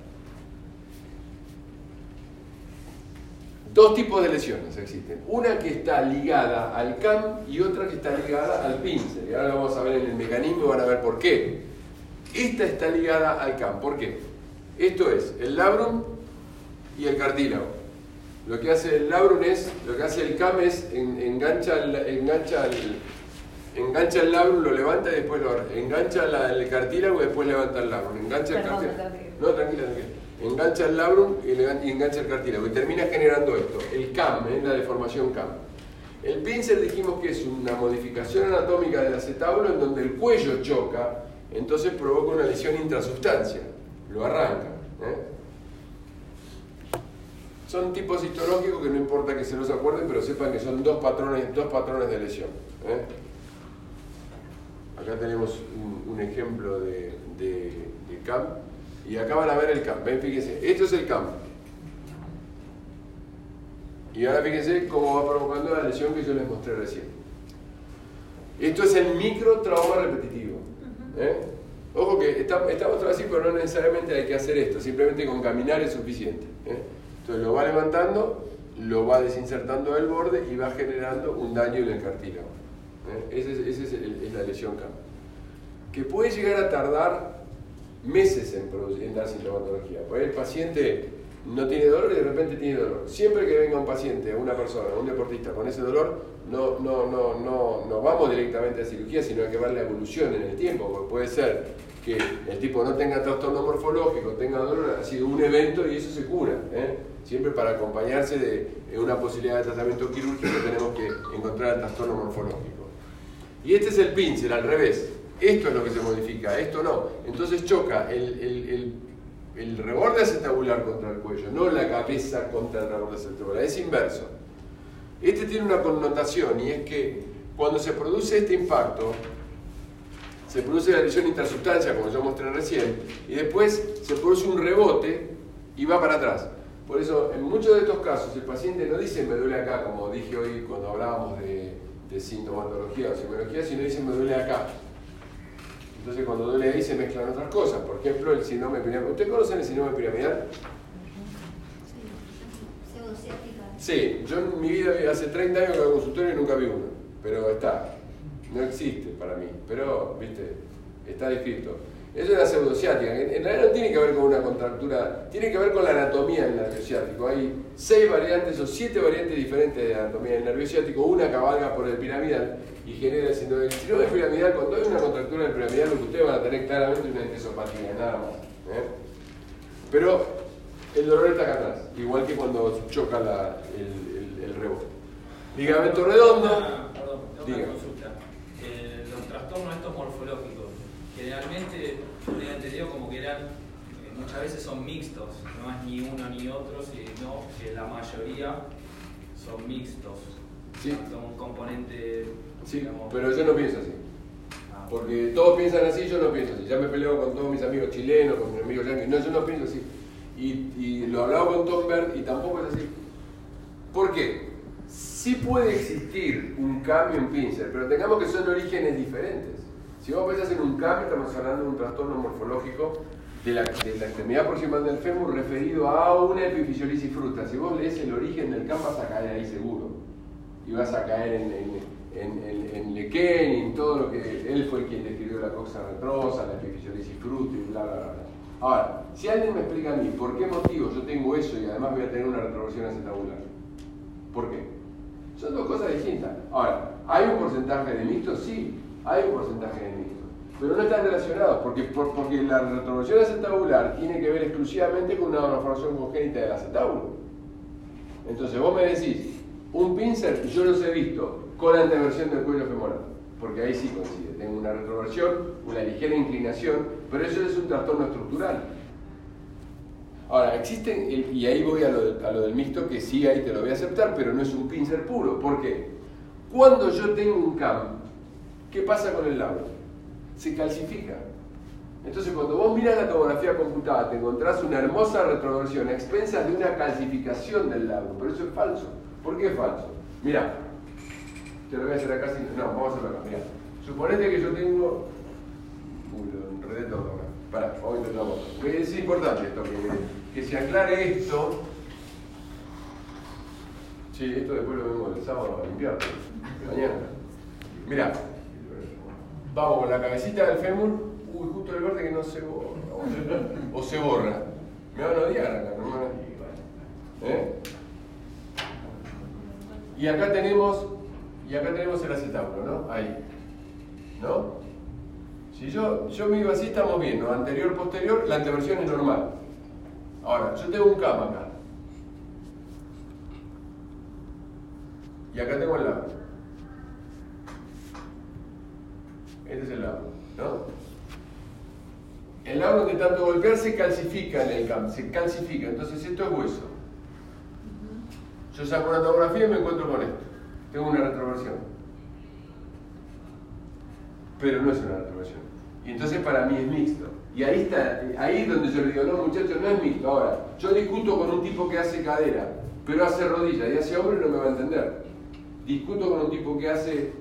Dos tipos de lesiones existen. Una que está ligada al C A M y otra que está ligada al pincer. Y ahora lo vamos a ver en el mecanismo y van a ver por qué. Esta está ligada al C A M. ¿Por qué? Esto es el labrum y el cartílago. Lo que hace el labrum es, lo que hace el C A M es en, engancha, el, engancha, el, engancha el labrum, lo levanta y después lo engancha la, el cartílago y después levanta el labrum. Engancha el Perdón, cartílago. tranquilo. No, tranquila, tranquila. Engancha el labrum y, le, y engancha el cartílago y termina generando esto, el C A M, ¿eh? La deformación C A M. El pincer dijimos que es una modificación anatómica del acetábulo en donde el cuello choca, entonces provoca una lesión intrasustancia, lo arranca. ¿eh? Son tipos histológicos que no importa que se los acuerden, pero sepan que son dos patrones, dos patrones de lesión. ¿eh? Acá tenemos un, un ejemplo de, de, de C A M. Y acá van a ver el C A M. Ven, fíjense, esto es el C A M. Y ahora fíjense cómo va provocando la lesión que yo les mostré recién. Esto es el microtrauma repetitivo. ¿eh? Ojo que está, estamos todos así, pero no necesariamente hay que hacer esto. Simplemente con caminar es suficiente. ¿eh? Entonces lo va levantando, lo va desinsertando del borde y va generando un daño en el cartílago. ¿eh? Esa es, ese es, el, es la lesión C A M. Que puede llegar a tardar meses en, en dar sintomatología. Porque el paciente no tiene dolor y de repente tiene dolor. Siempre que venga un paciente, una persona, un deportista con ese dolor, no, no, no, no, no vamos directamente a cirugía, sino hay que ver la evolución en el tiempo, porque puede ser que el tipo no tenga trastorno morfológico, tenga dolor, ha sido un evento y eso se cura. ¿eh? Siempre para acompañarse de una posibilidad de tratamiento quirúrgico tenemos que encontrar el trastorno morfológico. Y este es el pincer, al revés. Esto es lo que se modifica, esto no. Entonces choca el, el, el, el reborde acetabular contra el cuello, no la cabeza contra el reborde acetabular, es inverso. Este tiene una connotación y es que cuando se produce este impacto, se produce la lesión intersustancia, como yo mostré recién, y después se produce un rebote y va para atrás. Por eso, en muchos de estos casos, el paciente no dice me duele acá, como dije hoy cuando hablábamos de, de sintomatología o psicología, sino dice me duele acá. Entonces cuando duele ahí se mezclan otras cosas. Por ejemplo, el síndrome piramidal. ¿Ustedes conocen el síndrome piramidal? Sí, pseudociática. Sí, yo en mi vida hace treinta años que hago consultorio y nunca vi uno. Pero está. No existe para mí. Pero, viste, está descrito. Eso es la pseudociática. En, en realidad no tiene que ver con una contractura, tiene que ver con la anatomía del nervio ciático. Hay seis variantes o siete variantes diferentes de anatomía del nervio ciático. Una cabalga por el piramidal y genera el síndrome. El síndrome piramidal, cuando hay una contractura del piramidal, lo que ustedes van a tener claramente es una entesopatía, nada más. ¿eh? Pero el dolor está acá atrás, igual que cuando choca la, el, el, el rebote. Ligamento redondo. Ah, perdón, tengo Diga. una consulta. Eh, los trastornos estos morfológicos, generalmente yo tenía entendido como que eran, eh, muchas veces son mixtos, no es ni uno ni otro, sino que la mayoría son mixtos. Sí. Son un componente. Sí, digamos, pero yo no pienso así. ah, Porque todos piensan así, yo no pienso así. Ya me peleo con todos mis amigos chilenos, con mis amigos yanquis. No, yo no pienso así. Y, y lo hablaba con Tom Berg y tampoco es así. ¿Por qué? Sí puede existir un cambio en pincer, pero tengamos que son orígenes diferentes. Si vos pensás en un cambio, estamos hablando de un trastorno morfológico de la, de la extremidad proximal del fémur referido a una epifisiolisis fruta. Si vos lees el origen del cambio, vas a caer ahí seguro. Y vas a caer en, en, en, en, en Lequén y en todo lo que... Él fue quien describió la coxa retrosa, la epifisiolisis fruto y bla, bla, bla. Ahora, si alguien me explica a mí por qué motivo yo tengo eso y además voy a tener una retroversión acetabular, ¿por qué? Son dos cosas distintas. Ahora, ¿hay un porcentaje de mixtos? Sí, hay un porcentaje de mixtos. Pero no están relacionados, porque, por, porque la retroversión acetabular tiene que ver exclusivamente con una malformación congénita del acetábulo. Entonces vos me decís, un pincer, yo los he visto con la anteversión del cuello femoral, porque ahí sí coincide. Tengo una retroversión, una ligera inclinación, pero eso es un trastorno estructural. Ahora, existen, y ahí voy a lo, a lo del mixto, que sí, ahí te lo voy a aceptar, pero no es un pincer puro. ¿Por qué? Cuando yo tengo un C A M, ¿qué pasa con el labro? Se calcifica. Entonces, cuando vos miras la tomografía computada, te encontrás una hermosa retroversión a expensas de una calcificación del labro, pero eso es falso. ¿Por qué es falso? Mirá, te lo voy a hacer acá sin... No, vamos a hacerlo acá, mirá. Suponete que yo tengo... Uy, lo enredé todo acá. Pará, vamos a intentarlo. Es importante esto, que, que se aclare esto. Sí, esto después lo vemos el sábado a limpiar. Mañana. Mirá. Vamos con la cabecita del fémur. Uy, justo el verde que no se borra. O se borra. Me van a odiar acá, hermano. ¿Eh? Y acá tenemos, y acá tenemos el acetábulo, ¿no? Ahí. ¿No? Si yo, yo me digo así, estamos bien, ¿no? Anterior, posterior, la anteversión es normal. Ahora, yo tengo un C A M acá. Y acá tengo el labro. Este es el labro, ¿no? El labro de tanto golpear se calcifica en el C A M, se calcifica, entonces esto es hueso. Yo saco una tomografía y me encuentro con esto. Tengo una retroversión. Pero no es una retroversión. Y entonces para mí es mixto. Y ahí está, ahí es donde yo le digo, no muchachos, no es mixto. Ahora, yo discuto con un tipo que hace cadera, pero hace rodilla y hace hombro y no me va a entender. Discuto con un tipo que hace...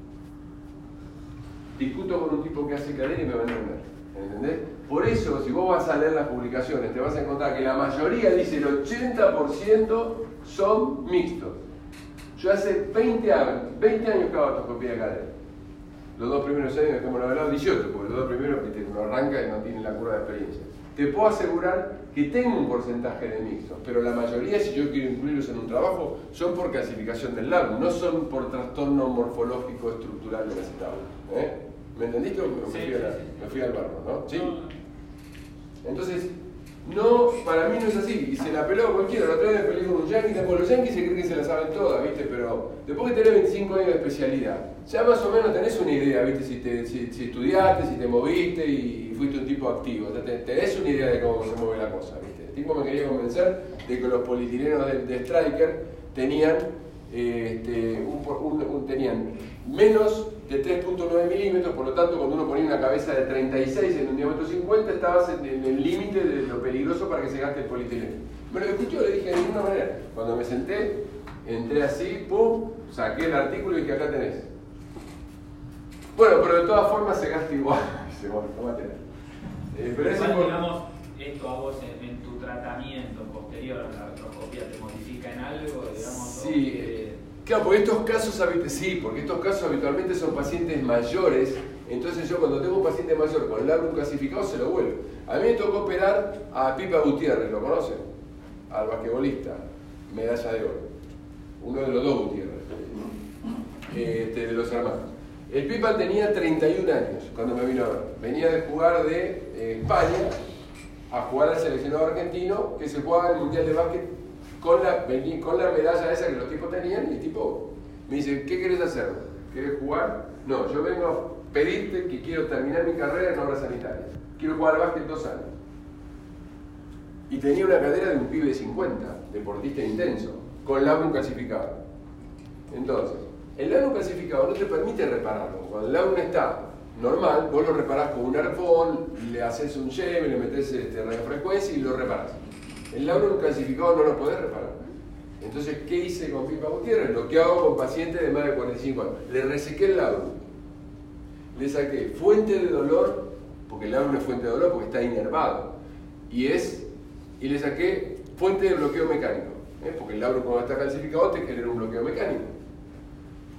Discuto con un tipo que hace cadera y me va a entender. ¿Entendés? Por eso, si vos vas a leer las publicaciones, te vas a encontrar que la mayoría dice el ochenta por ciento son mixtos. Yo hace veinte años, veinte años que hago artroscopía de cadera. Los dos primeros años, dejémoslo de lado, dieciocho, porque los dos primeros que uno arranca y no tiene la curva de experiencia. Te puedo asegurar que tengo un porcentaje de mixtos, pero la mayoría, si yo quiero incluirlos en un trabajo, son por calcificación del labro, no son por trastorno morfológico estructural del acetábulo. ¿Eh? ¿Me entendiste o me, Sí, fui, a la, sí, sí. me fui al barro, no? ¿Sí? Entonces, no, para mí no es así, y se la peló a cualquiera. La otra vez me peleé con un yanqui, pues los yanquis se creen que se la saben todas, ¿viste? Pero después que tenés veinticinco años de especialidad, ya más o menos tenés una idea, ¿viste? Si, te, si, si estudiaste, si te moviste y fuiste un tipo activo, o sea, te, tenés una idea de cómo se mueve la cosa, ¿viste? El tipo me quería convencer de que los polietileno de, de Stryker tenían, eh, este, un, un, un, tenían menos de tres punto nueve milímetros, por lo tanto cuando uno ponía una cabeza de treinta y seis en un diámetro cincuenta estabas en, en el límite de lo peligroso para que se gaste el polietileno. Me lo discutió, le dije de ninguna manera. Cuando me senté, entré así, pum, saqué el artículo y dije acá tenés. Bueno, pero de todas formas se gasta igual. Dice, bueno, tómate. Eh, pero es Igual, importante. digamos, esto a vos en, en tu tratamiento posterior a la artroscopía te modifica en algo, digamos. Sí, que... claro, porque estos casos, sí, porque estos casos habitualmente son pacientes mayores, entonces yo cuando tengo un paciente mayor con el labrum calcificado se lo vuelvo. A mí me tocó operar a Pipa Gutiérrez, ¿lo conocen? Al basquetbolista, medalla de oro. Uno de los dos Gutiérrez, este, de los hermanos. El Pipa tenía treinta y un años cuando me vino a ver. Venía de jugar de eh, España a jugar al seleccionado argentino que se jugaba en el Mundial de Básquet con la, con la medalla esa que los tipos tenían, y el tipo me dice, ¿qué querés hacer? ¿Querés jugar? No, yo vengo a pedirte que quiero terminar mi carrera en obras sanitarias. Quiero jugar al básquet dos años. Y tenía una cadera de un pibe de cincuenta, deportista intenso, con labrum calcificado. Entonces, el labrum calcificado no te permite repararlo. Cuando el labrum está normal, vos lo reparás con un arpón, le haces un lleve, le metés este, radiofrecuencia y lo reparás. El labrum calcificado no lo podés reparar. Entonces, ¿qué hice con Pipa Gutiérrez? Lo que hago con pacientes de más de cuarenta y cinco años. Le resequé el labrum. Le saqué fuente de dolor, porque el labrum es fuente de dolor porque está inervado. Y, es, y le saqué fuente de bloqueo mecánico. ¿eh? Porque el labrum cuando está calcificado te genera un bloqueo mecánico.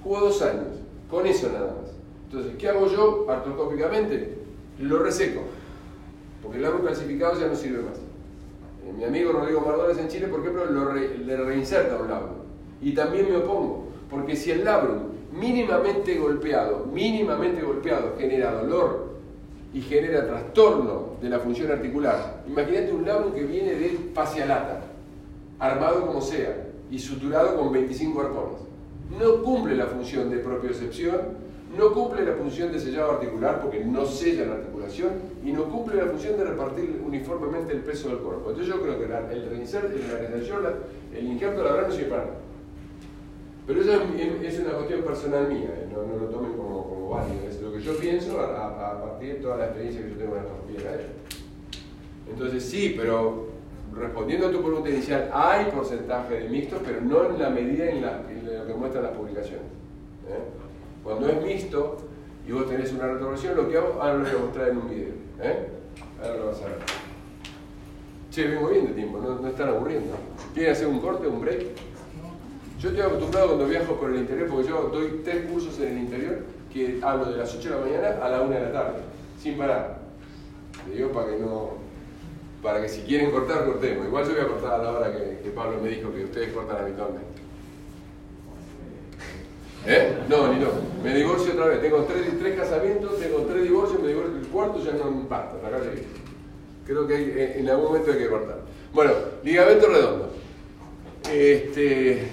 Jugó dos años, con eso nada más. Entonces, ¿qué hago yo artroscópicamente? Lo reseco, porque el labrum calcificado ya no sirve más. Eh, mi amigo Rodrigo Mardones en Chile, por ejemplo, lo re, le reinserta un labrum. Y también me opongo, porque si el labrum mínimamente golpeado, mínimamente golpeado genera dolor y genera trastorno de la función articular, imagínate un labrum que viene de fascialata, armado como sea, y suturado con veinticinco arpones. No cumple la función de propiocepción, no cumple la función de sellado articular porque no sella la articulación y no cumple la función de repartir uniformemente el peso del cuerpo. Entonces yo creo que la, el reinsert, la reinserción, el injerto lateral no sirve para nada. Pero eso es, es una cuestión personal mía, ¿eh? no, no lo tomen como, como válido, es lo que yo pienso a, a, a partir de toda la experiencia que yo tengo en la artroscopía cadera. Entonces sí, pero respondiendo a tu pregunta inicial, hay porcentaje de mixtos, pero no en la medida en, la, en lo que muestran las publicaciones. ¿eh? Cuando es mixto y vos tenés una retroversión, lo que hago, ahora lo voy a mostrar en un video. ¿eh? Ahora lo vas a ver. Che, vengo bien de tiempo, no, no están aburriendo. ¿Quieren hacer un corte, un break? Yo estoy acostumbrado cuando viajo por el interior, porque yo doy tres cursos en el interior, que hablo de las ocho de la mañana a la una de la tarde, sin parar. Le digo para que no, para que si quieren cortar, cortemos. Igual yo voy a cortar a la hora que, que Pablo me dijo que ustedes cortan habitualmente. ¿Eh? No, ni no. Me divorcio otra vez. Tengo tres, tres casamientos, tengo tres divorcios, me divorcio el cuarto, ya no basta. La calle. Creo que hay, en algún momento hay que cortar. Bueno, ligamento redondo. Este,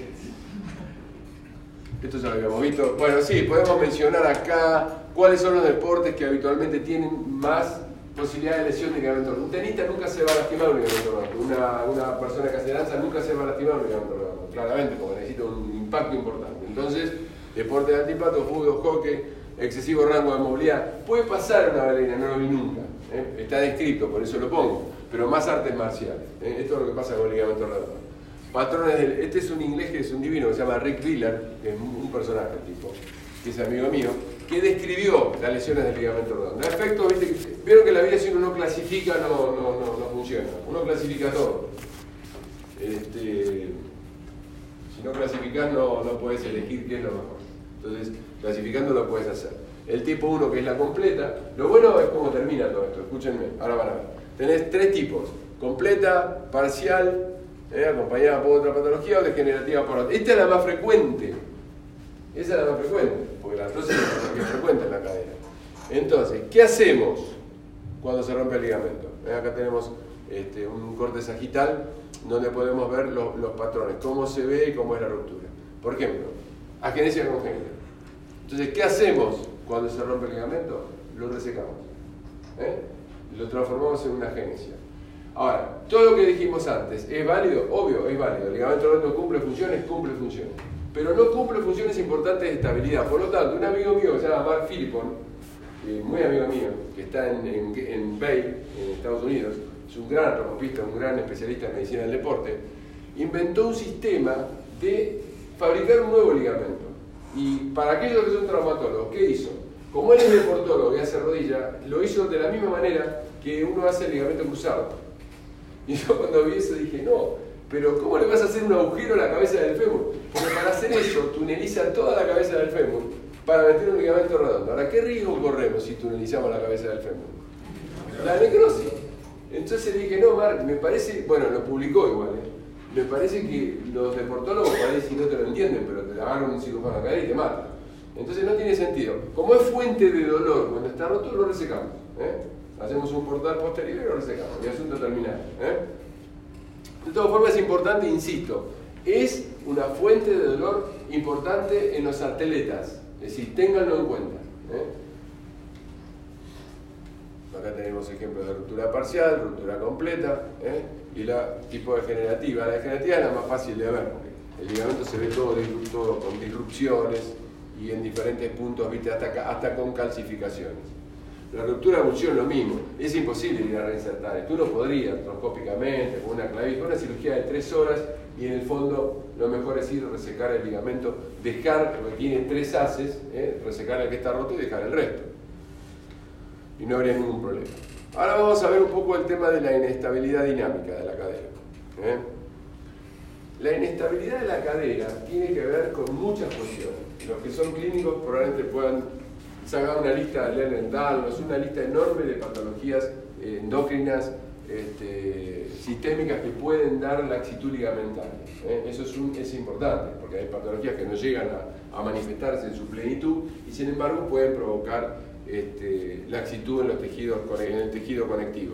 esto ya lo habíamos visto. Bueno, sí, podemos mencionar acá cuáles son los deportes que habitualmente tienen más posibilidad de lesión de ligamento redondo. Un tenista nunca se va a lastimar un ligamento redondo. Una, una persona que hace danza nunca se va a lastimar un ligamento redondo. Claramente, porque necesita un impacto importante. Entonces, deporte de alto impacto, fútbol, hockey, excesivo rango de movilidad. Puede pasar una bailarina, no lo vi nunca. ¿eh? Está descrito, por eso lo pongo. Pero más artes marciales. ¿eh? Esto es lo que pasa con el ligamento redondo. Patrones del, este es un inglés que es un divino, que se llama Rick Wheeler, que es un personaje tipo, que es amigo mío, que describió las lesiones del ligamento redondo. A efectos, ¿viste? Vieron que la vida si uno no clasifica no, no, no, no funciona. Uno clasifica todo. Este, si no clasificás no, no puedes elegir qué es lo mejor. Entonces, clasificando lo puedes hacer. El tipo uno, que es la completa, lo bueno es cómo termina todo esto. Escúchenme, ahora van a ver. Tenés tres tipos: completa, parcial, eh, acompañada por otra patología o degenerativa por otra. Esta es la más frecuente. Esa es la más frecuente, porque la artrosis es la patología frecuente en la cadera. Entonces, ¿qué hacemos cuando se rompe el ligamento? Eh, acá tenemos este, un corte sagital donde podemos ver los, los patrones, cómo se ve y cómo es la ruptura. Por ejemplo, agenesia congénita. Entonces, ¿qué hacemos cuando se rompe el ligamento? Lo resecamos. ¿eh? Lo transformamos en una agenesia. Ahora, todo lo que dijimos antes, ¿es válido? Obvio, es válido. El ligamento redondo cumple funciones, cumple funciones. Pero no cumple funciones importantes de estabilidad. Por lo tanto, un amigo mío que se llama Mark Philippon, eh, muy amigo mío, que está en, en, en Bay, en Estados Unidos, es un gran artroscopista, un gran especialista en medicina del deporte, inventó un sistema de fabricar un nuevo ligamento. Y para aquellos que son traumatólogos, ¿qué hizo? Como él es deportólogo y hace rodilla, lo hizo de la misma manera que uno hace el ligamento cruzado. Y yo cuando vi eso dije, no, pero ¿cómo le vas a hacer un agujero a la cabeza del fémur? Porque para hacer eso tunelizan toda la cabeza del fémur para meter un ligamento redondo. Ahora, ¿qué riesgo corremos si tunelizamos la cabeza del fémur? La necrosis. Entonces dije, no, Mark, me parece, bueno, lo publicó igual, ¿eh? Me parece que los deportólogos parece que no te lo entienden, pero te agarran un cirujano a caer y te matan. Entonces no tiene sentido. Como es fuente de dolor cuando está roto, lo resecamos. ¿eh? Hacemos un portal posterior y lo resecamos. Y asunto terminado. ¿eh? De todas formas es importante, insisto, es una fuente de dolor importante en los atletas. Es decir, ténganlo en cuenta. ¿eh? Acá tenemos ejemplos de ruptura parcial, ruptura completa, ¿eh? y la tipo degenerativa. La degenerativa es la más fácil de ver, porque el ligamento se ve todo, todo con disrupciones y en diferentes puntos, ¿viste? Hasta, hasta con calcificaciones. La ruptura de emulsión lo mismo, es imposible ir a reinsertar. Tú no podrías, artroscópicamente, con una clavícula, una cirugía de tres horas, y en el fondo lo mejor es ir a resecar el ligamento, dejar, porque tiene tres haces, ¿eh? resecar el que está roto y dejar el resto. Y no habría ningún problema. Ahora vamos a ver un poco el tema de la inestabilidad dinámica de la cadera. ¿eh? La inestabilidad de la cadera tiene que ver con muchas cuestiones. Los que son clínicos probablemente puedan sacar una lista de Lerner-Danlos, una lista enorme de patologías eh, endócrinas, este, sistémicas que pueden dar laxitud ligamentaria. ¿eh? Eso es, un, es importante, porque hay patologías que no llegan a, a manifestarse en su plenitud y sin embargo pueden provocar este, laxitud en, los tejidos, en el tejido conectivo.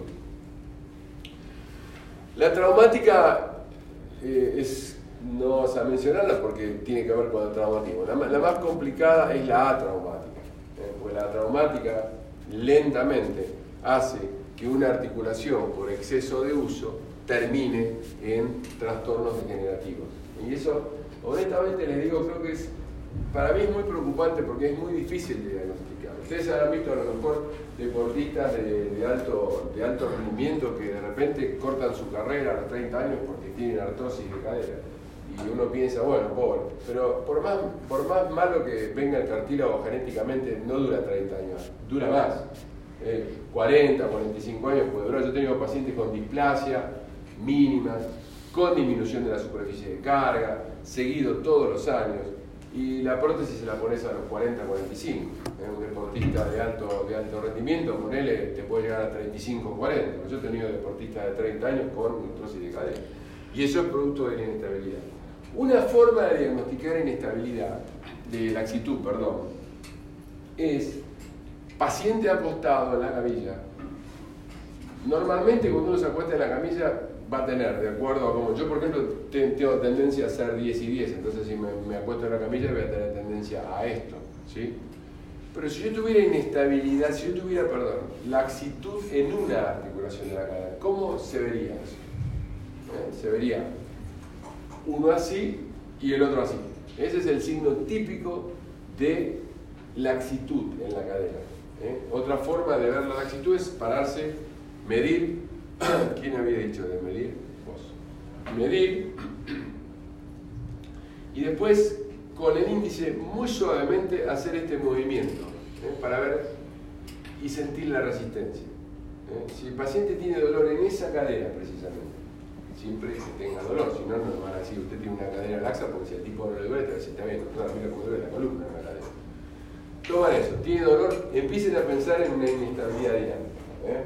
La traumática eh, es, no vas a mencionarla porque tiene que ver con el traumatismo. La, la más complicada es la atraumática, ¿eh? porque la traumática lentamente hace que una articulación por exceso de uso termine en trastornos degenerativos. Y eso, honestamente les digo, creo que es, para mí es muy preocupante porque es muy difícil de diagnosticar. Ustedes habrán visto a lo mejor deportistas de, de, alto, de alto rendimiento que de repente cortan su carrera a los treinta años porque tienen artrosis de cadera. Y uno piensa, bueno, pobre, pero por más, por más malo que venga el cartílago genéticamente, no dura treinta años, dura más. Eh, cuarenta, cuarenta y cinco años puede durar. Yo he tenido pacientes con displasia mínimas, con disminución de la superficie de carga, seguido todos los años, y la prótesis se la pones a los cuarenta, cuarenta y cinco. Eh, un deportista de alto, de alto rendimiento, con él te puede llegar a treinta y cinco, cuarenta. Yo he tenido deportistas de treinta años con artrosis de cadera. Y eso es producto de la inestabilidad. Una forma de diagnosticar inestabilidad, de laxitud, perdón, es paciente acostado en la camilla. Normalmente cuando uno se acuesta en la camilla va a tener, de acuerdo a cómo... Yo, por ejemplo, tengo tendencia a hacer diez y diez, entonces si me, me acuesto en la camilla voy a tener tendencia a esto, ¿sí? Pero si yo tuviera inestabilidad, si yo tuviera, perdón, laxitud en una articulación de la cadera, ¿cómo se vería eso? ¿Eh? Se vería uno así y el otro así. Ese es el signo típico de laxitud en la cadera. ¿Eh? Otra forma de ver la laxitud es pararse, medir. ¿Quién había dicho de medir? Vos. Medir. Y después, con el índice, muy suavemente hacer este movimiento, ¿eh? para ver y sentir la resistencia. ¿Eh? Si el paciente tiene dolor en esa cadera, precisamente, siempre que tenga dolor, si no, no le van a decir, usted tiene una cadera laxa, porque si el tipo no le duele, te va a decir, está bien, no, mira cómo duele la columna, no la cadera. Toman eso, tiene dolor, empiecen a pensar en una inestabilidad dinámica. ¿eh?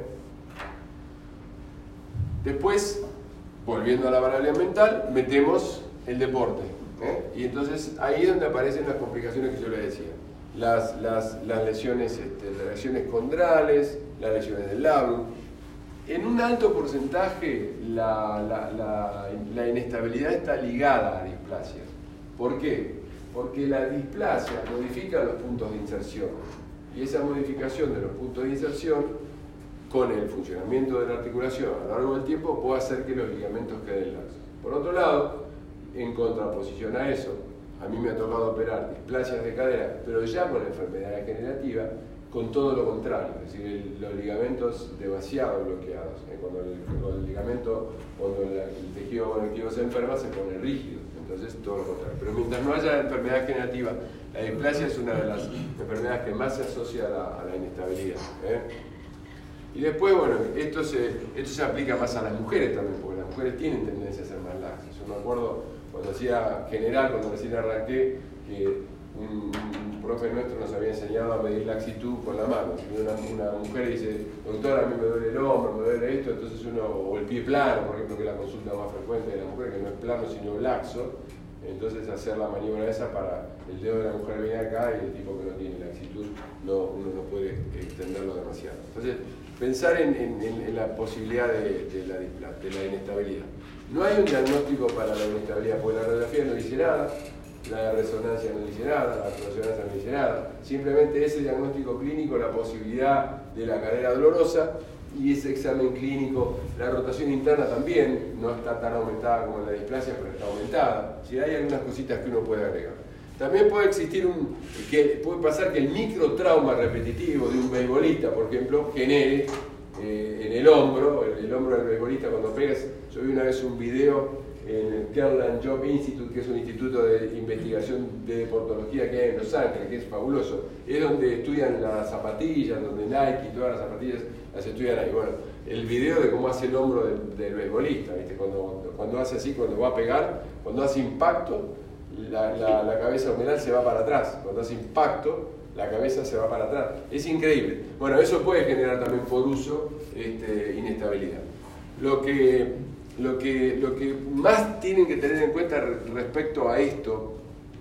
Después, volviendo a la variable mental, metemos el deporte. ¿eh? Y entonces ahí es donde aparecen las complicaciones que yo les decía. Las, las, las lesiones, este, las lesiones condrales, las lesiones del labrum. En un alto porcentaje la, la, la, la inestabilidad está ligada a displasias. ¿Por qué? Porque la displasia modifica los puntos de inserción y esa modificación de los puntos de inserción con el funcionamiento de la articulación a lo largo del tiempo puede hacer que los ligamentos queden laxos. Por otro lado, en contraposición a eso, a mí me ha tocado operar displasias de cadera, pero ya con enfermedad degenerativa, con todo lo contrario, es decir, el, los ligamentos demasiado bloqueados. ¿eh? Cuando, el, cuando el ligamento, cuando el, el tejido conectivo se enferma, se pone rígido. Entonces, todo lo contrario. Pero mientras no haya enfermedad degenerativa, la displasia es una de las enfermedades que más se asocia a la, a la inestabilidad. ¿eh? Y después, bueno, esto se, esto se aplica más a las mujeres también, porque las mujeres tienen tendencia a ser más laxas. Yo me acuerdo cuando hacía general, cuando recién arranqué, que un, un profe nuestro nos había enseñado a medir laxitud con la mano. Y una, una mujer dice, doctor, a mí me duele el hombro, me duele esto, entonces uno, o el pie plano, por ejemplo, que es la consulta más frecuente de la mujer, que no es plano sino laxo, entonces hacer la maniobra esa para el dedo de la mujer viene acá y el tipo que no tiene laxitud, no, uno no puede extenderlo demasiado. Entonces, pensar en, en, en la posibilidad de, de, la, de la inestabilidad. No hay un diagnóstico para la inestabilidad, porque la radiografía no dice nada, la resonancia no dice nada, la resonancia no dice nada. Simplemente ese diagnóstico clínico, la posibilidad de la cadera dolorosa y ese examen clínico, la rotación interna también no está tan aumentada como la displasia, pero está aumentada. Si hay algunas cositas que uno puede agregar. También puede existir un, que puede pasar que el microtrauma repetitivo de un beisbolista, por ejemplo, genere eh, en el hombro, el, el hombro del beisbolista cuando pegas. Yo vi una vez un video en el Kernland Job Institute, que es un instituto de investigación de deportología que hay en Los Ángeles, que es fabuloso. Es donde estudian las zapatillas, donde Nike y todas las zapatillas las estudian ahí. Bueno, el video de cómo hace el hombro del, del beisbolista, ¿viste? Cuando, cuando hace así, cuando va a pegar, cuando hace impacto, la, la, la cabeza abdominal se va para atrás. Cuando hace impacto, la cabeza se va para atrás. Es increíble. Bueno, eso puede generar también por uso este, inestabilidad. Lo que, lo, que, lo que más tienen que tener en cuenta respecto a esto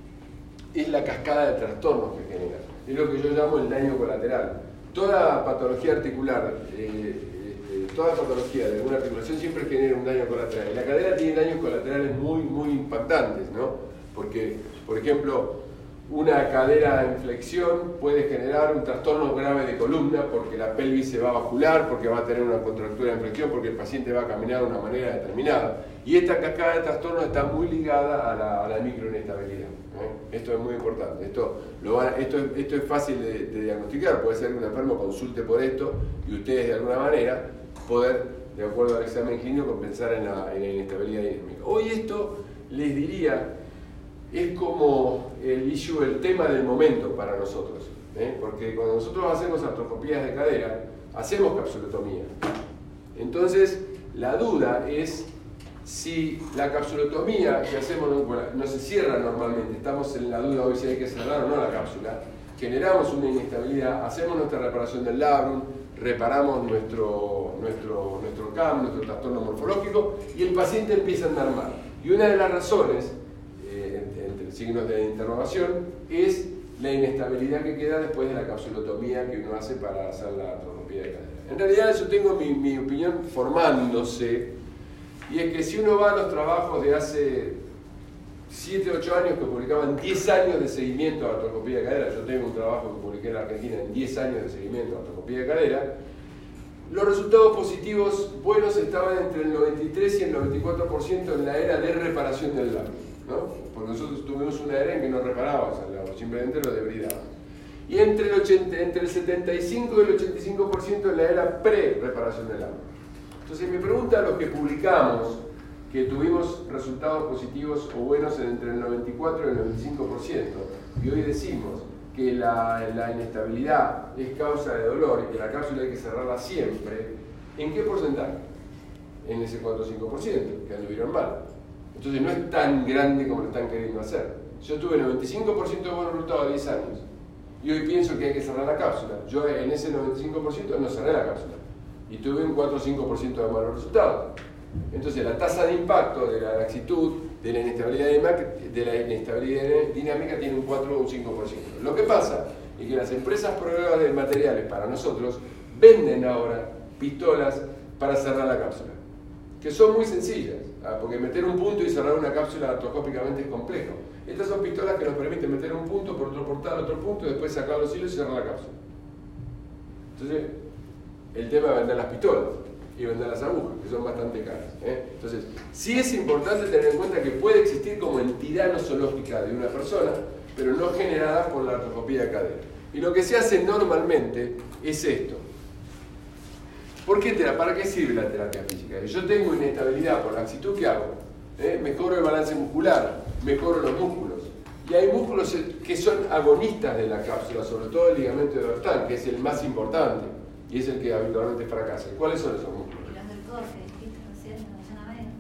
es la cascada de trastornos que genera. Es lo que yo llamo el daño colateral. Toda patología articular, eh, eh, toda patología de alguna articulación siempre genera un daño colateral. Y la cadera tiene daños colaterales muy, muy impactantes, ¿no? Porque, por ejemplo, una cadera en flexión puede generar un trastorno grave de columna porque la pelvis se va a bascular, porque va a tener una contractura en flexión, porque el paciente va a caminar de una manera determinada. Y esta cascada de trastornos está muy ligada a la, a la microinestabilidad. ¿eh? Esto es muy importante. Esto, lo va, esto, esto es fácil de, de diagnosticar. Puede ser que un enfermo consulte por esto y ustedes de alguna manera poder, de acuerdo al examen clínico, compensar en la, en la inestabilidad dinámica. Hoy esto les diría es como el issue, el tema del momento para nosotros, ¿eh? Porque cuando nosotros hacemos artroscopías de cadera, hacemos capsulotomía. Entonces, la duda es si la capsulotomía que hacemos no, bueno, no se cierra normalmente, estamos en la duda hoy si hay que cerrar o no la cápsula, generamos una inestabilidad, hacemos nuestra reparación del labrum, reparamos nuestro, nuestro, nuestro C A M, nuestro trastorno morfológico, y el paciente empieza a andar mal. Y una de las razones, entre signos de interrogación, es la inestabilidad que queda después de la capsulotomía que uno hace para hacer la artroscopía de cadera. En realidad yo tengo mi, mi opinión formándose, y es que si uno va a los trabajos de hace siete, ocho años que publicaban diez años de seguimiento a artroscopía de cadera, yo tengo un trabajo que publiqué en la Argentina en diez años de seguimiento a artroscopía de cadera, los resultados positivos buenos estaban entre el noventa y tres y el noventa y cuatro por ciento en la era de reparación del labio, ¿no? Porque nosotros tuvimos una era en que no reparábamos el labio, simplemente lo debridábamos. Y entre el, ochenta, entre el setenta y cinco y el ochenta y cinco por ciento en la era pre-reparación del labio. Entonces mi pregunta a los que publicamos que tuvimos resultados positivos o buenos entre el noventa y cuatro y el noventa y cinco por ciento, y hoy decimos que la, la inestabilidad es causa de dolor y que la cápsula hay que cerrarla siempre, ¿en qué porcentaje? En ese cuatro o cinco por ciento, que anduvieron mal. Entonces no es tan grande como lo están queriendo hacer. Yo tuve noventa y cinco por ciento de buenos resultados a diez años, y hoy pienso que hay que cerrar la cápsula. Yo en ese noventa y cinco por ciento no cerré la cápsula, y tuve un cuatro o cinco por ciento de malos resultados. Entonces la tasa de impacto de la laxitud, de la inestabilidad, de la inestabilidad dinámica tiene un cuatro o un cinco por ciento. Lo que pasa es que las empresas proveedoras de materiales para nosotros venden ahora pistolas para cerrar la cápsula, que son muy sencillas, ¿ah? Porque meter un punto y cerrar una cápsula artroscópicamente es complejo. Estas son pistolas que nos permiten meter un punto, por otro portal otro punto, y después sacar los hilos y cerrar la cápsula. Entonces, el tema es vender las pistolas y vender las agujas, que son bastante caras, ¿eh? Entonces, sí es importante tener en cuenta que puede existir como entidad nosológica de una persona, pero no generada por la artroscopía de cadera. Y lo que se hace normalmente es esto. ¿Por qué terapia? ¿Para qué sirve la terapia física? Yo tengo inestabilidad por la laxitud, ¿qué hago? ¿Eh? Mejoro el balance muscular, mejoro los músculos. Y hay músculos que son agonistas de la cápsula, sobre todo el ligamento de dorsal, que es el más importante y es el que habitualmente fracasa. ¿Cuáles son esos músculos? Los del core, que dijiste recién, en la zona media.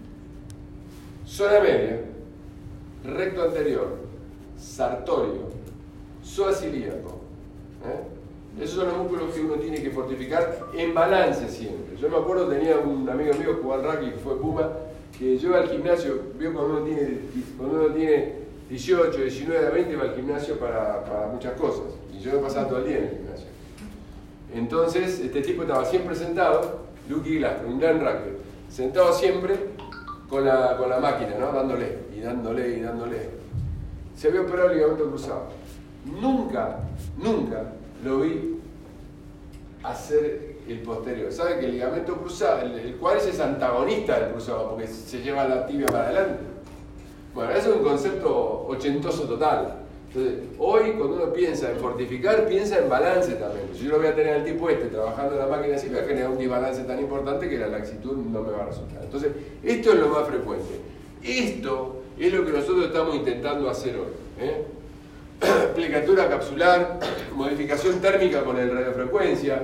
Zona media, recto anterior, sartorio, psoas ilíaco. ¿eh? Esos son los músculos que uno tiene que fortificar en balance siempre. Yo me acuerdo, tenía un amigo mío que jugó al rugby, que fue Puma, que yo iba al gimnasio, vio cuando uno tiene, cuando uno tiene dieciocho, diecinueve, veinte, va al gimnasio para, para muchas cosas. Y yo me pasaba todo el día en el gimnasio. Entonces, este tipo estaba siempre sentado, Lucky Glaster, un gran rugby, sentado siempre con la, con la máquina, ¿no? Dándole, y dándole, y dándole. Se había operado el ligamento cruzado. Nunca, nunca lo vi hacer el posterior. ¿Sabe que el ligamento cruzado, el, el cuádriceps es antagonista del cruzado, porque se lleva la tibia para adelante? Bueno, eso es un concepto ochentoso total. Entonces, hoy cuando uno piensa en fortificar, piensa en balance también. Si yo lo voy a tener al tipo este trabajando en la máquina así, voy a generar un desbalance tan importante que la laxitud no me va a resultar. Entonces, esto es lo más frecuente. Esto es lo que nosotros estamos intentando hacer hoy. ¿eh? Plecatura capsular, modificación térmica con el radiofrecuencia,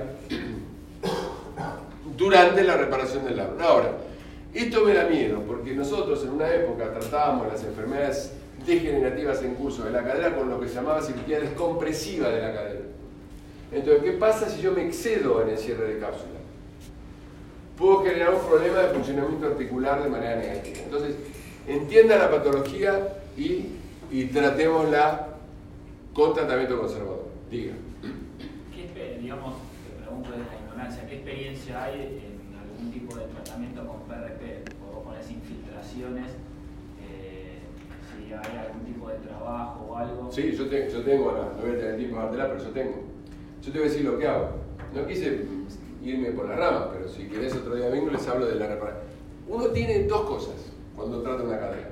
durante la reparación del labro. Ahora, esto me da miedo, porque nosotros en una época tratábamos las enfermedades degenerativas en curso de la cadera con lo que se llamaba cirugía descompresiva de la cadera. Entonces, ¿qué pasa si yo me excedo en el cierre de cápsula? Puedo generar un problema de funcionamiento articular de manera negativa. Entonces, entienda la patología y, y tratémosla con tratamiento conservador. Diga. ¿Qué, digamos, te pregunto desde la ignorancia, ¿qué experiencia hay en algún tipo de tratamiento con P R P? ¿O con las infiltraciones? Eh, si hay algún tipo de trabajo o algo. Sí, yo, te, yo tengo, no, no voy a tener tiempo de dártela, pero yo tengo. Yo te voy a decir lo que hago. No quise irme por las ramas, pero si querés otro día vengo les hablo de la reparación. Uno tiene dos cosas cuando trata una cadera.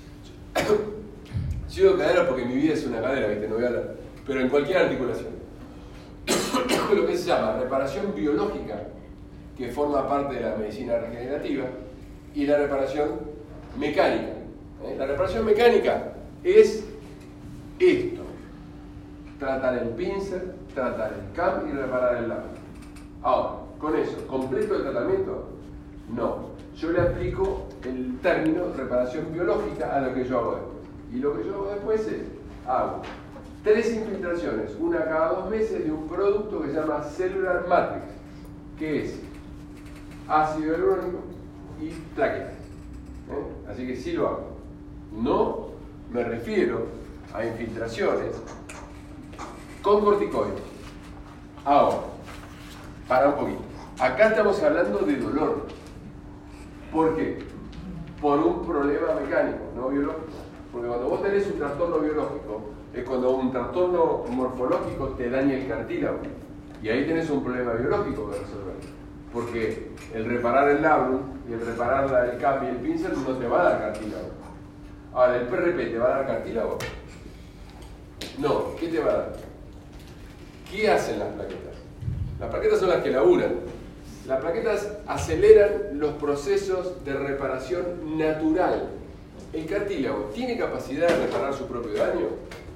Yo digo cadera porque mi vida es una cadera, ¿viste? No voy a hablar. Pero en cualquier articulación. Lo que se llama reparación biológica, que forma parte de la medicina regenerativa, y la reparación mecánica. ¿eh? La reparación mecánica es esto. Tratar el pincel, tratar el C A M y reparar el labro. Ahora, con eso, ¿completo el tratamiento? No. Yo le aplico el término reparación biológica a lo que yo hago después. Y lo que yo hago después es, hago tres infiltraciones, una cada dos meses, de un producto que se llama Cellular Matrix, que es ácido hialurónico y plaquetas. ¿eh? Así que sí lo hago. No me refiero a infiltraciones con corticoides. Ahora, para un poquito. Acá estamos hablando de dolor. ¿Por qué? Por un problema mecánico, no biológico. Porque cuando vos tenés un trastorno biológico, es cuando un trastorno morfológico te daña el cartílago. Y ahí tenés un problema biológico que resolver. Porque el reparar el labrum y el reparar la, el C A M y el pincel no te va a dar cartílago. Ahora, ¿el P R P te va a dar cartílago? No, ¿qué te va a dar? ¿Qué hacen las plaquetas? Las plaquetas son las que laburan. Las plaquetas aceleran los procesos de reparación natural. ¿El cartílago tiene capacidad de reparar su propio daño?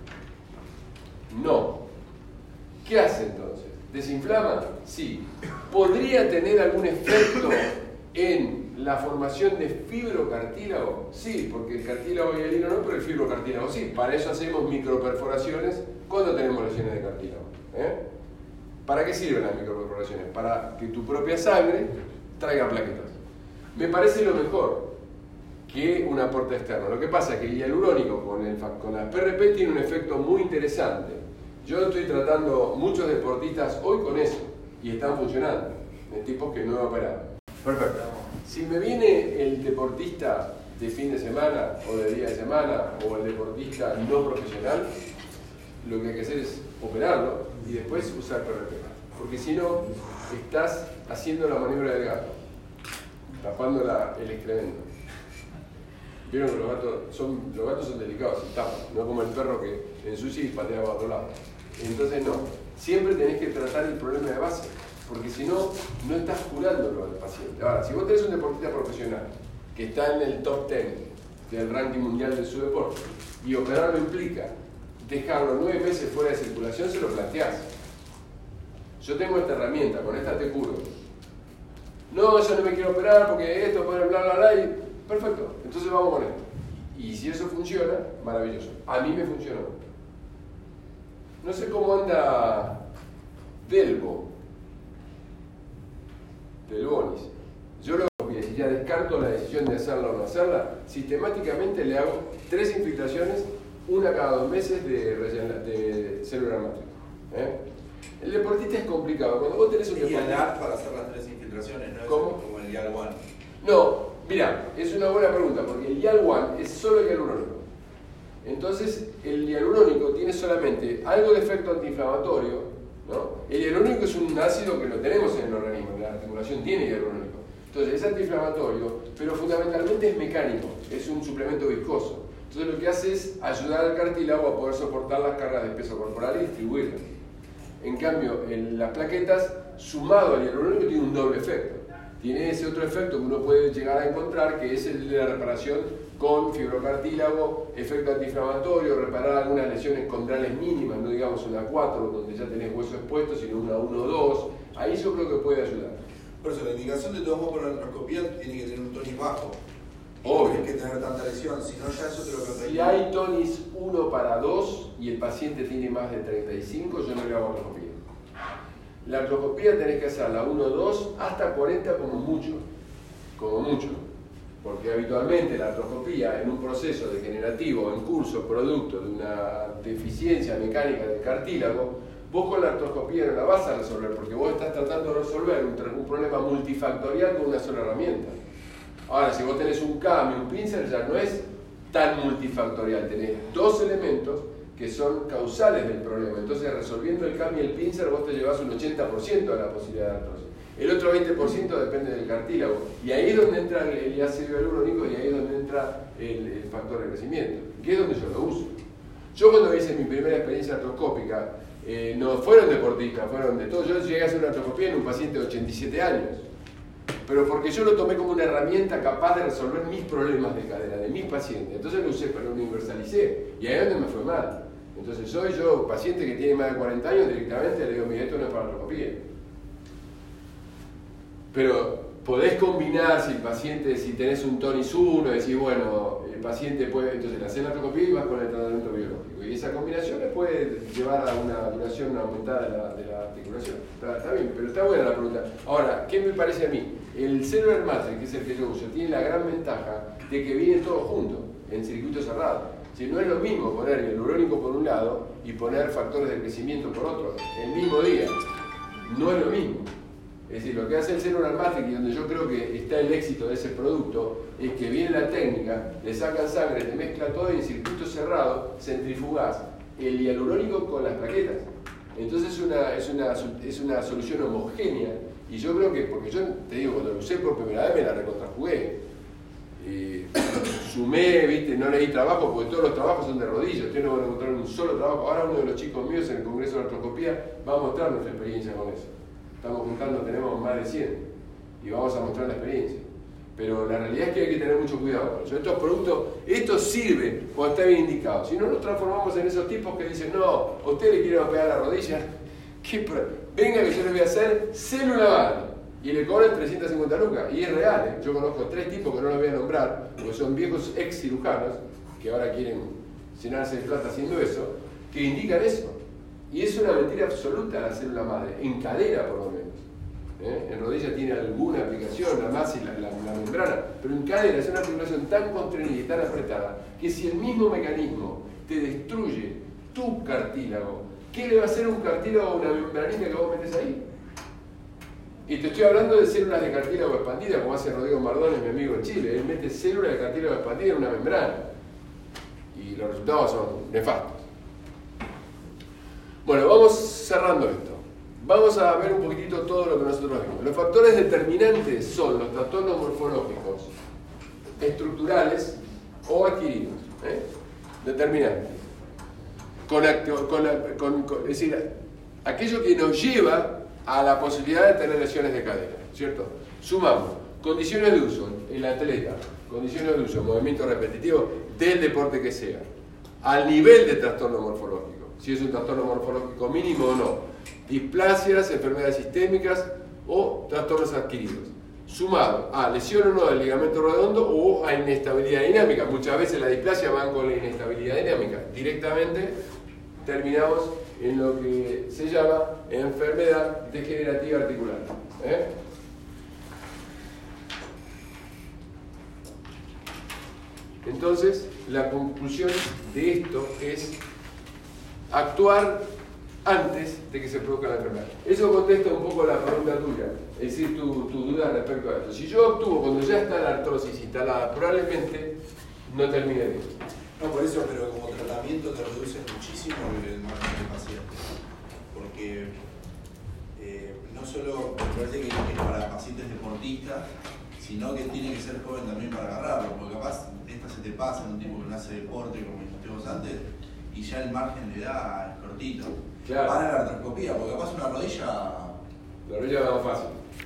No. ¿Qué hace entonces? ¿Desinflama? Sí. ¿Podría tener algún efecto en la formación de fibrocartílago? Sí, porque el cartílago hialino no, pero el fibrocartílago sí. Para eso hacemos microperforaciones cuando tenemos lesiones de cartílago. ¿eh? ¿Para qué sirven las microperforaciones? Para que tu propia sangre traiga plaquetas. Me parece lo mejor que un aporte externo. Lo que pasa es que el hialurónico con, el, con la P R P tiene un efecto muy interesante. Yo estoy tratando muchos deportistas hoy con eso y están funcionando, de tipos que no he operado. Perfecto. Si me viene el deportista de fin de semana o de día de semana o el deportista no profesional, lo que hay que hacer es operarlo y después usar P R P. Porque si no, estás haciendo la maniobra del gato, tapando la, el excremento. Vieron que los gatos son, los gatos son delicados, se tapan, no como el perro que ensucia y patea para otro lado. Entonces no, siempre tenés que tratar el problema de base, porque si no, no estás curándolo al paciente. Ahora, si vos tenés un deportista profesional que está en el top diez del ranking mundial de su deporte y operarlo implica dejarlo nueve meses fuera de circulación, se lo planteás. Yo tengo esta herramienta, con esta te curo. No, yo no me quiero operar porque esto, bla, bla, bla, bla, y perfecto, entonces vamos con esto. Y si eso funciona, maravilloso. A mí me funcionó. No sé cómo anda Delbo, Delbonis. Yo lo que si ya descarto la decisión de hacerla o no hacerla, sistemáticamente le hago tres infiltraciones, una cada dos meses de, de Cellular Matrix. ¿eh? El deportista es complicado. Cuando vos tenés un deportista... ¿Y edad para hacer las tres infiltraciones? ¿No? ¿Cómo? Como el YAL uno. No, mira, es una buena pregunta, porque el YAL uno es solo hialurónico. Entonces, el hialurónico tiene solamente algo de efecto antiinflamatorio, ¿no? El hialurónico es un ácido que lo tenemos en el organismo, la articulación tiene hialurónico. Entonces, es antiinflamatorio, pero fundamentalmente es mecánico, es un suplemento viscoso. Entonces, lo que hace es ayudar al cartílago a poder soportar las cargas de peso corporal y distribuirlas. En cambio, en las plaquetas, sumado al hialurónico, tiene un doble efecto. Tiene ese otro efecto que uno puede llegar a encontrar, que es el de la reparación con fibrocartílago, efecto antiinflamatorio, reparar algunas lesiones condrales mínimas, no digamos una cuatro donde ya tenés hueso expuesto, sino una uno dos. Ahí yo creo que puede ayudar. Por eso la indicación de todos modos por la artroscopía tiene que tener un tonis bajo. Obvio. No hay que tener tanta lesión, si no ya eso te lo contraindica. Si hay tonis uno para dos y el paciente tiene más de treinta y cinco, yo no le hago artroscopía. La artroscopía tenés que hacerla uno dos hasta cuarenta como mucho. Como mucho. Porque habitualmente la artroscopía en un proceso degenerativo en curso producto de una deficiencia mecánica del cartílago, vos con la artroscopía no la vas a resolver porque vos estás tratando de resolver un, un problema multifactorial con una sola herramienta. Ahora, si vos tenés un C A M y un pincer ya no es tan multifactorial, tenés dos elementos que son causales del problema. Entonces, resolviendo el C A M y el pincer vos te llevas un ochenta por ciento de la posibilidad de artrosis. El otro veinte por ciento depende del cartílago. Y ahí es donde entra el ácido hialurónico y ahí es donde entra el, el factor de crecimiento, que es donde yo lo uso. Yo cuando hice mi primera experiencia artroscópica, eh, no fueron deportistas, fueron de todo. Yo llegué a hacer una artroscopía en un paciente de ochenta y siete años. Pero porque yo lo tomé como una herramienta capaz de resolver mis problemas de cadera, de mis pacientes. Entonces lo usé, pero lo universalicé. Y ahí es donde me fue mal. Entonces soy yo, paciente que tiene más de cuarenta años, directamente le digo, mira, esto no es para artroscopía. Pero podés combinar si el paciente, si tenés un tonis uno, decís, bueno, el paciente puede, entonces le haces la artroscopía y vas con el tratamiento biológico. Y esa combinación le puede llevar a una duración aumentada de la, de la articulación. Está, está bien, pero está buena la pregunta. Ahora, ¿qué me parece a mí? El Cellular Matrix, que es el que yo uso, tiene la gran ventaja de que viene todo junto, en circuito cerrado. Si no es lo mismo poner el hialurónico por un lado y poner factores de crecimiento por otro, el mismo día. No es lo mismo. Es decir, lo que hace el Cellular Matrix, y donde yo creo que está el éxito de ese producto, es que viene la técnica, le sacan sangre, te mezcla todo y en circuito cerrado centrifugás el hialurónico con las plaquetas. Entonces es una, es una, es una solución homogénea. Y yo creo que, porque yo te digo, cuando lo usé por primera vez me la recontrajugué. Eh, sumé, viste, no leí trabajo porque todos los trabajos son de rodillas. Ustedes no van a encontrar un solo trabajo. Ahora uno de los chicos míos en el Congreso de Artroscopía va a mostrar nuestra experiencia con eso. Estamos juntando, tenemos más de cien y vamos a mostrar la experiencia. Pero la realidad es que hay que tener mucho cuidado con eso. Estos productos, esto sirve cuando está bien indicado. Si no nos transformamos en esos tipos que dicen, no, a usted le quieren pegar la rodilla, ¿qué venga que yo le voy a hacer célula madre y le cobran trescientas cincuenta lucas. Y es real, ¿eh? Yo conozco tres tipos que no los voy a nombrar, porque son viejos ex cirujanos que ahora quieren llenarse de plata haciendo eso, que indican eso. Y es una mentira absoluta la célula madre, en cadera por lo menos. ¿Eh? En rodilla tiene alguna aplicación, la masa y la, la, la membrana, pero en cadera es una articulación tan constreñida y tan apretada que si el mismo mecanismo te destruye tu cartílago, ¿qué le va a hacer un cartílago a una membranita que vos metés ahí? Y te estoy hablando de células de cartílago expandida, como hace Rodrigo Mardones, mi amigo en Chile. Él mete células de cartílago expandida en una membrana. Y los resultados son nefastos. Bueno, vamos cerrando esto. Vamos a ver un poquitito todo lo que nosotros vimos. Los factores determinantes son los trastornos morfológicos estructurales o adquiridos. ¿eh? Determinantes. Con, con, con, con, es decir, aquello que nos lleva a la posibilidad de tener lesiones de cadera, ¿cierto? Sumamos condiciones de uso, el atleta, condiciones de uso, movimiento repetitivo del deporte que sea, al nivel de trastorno morfológico, si es un trastorno morfológico mínimo o no, displasias, enfermedades sistémicas o trastornos adquiridos, sumado a lesión o no del ligamento redondo o a inestabilidad dinámica. Muchas veces la displasia va con la inestabilidad dinámica. Directamente terminamos en lo que se llama enfermedad degenerativa articular. ¿eh? Entonces, la conclusión de esto es actuar antes de que se produzca la enfermedad. Eso contesta un poco la pregunta tuya, es decir, tu, tu duda respecto a esto. Si yo actúo cuando ya está la artrosis instalada, probablemente no termine bien. No, por eso, pero como tratamiento te reduce muchísimo el margen del paciente. Porque eh, no solo me parece que es para pacientes deportistas, sino que tiene que ser joven también para agarrarlo, porque capaz esta se te pasa en un tipo que no hace deporte, como dijiste vos antes, y ya el margen de edad es cortito. Claro. Para la artroscopía, porque capaz una rodilla... La rodilla va más fácil.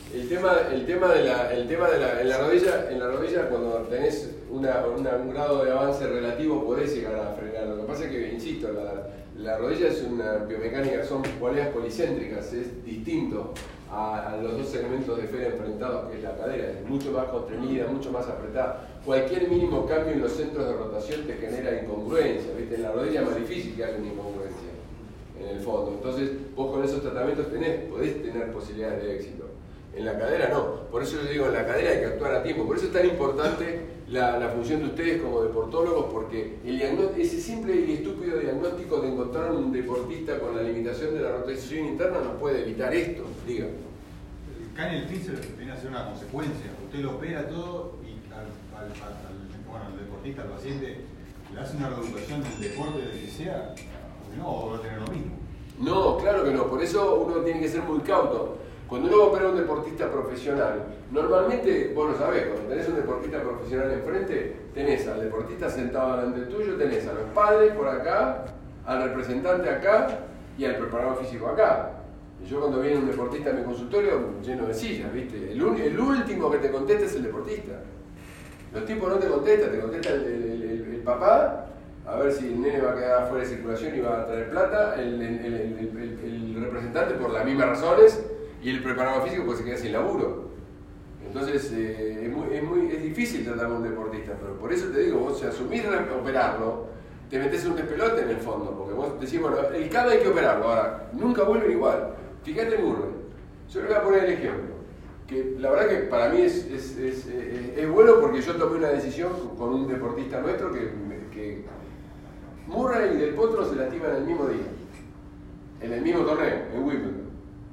El tema, el tema de la, el tema de la, en la rodilla, en la rodilla cuando tenés una, una, un grado de avance relativo podés llegar a frenar. Lo que pasa es que, insisto, la, la rodilla es una biomecánica, son poleas policéntricas, es distinto a, a los dos elementos de esfera enfrentados, que es la cadera, es mucho más contenida, mucho más apretada. Cualquier mínimo cambio en los centros de rotación te genera incongruencia, ¿viste? En la rodilla es más difícil que haya una incongruencia, en el fondo. Entonces, vos con esos tratamientos tenés, podés tener posibilidades de éxito. En la cadera no, por eso yo digo, en la cadera hay que actuar a tiempo, por eso es tan importante la, la función de ustedes como deportólogos, porque el ese simple y estúpido diagnóstico de encontrar un deportista con la limitación de la rotación interna no puede evitar esto, diga. El Canel pincer viene a ser una consecuencia, usted lo opera todo y al, al, al, bueno, al deportista, al paciente, le hace una reeducación del deporte, del que sea, no va a tener lo mismo. No, claro que no, por eso uno tiene que ser muy cauto. Cuando uno opera a un deportista profesional, normalmente, vos lo sabés, cuando tenés un deportista profesional enfrente, tenés al deportista sentado delante tuyo, tenés a los padres por acá, al representante acá y al preparador físico acá. Y yo cuando viene un deportista a mi consultorio, lleno de sillas, ¿viste? El, el último que te contesta es el deportista. Los tipos no te contestan, te contesta el, el, el, el papá, a ver si el nene va a quedar fuera de circulación y va a traer plata, el, el, el, el, el, el representante por las mismas razones, y el preparador físico pues se queda sin laburo. Entonces eh, es, muy, es, muy, es difícil tratar con un deportista, pero por eso te digo, vos si asumís operarlo, te metés en un despelote en el fondo, porque vos decís, bueno, el C A D hay que operarlo, ahora, nunca vuelven igual. Fíjate en Murray, yo le voy a poner el ejemplo, que la verdad que para mí es, es, es, es, es bueno porque yo tomé una decisión con un deportista nuestro que, que Murray y Del Potro se lastiman el mismo día, en el mismo torneo, en Wimbledon.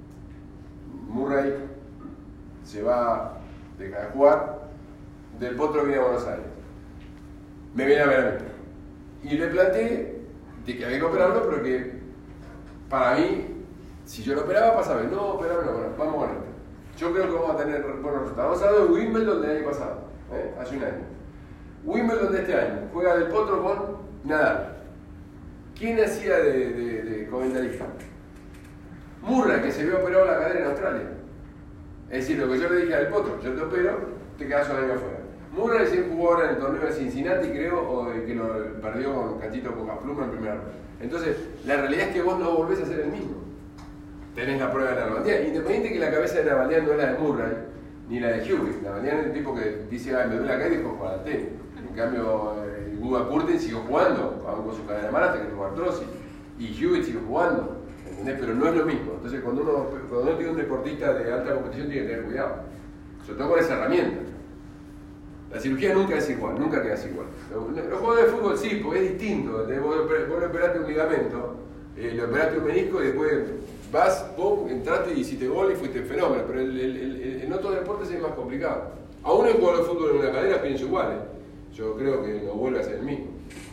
Murray se va, deja de jugar, Del Potro viene a Buenos Aires, me viene a ver a mí y le planteé de que había que operarlo, pero que para mí, si yo lo operaba pasaba, no, operarlo, bueno, vamos con esto. Yo creo que vamos a tener buenos resultados. Vamos a hablar de Wimbledon del año pasado, ¿eh? Hace un año. Wimbledon de este año, juega Del Potro con Nadal. ¿Quién hacía de, de, de comentarista? Murray, que se vio operado la cadera en Australia. Es decir, lo que yo le dije al Potro, yo te opero, te quedas un año afuera. Murray se jugó ahora en el torneo de Cincinnati, creo, o que lo perdió con Cachito Pluma en primera ronda. Entonces, la realidad es que vos no volvés a ser el mismo. Tenés la prueba de Nalbandián. Independiente que la cabeza de Nalbandián no es la de Murray, ni la de Hewitt. Nalbandián es el tipo que dice, ay, me duele la cadera y dijo, para el tenis. En cambio, eh, Guga Curtin siguió jugando, aún con su cadena mala hasta que tuvo artrosis. Y Hewitt siguió jugando. ¿Entendés? Pero no es lo mismo. Entonces, cuando uno, cuando uno tiene un deportista de alta competición, tiene que tener cuidado. Sobre todo con esa herramienta. La cirugía nunca es igual, nunca quedas igual. Los jugadores de fútbol sí, porque es distinto. Vos, vos le operaste un ligamento, eh, le operaste un menisco y después vas, pum, entraste y hiciste gol y fuiste fenómeno. Pero el, el, el, en otros deportes es más complicado. Aún el jugador de fútbol en una cadera pienso igual. ¿eh? Yo creo que no vuelve a ser el mismo.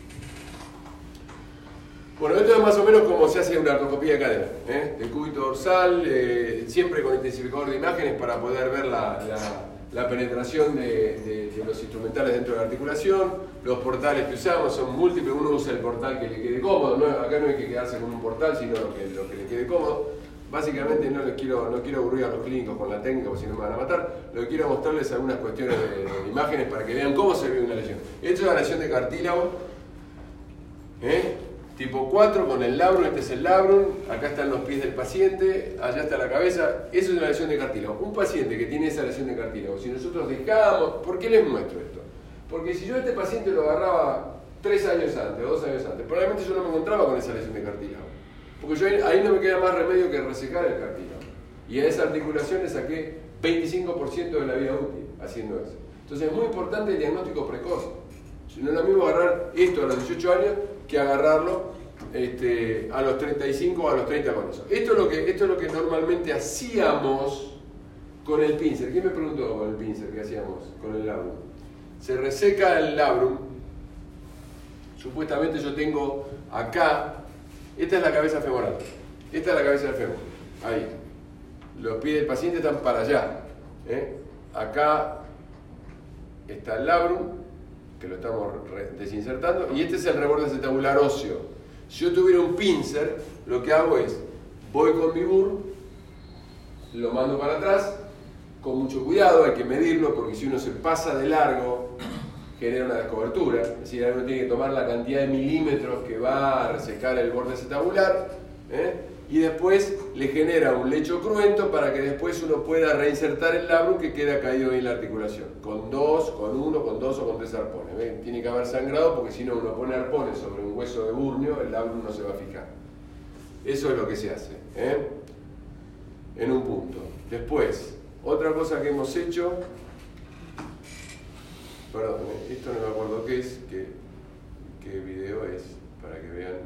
Bueno, esto es más o menos como se hace una artroscopía de cadera, ¿eh? De cúbito dorsal, eh, siempre con intensificador de imágenes para poder ver la, la, la penetración de, de, de los instrumentales dentro de la articulación. Los portales que usamos son múltiples, uno usa el portal que le quede cómodo, ¿no? Acá no hay que quedarse con un portal, sino lo que, lo que le quede cómodo. Básicamente no les quiero, no quiero aburrir a los clínicos con la técnica, porque si no me van a matar. Lo que quiero mostrarles algunas cuestiones de, de imágenes para que vean cómo se ve una lesión. Esto es una lesión de cartílago, ¿eh? Tipo cuatro con el labrum, este es el labrum, acá están los pies del paciente, allá está la cabeza, eso es una lesión de cartílago. Un paciente que tiene esa lesión de cartílago, si nosotros dejamos, ¿por qué les muestro esto? Porque si yo a este paciente lo agarraba tres años antes o dos años antes, probablemente yo no me encontraba con esa lesión de cartílago. Porque yo ahí no me queda más remedio que resecar el cartílago. Y a esa articulación le saqué veinticinco por ciento de la vida útil haciendo eso. Entonces es muy importante el diagnóstico precoz. No es lo mismo agarrar esto a los dieciocho años que agarrarlo este, a los treinta y cinco o a los treinta con eso. Esto es lo que, esto es lo que normalmente hacíamos con el pincer. ¿Quién me preguntó con el pincer qué hacíamos con el labrum? Se reseca el labrum. Supuestamente yo tengo acá, esta es la cabeza femoral, esta es la cabeza del fémur, ahí. Los pies del paciente están para allá. ¿eh? Acá está el labrum, que lo estamos desinsertando, y este es el reborde acetabular óseo. Si yo tuviera un pincer, lo que hago es, voy con mi burr, lo mando para atrás, con mucho cuidado, hay que medirlo, porque si uno se pasa de largo, genera una descobertura. Es decir, uno tiene que tomar la cantidad de milímetros que va a resecar el borde acetabular, ¿eh? y después le genera un lecho cruento para que después uno pueda reinsertar el labrum que queda caído en la articulación, con dos, con uno, con dos o con tres arpones. ¿Ven? Tiene que haber sangrado porque si no uno pone arpones sobre un hueso de burnio, el labrum no se va a fijar. Eso es lo que se hace, ¿eh? en un punto. Después, otra cosa que hemos hecho, perdón, esto no me acuerdo qué es, qué, qué video es, para que vean.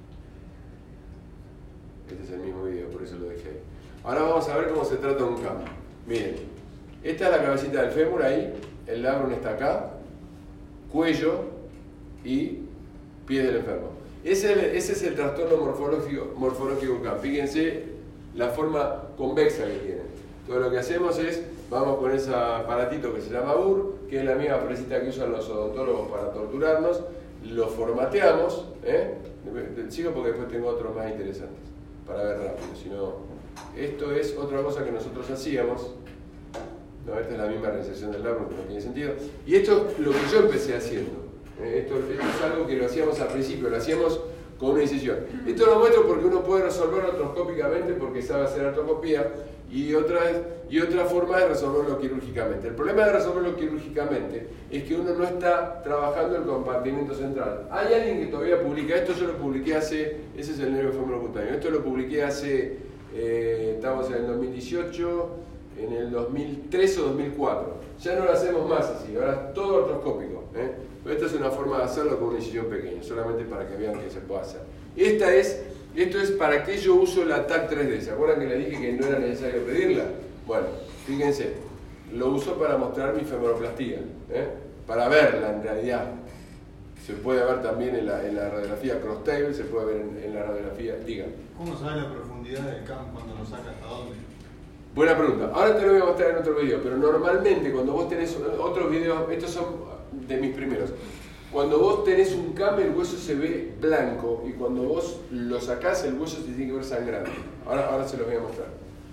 Este es el mismo video, por eso lo dejé ahí. Ahora vamos a ver cómo se trata un cambio. Miren, esta es la cabecita del fémur ahí, el labrum está acá, cuello y pie del enfermo. Ese, ese es el trastorno morfológico, morfológico C A M. Fíjense la forma convexa que tiene. Todo lo que hacemos es, vamos con ese aparatito que se llama B U R, que es la misma presita que usan los odontólogos para torturarnos, lo formateamos, ¿eh? Sigo porque después tengo otros más interesantes, para ver rápido, si no, esto es otra cosa que nosotros hacíamos. No, esta es la misma reinserción del labrum, que no tiene sentido. Y esto es lo que yo empecé haciendo. Esto, esto es algo que lo hacíamos al principio, lo hacíamos con una incisión. Esto lo muestro porque uno puede resolverlo artroscópicamente porque sabe hacer artroscopía, y otra, y otra forma es resolverlo quirúrgicamente. El problema de resolverlo quirúrgicamente es que uno no está trabajando el compartimento central. Hay alguien que todavía publica, esto yo lo publiqué hace, ese es el nervio femorocutáneo, esto lo publiqué hace, eh, estamos en el dos mil dieciocho, en el dos mil tres o dos mil cuatro. Ya no lo hacemos más así, ahora es todo artroscópico, ¿eh? Pero esta es una forma de hacerlo con una incisión pequeña, solamente para que vean que se puede hacer. Esta es, esto es para que yo uso la T A C tres D. ¿Se acuerdan que les dije que no era necesario pedirla? Bueno, fíjense, lo uso para mostrar mi femoroplastía, ¿eh? Para verla en realidad. Se puede ver también en la, en la radiografía cross-table, se puede ver en, en la radiografía, digan. ¿Cómo sabes la profundidad del C A M cuando lo sacas hasta dónde? Buena pregunta. Ahora te lo voy a mostrar en otro video, pero normalmente cuando vos tenés otros videos, estos son de mis primeros, cuando vos tenés un C A M el hueso se ve blanco y cuando vos lo sacás el hueso se tiene que ver sangrando. Ahora, ahora se los voy a mostrar.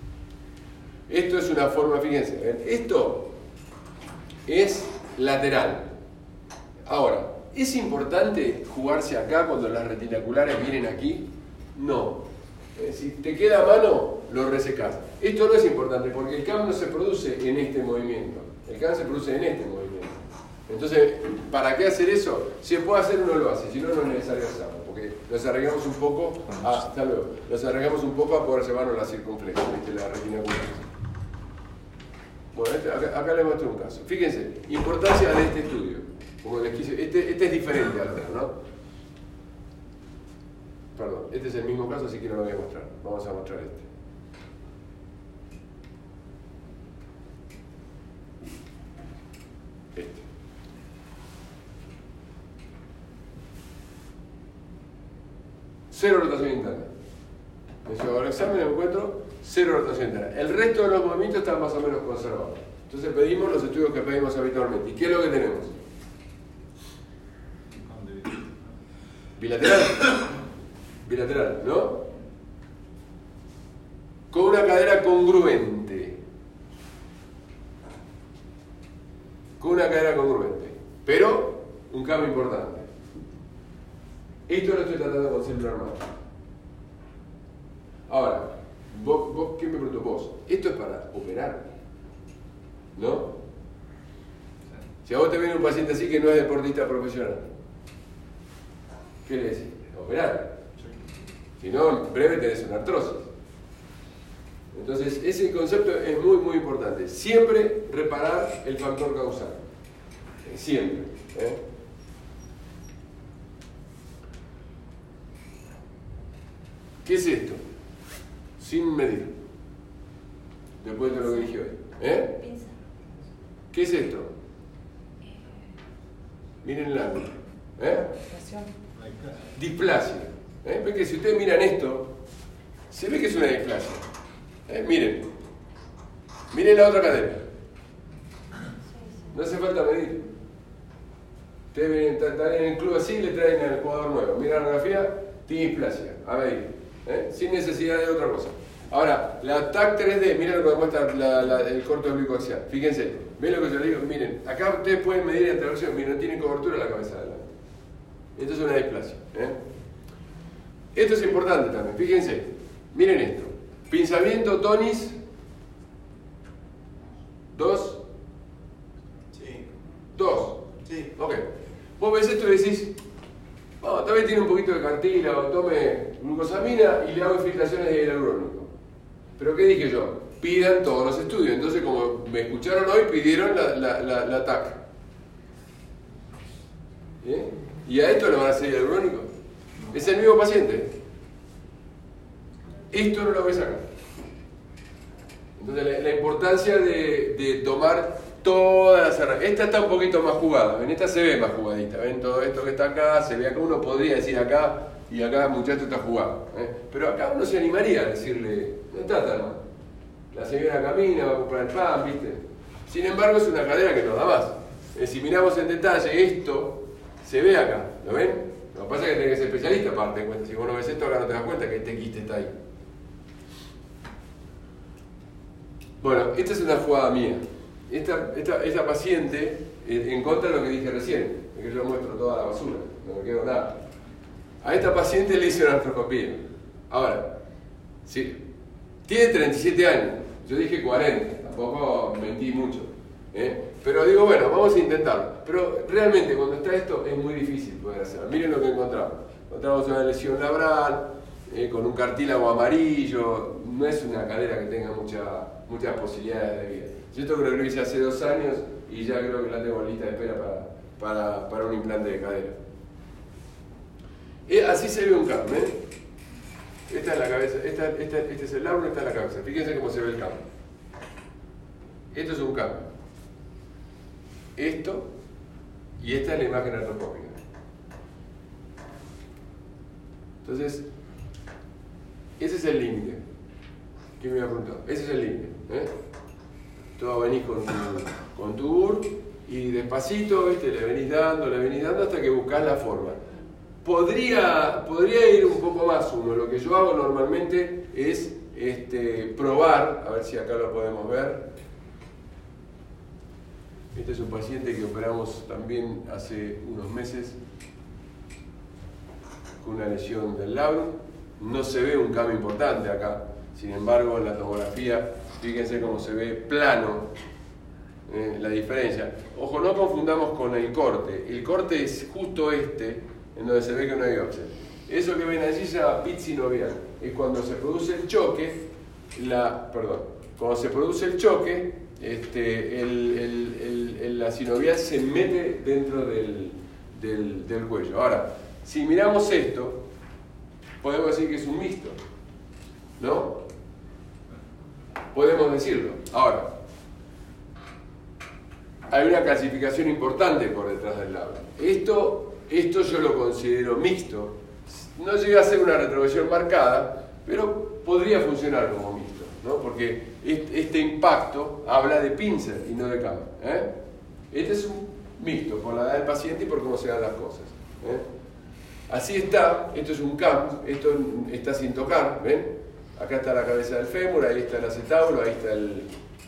Esto es una forma, fíjense, ¿ven? Esto es lateral. Ahora, ¿es importante jugarse acá cuando las retinaculares vienen aquí? No. Eh, si te queda a mano, lo resecás. Esto no es importante porque el C A M no se produce en este movimiento. El C A M se produce en este movimiento. Entonces, ¿para qué hacer eso? Si se puede hacer, uno lo hace. Si no, no es necesario hacerlo. Porque nos arriesgamos un poco a, hasta luego, nos arriesgamos un poco a poder llevarnos la circunfleja, ¿viste? La retinacular. Bueno, este, acá, acá les muestro un caso. Fíjense, importancia de este estudio. Como les quise, este, este es diferente al otro, ¿no? Perdón, este es el mismo caso, así que no lo voy a mostrar. Vamos a mostrar este. Este. Cero rotación interna. Me llevo al examen y me encuentro cero rotación interna. El resto de los movimientos están más o menos conservados. Entonces pedimos los estudios que pedimos habitualmente. ¿Y qué es lo que tenemos? Bilateral. Bilateral, ¿no? Con una cadera congruente. Con una cadera congruente. Pero un cambio importante. Esto lo estoy tratando con célula normal. Ahora, vos, vos, ¿qué me preguntó vos? Esto es para operar, ¿no? Si a vos te viene un paciente así que no es deportista profesional, ¿qué le decís? Operar. Si no, en breve tenés una artrosis. Entonces, ese concepto es muy, muy importante. Siempre reparar el factor causal. Siempre. ¿eh? ¿Qué es esto? Sin medir. Después de lo que dije hoy. ¿Eh? ¿Qué es esto? Miren el ángulo. ¿Eh? Displasia. ¿Eh? Ven que si ustedes miran esto, se ve que es una displasia. ¿Eh? Miren. Miren la otra cadera. No hace falta medir. Ustedes están en el club así y le traen al jugador nuevo. Miren la radiografía, tiene displasia. A ver. ¿Eh? Sin necesidad de otra cosa. Ahora, la T A C tres D, miren lo que muestra la, la, el corto oblicuo axial. Fíjense, ven lo que yo les digo, miren, acá ustedes pueden medir en traversión, miren, no tiene cobertura la cabeza de adelante. Esto es una displasia. ¿eh? Esto es importante también, fíjense, miren esto. Pinzamiento tonis dos. Sí. dos. Sí. Ok. Vos ves esto y decís, oh, tal vez tiene un poquito de cartílago, tome glucosamina y le hago infiltraciones de hialurónico. Pero ¿qué dije yo? Pidan todos los estudios. Entonces, como me escucharon hoy, pidieron la, la, la, la T A C. ¿Bien? ¿Y a esto le van a hacer hialurónico? Es el mismo paciente. Esto no lo ves acá. Entonces, la, la importancia de, de tomar todas las herramientas. Esta está un poquito más jugada, ¿ven? Esta se ve más jugadita, ¿ven? Todo esto que está acá, se ve acá, uno podría decir acá, y acá el muchacho está jugado. ¿eh? Pero acá uno se animaría a decirle, no está tan mal. La señora camina, va a comprar el pan, ¿viste? Sin embargo, es una cadera que nos da más. Eh, si miramos en detalle, esto se ve acá, ¿lo ven? Lo que pasa es que tenés que ser especialista para darte cuenta. Si vos no ves esto, acá no te das cuenta que este quiste está ahí. Bueno, esta es una jugada mía. Esta, esta, esta paciente, en contra de lo que dije recién, que yo muestro toda la basura, no me quedo nada. A esta paciente le hice una artroscopía. Ahora, sí, tiene treinta y siete años, yo dije cuarenta, tampoco mentí mucho. ¿eh? Pero digo, bueno, vamos a intentarlo. Pero realmente cuando está esto es muy difícil poder hacerlo. Miren lo que encontramos. Encontramos una lesión labral, eh, con un cartílago amarillo, no es una cadera que tenga mucha, muchas posibilidades de vida. Yo esto creo que lo hice hace dos años y ya creo que la tengo en lista de espera para, para, para un implante de cadera. Eh, así se ve un C A M, ¿eh? Esta es la cabeza, esta, esta, este es el labro, esta es la cabeza. Fíjense cómo se ve el C A M. Esto es un C A M. Esto y esta es la imagen artroscópica. Entonces, ese es el límite. ¿Qué me había preguntado? Ese es el límite. ¿eh? Tú venís con tu, con tu U R y despacito, ¿viste? Le venís dando, le venís dando hasta que buscás la forma. Podría, podría ir un poco más uno. Lo que yo hago normalmente es este, probar, a ver si acá lo podemos ver. Este es un paciente que operamos también hace unos meses con una lesión del labro. No se ve un cambio importante acá, sin embargo en la tomografía, fíjense cómo se ve plano eh, la diferencia. Ojo, no confundamos con el corte. El corte es justo este, en donde se ve que no hay offset. Eso que ven allí se llama pit sinovial. Es cuando se produce el choque, la, perdón, cuando se produce el choque, este, el, el, el, el, la sinovial se mete dentro del, del, del cuello. Ahora, si miramos esto, podemos decir que es un mixto, ¿no? Podemos decirlo. Ahora, hay una clasificación importante por detrás del labro. Esto, esto yo lo considero mixto. No llega a ser una retroversión marcada, pero podría funcionar como mixto, ¿no? Porque este impacto habla de pincer y no de cama. ¿eh? Este es un mixto por la edad del paciente y por cómo se dan las cosas. ¿eh? Así está, esto es un C A M, esto está sin tocar, ¿ven? Acá está la cabeza del fémur, ahí está el acetábulo, ahí está el...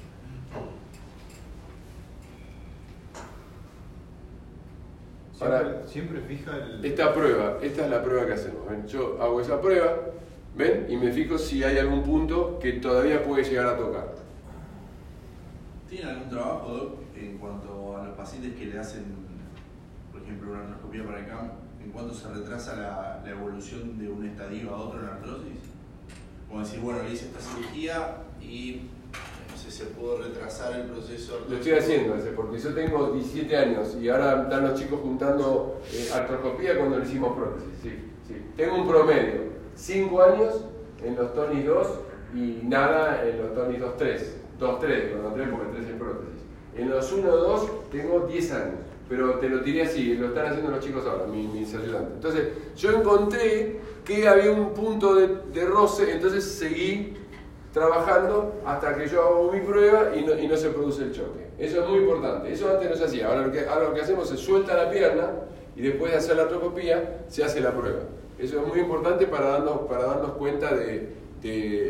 Siempre, Ahora, siempre fija el... esta prueba, esta es la prueba que hacemos, ¿ven? Yo hago esa prueba, ¿ven? Y me fijo si hay algún punto que todavía puede llegar a tocar. ¿Tiene algún trabajo, Doc, en cuanto a los pacientes que le hacen, por ejemplo, una artroscopía para el C A M? ¿En cuánto se retrasa la, la evolución de un estadio a otro en la artrosis? Como decir, bueno, le hice esta cirugía y no sé, se pudo retrasar el proceso. Lo estoy haciendo, porque yo tengo diecisiete años y ahora están los chicos juntando eh, artroscopía cuando le hicimos prótesis. Sí, sí. Tengo un promedio, cinco años en los tonis dos y nada en los tonis dos tres. dos tres, con los tres porque tres en prótesis. En los uno dos tengo diez años. Pero te lo tiré así, lo están haciendo los chicos ahora, mis, mis ayudantes. Entonces, yo encontré que había un punto de, de roce, entonces seguí trabajando hasta que yo hago mi prueba y no, y no se produce el choque. Eso es muy importante, eso antes no se hacía. Ahora lo que, ahora lo que hacemos es suelta la pierna y después de hacer la artroscopía se hace la prueba. Eso es muy importante para darnos, para darnos cuenta de, de,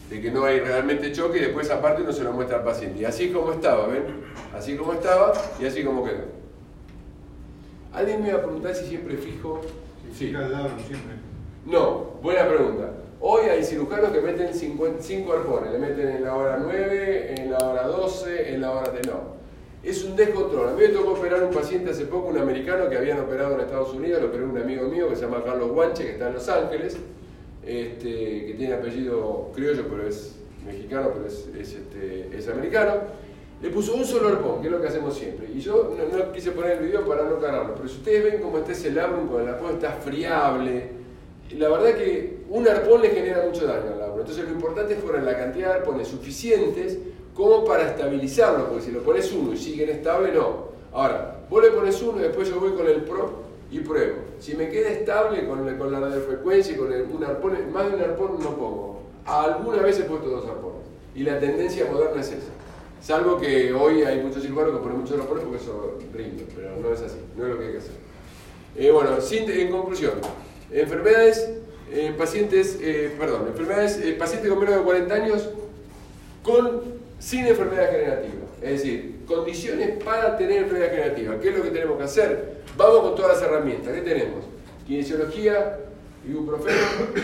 de que no hay realmente choque y después aparte uno se lo muestra al paciente. Y así como estaba, ¿ven? Así como estaba y así como quedó. ¿Alguien me va a preguntar si siempre fijo? Sí. Siempre. No, buena pregunta. Hoy hay cirujanos que meten cinco arpones, le meten en la hora nueve, en la hora doce, en la hora de no. Es un descontrol. A mí me tocó operar un paciente hace poco, un americano que habían operado en Estados Unidos, lo operó un amigo mío que se llama Carlos Guanche, que está en Los Ángeles, este, que tiene apellido criollo, pero es mexicano, pero es, es, este, es americano. Le puso un solo arpón, que es lo que hacemos siempre. Y yo no, no quise poner el video para no cargarlo, pero si ustedes ven cómo está ese labrum con el arpón, está friable. La verdad que un arpón le genera mucho daño al labrum. Entonces lo importante es poner la cantidad de arpones suficientes como para estabilizarlo, porque si lo pones uno y sigue inestable, no. Ahora, vos le pones uno y después yo voy con el Pro y pruebo. Si me queda estable con, con la radiofrecuencia y con el, un arpón, más de un arpón no pongo. Alguna vez he puesto dos arpones. Y la tendencia moderna es esa. Salvo que hoy hay muchos cirujanos que ponen muchos arpones porque eso rinde, pero no es así, no es lo que hay que hacer. Eh, bueno, en conclusión, enfermedades en eh, pacientes, eh, perdón, enfermedades, eh, pacientes con menos de cuarenta años con, sin enfermedad generativa. Es decir, condiciones para tener enfermedad generativa. ¿Qué es lo que tenemos que hacer? Vamos con todas las herramientas. ¿Qué tenemos? Kinesiología, ibuprofeno.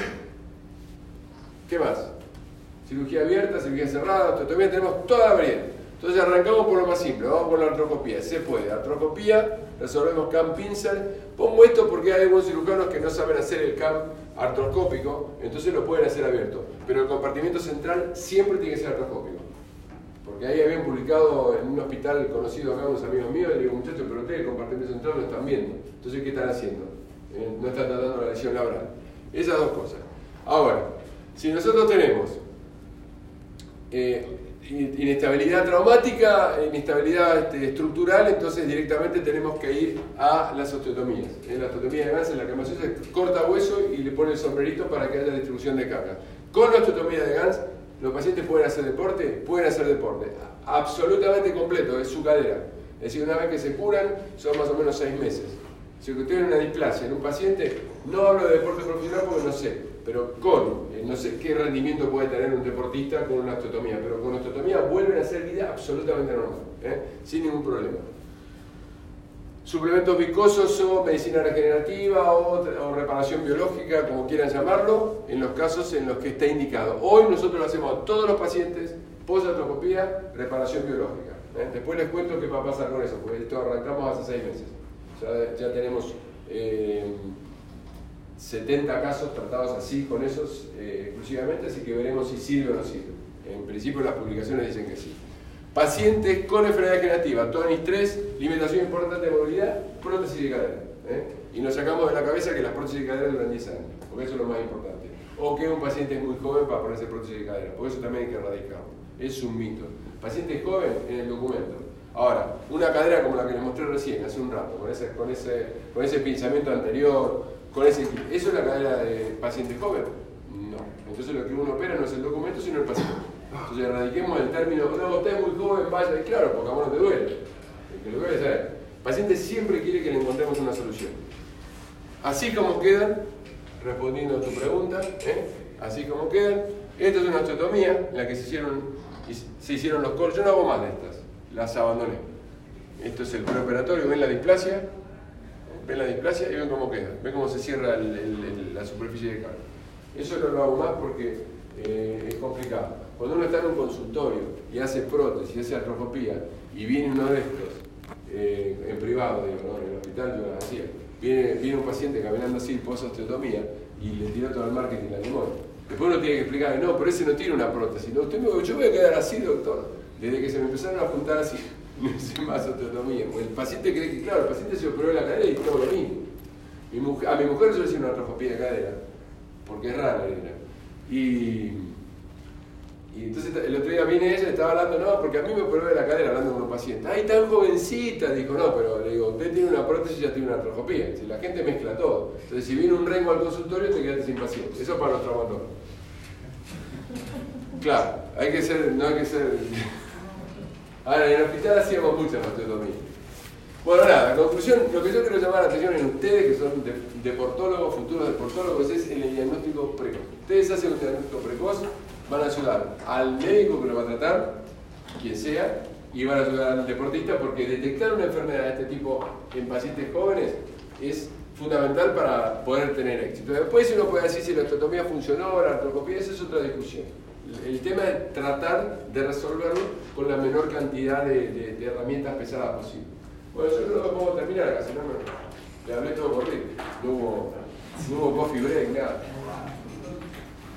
¿Qué más? Cirugía abierta, cirugía cerrada, osteotomía, tenemos toda la variedad. Entonces arrancamos por lo más simple, vamos por la artroscopía. Se puede, artroscopía, resolvemos C A M pincer. Pongo esto porque hay algunos cirujanos que no saben hacer el C A M artroscópico, entonces lo pueden hacer abierto. Pero el compartimiento central siempre tiene que ser artroscópico. Porque ahí habían publicado en un hospital conocido acá unos amigos míos, y le digo, muchachos, pero ustedes el compartimento central lo están viendo. Entonces, ¿qué están haciendo? Eh, no están tratando la lesión laboral. Esas dos cosas. Ahora, si nosotros tenemos eh, inestabilidad traumática, inestabilidad este, estructural, entonces directamente tenemos que ir a las osteotomías. En la osteotomía de Gans, en la que más se hace, corta hueso y le pone el sombrerito para que haya distribución de carga. Con la osteotomía de Gans, los pacientes pueden hacer deporte, pueden hacer deporte, absolutamente completo, es su cadera. Es decir, una vez que se curan, son más o menos seis meses. Si usted tiene una displasia en un paciente, no hablo de deporte profesional porque no sé, pero con, eh, no sé qué rendimiento puede tener un deportista con una osteotomía, pero con osteotomía vuelven a hacer vida absolutamente normal, ¿eh? Sin ningún problema. Suplementos viscosos o medicina regenerativa o, o reparación biológica, como quieran llamarlo, en los casos en los que está indicado. Hoy nosotros lo hacemos a todos los pacientes, post-artroscopía, reparación biológica. ¿eh? Después les cuento qué va a pasar con eso, porque esto arrancamos hace seis meses. Ya, ya tenemos eh, setenta casos tratados así, con esos eh, exclusivamente, así que veremos si sirve o no sirve. En principio las publicaciones dicen que sí. Pacientes con enfermedad generativa, tonis tres, limitación importante de movilidad, prótesis de cadera. ¿eh? Y nos sacamos de la cabeza que las prótesis de cadera duran diez años, porque eso es lo más importante. O que un paciente es muy joven para ponerse prótesis de cadera, porque eso también hay que erradicarlo. Es un mito. Paciente joven en el documento. Ahora, una cadera como la que les mostré recién, hace un rato, con ese, con ese, con ese pinzamiento anterior, con ese, ¿eso es la cadera de paciente joven? No. Entonces lo que uno opera no es el documento, sino el paciente. Entonces erradiquemos el término, no, usted es muy joven, vaya, y claro, porque a vos no te duele. El que lo duele es a él. El paciente siempre quiere que le encontremos una solución. Así como quedan, respondiendo a tu pregunta, ¿eh? así como quedan, esta es una osteotomía en la que se hicieron, se hicieron los cortes, yo no hago más de estas, las abandoné. Esto es el preoperatorio, ven la displasia, ven la displasia y ven cómo queda, ven cómo se cierra el, el, el, la superficie de carga. Eso no lo hago más porque eh, es complicado. Cuando uno está en un consultorio y hace prótesis, y hace artroscopía, y viene uno de estos, eh, en privado, digo, ¿no? En el hospital yo lo hacía, viene, viene un paciente caminando así, post-osteotomía, y le tiró todo el marketing la limón. Después uno tiene que explicar, no, pero ese no tiene una prótesis. No, usted me dijo, yo voy a quedar así, doctor. Desde que se me empezaron a juntar así, no hice más osteotomía. Porque el paciente cree que, claro, el paciente se operó de la cadera y todo lo mismo. Mi mujer, a mi mujer yo le hice una artroscopía de cadera, porque es rara era. Y... Y entonces el otro día viene ella y estaba hablando, no, porque a mí me operó de la cadera hablando con un paciente. ¡Ay, tan jovencita! Dijo, no, pero le digo, usted tiene una prótesis y ya tiene una artroscopía. Si la gente mezcla todo. Entonces, si viene un rengo al consultorio, te quedaste sin paciente. Eso es para los traumatólogos. Claro, hay que ser, no hay que ser... Ahora, en el hospital hacíamos muchas osteotomías. Bueno, nada, conclusión, lo que yo quiero llamar la atención en ustedes, que son de- deportólogos, futuros deportólogos, es el diagnóstico precoz. Ustedes hacen un diagnóstico precoz, van a ayudar al médico que lo va a tratar, quien sea, y van a ayudar al deportista, porque detectar una enfermedad de este tipo en pacientes jóvenes es fundamental para poder tener éxito. Después uno puede decir si la osteotomía funcionó, la artroscopía, esa es otra discusión. El tema es tratar de resolverlo con la menor cantidad de, de, de herramientas pesadas posible. Bueno, yo creo que podemos terminar acá, si no, me, le hablé todo corrido. No hubo, no hubo coffee break, nada.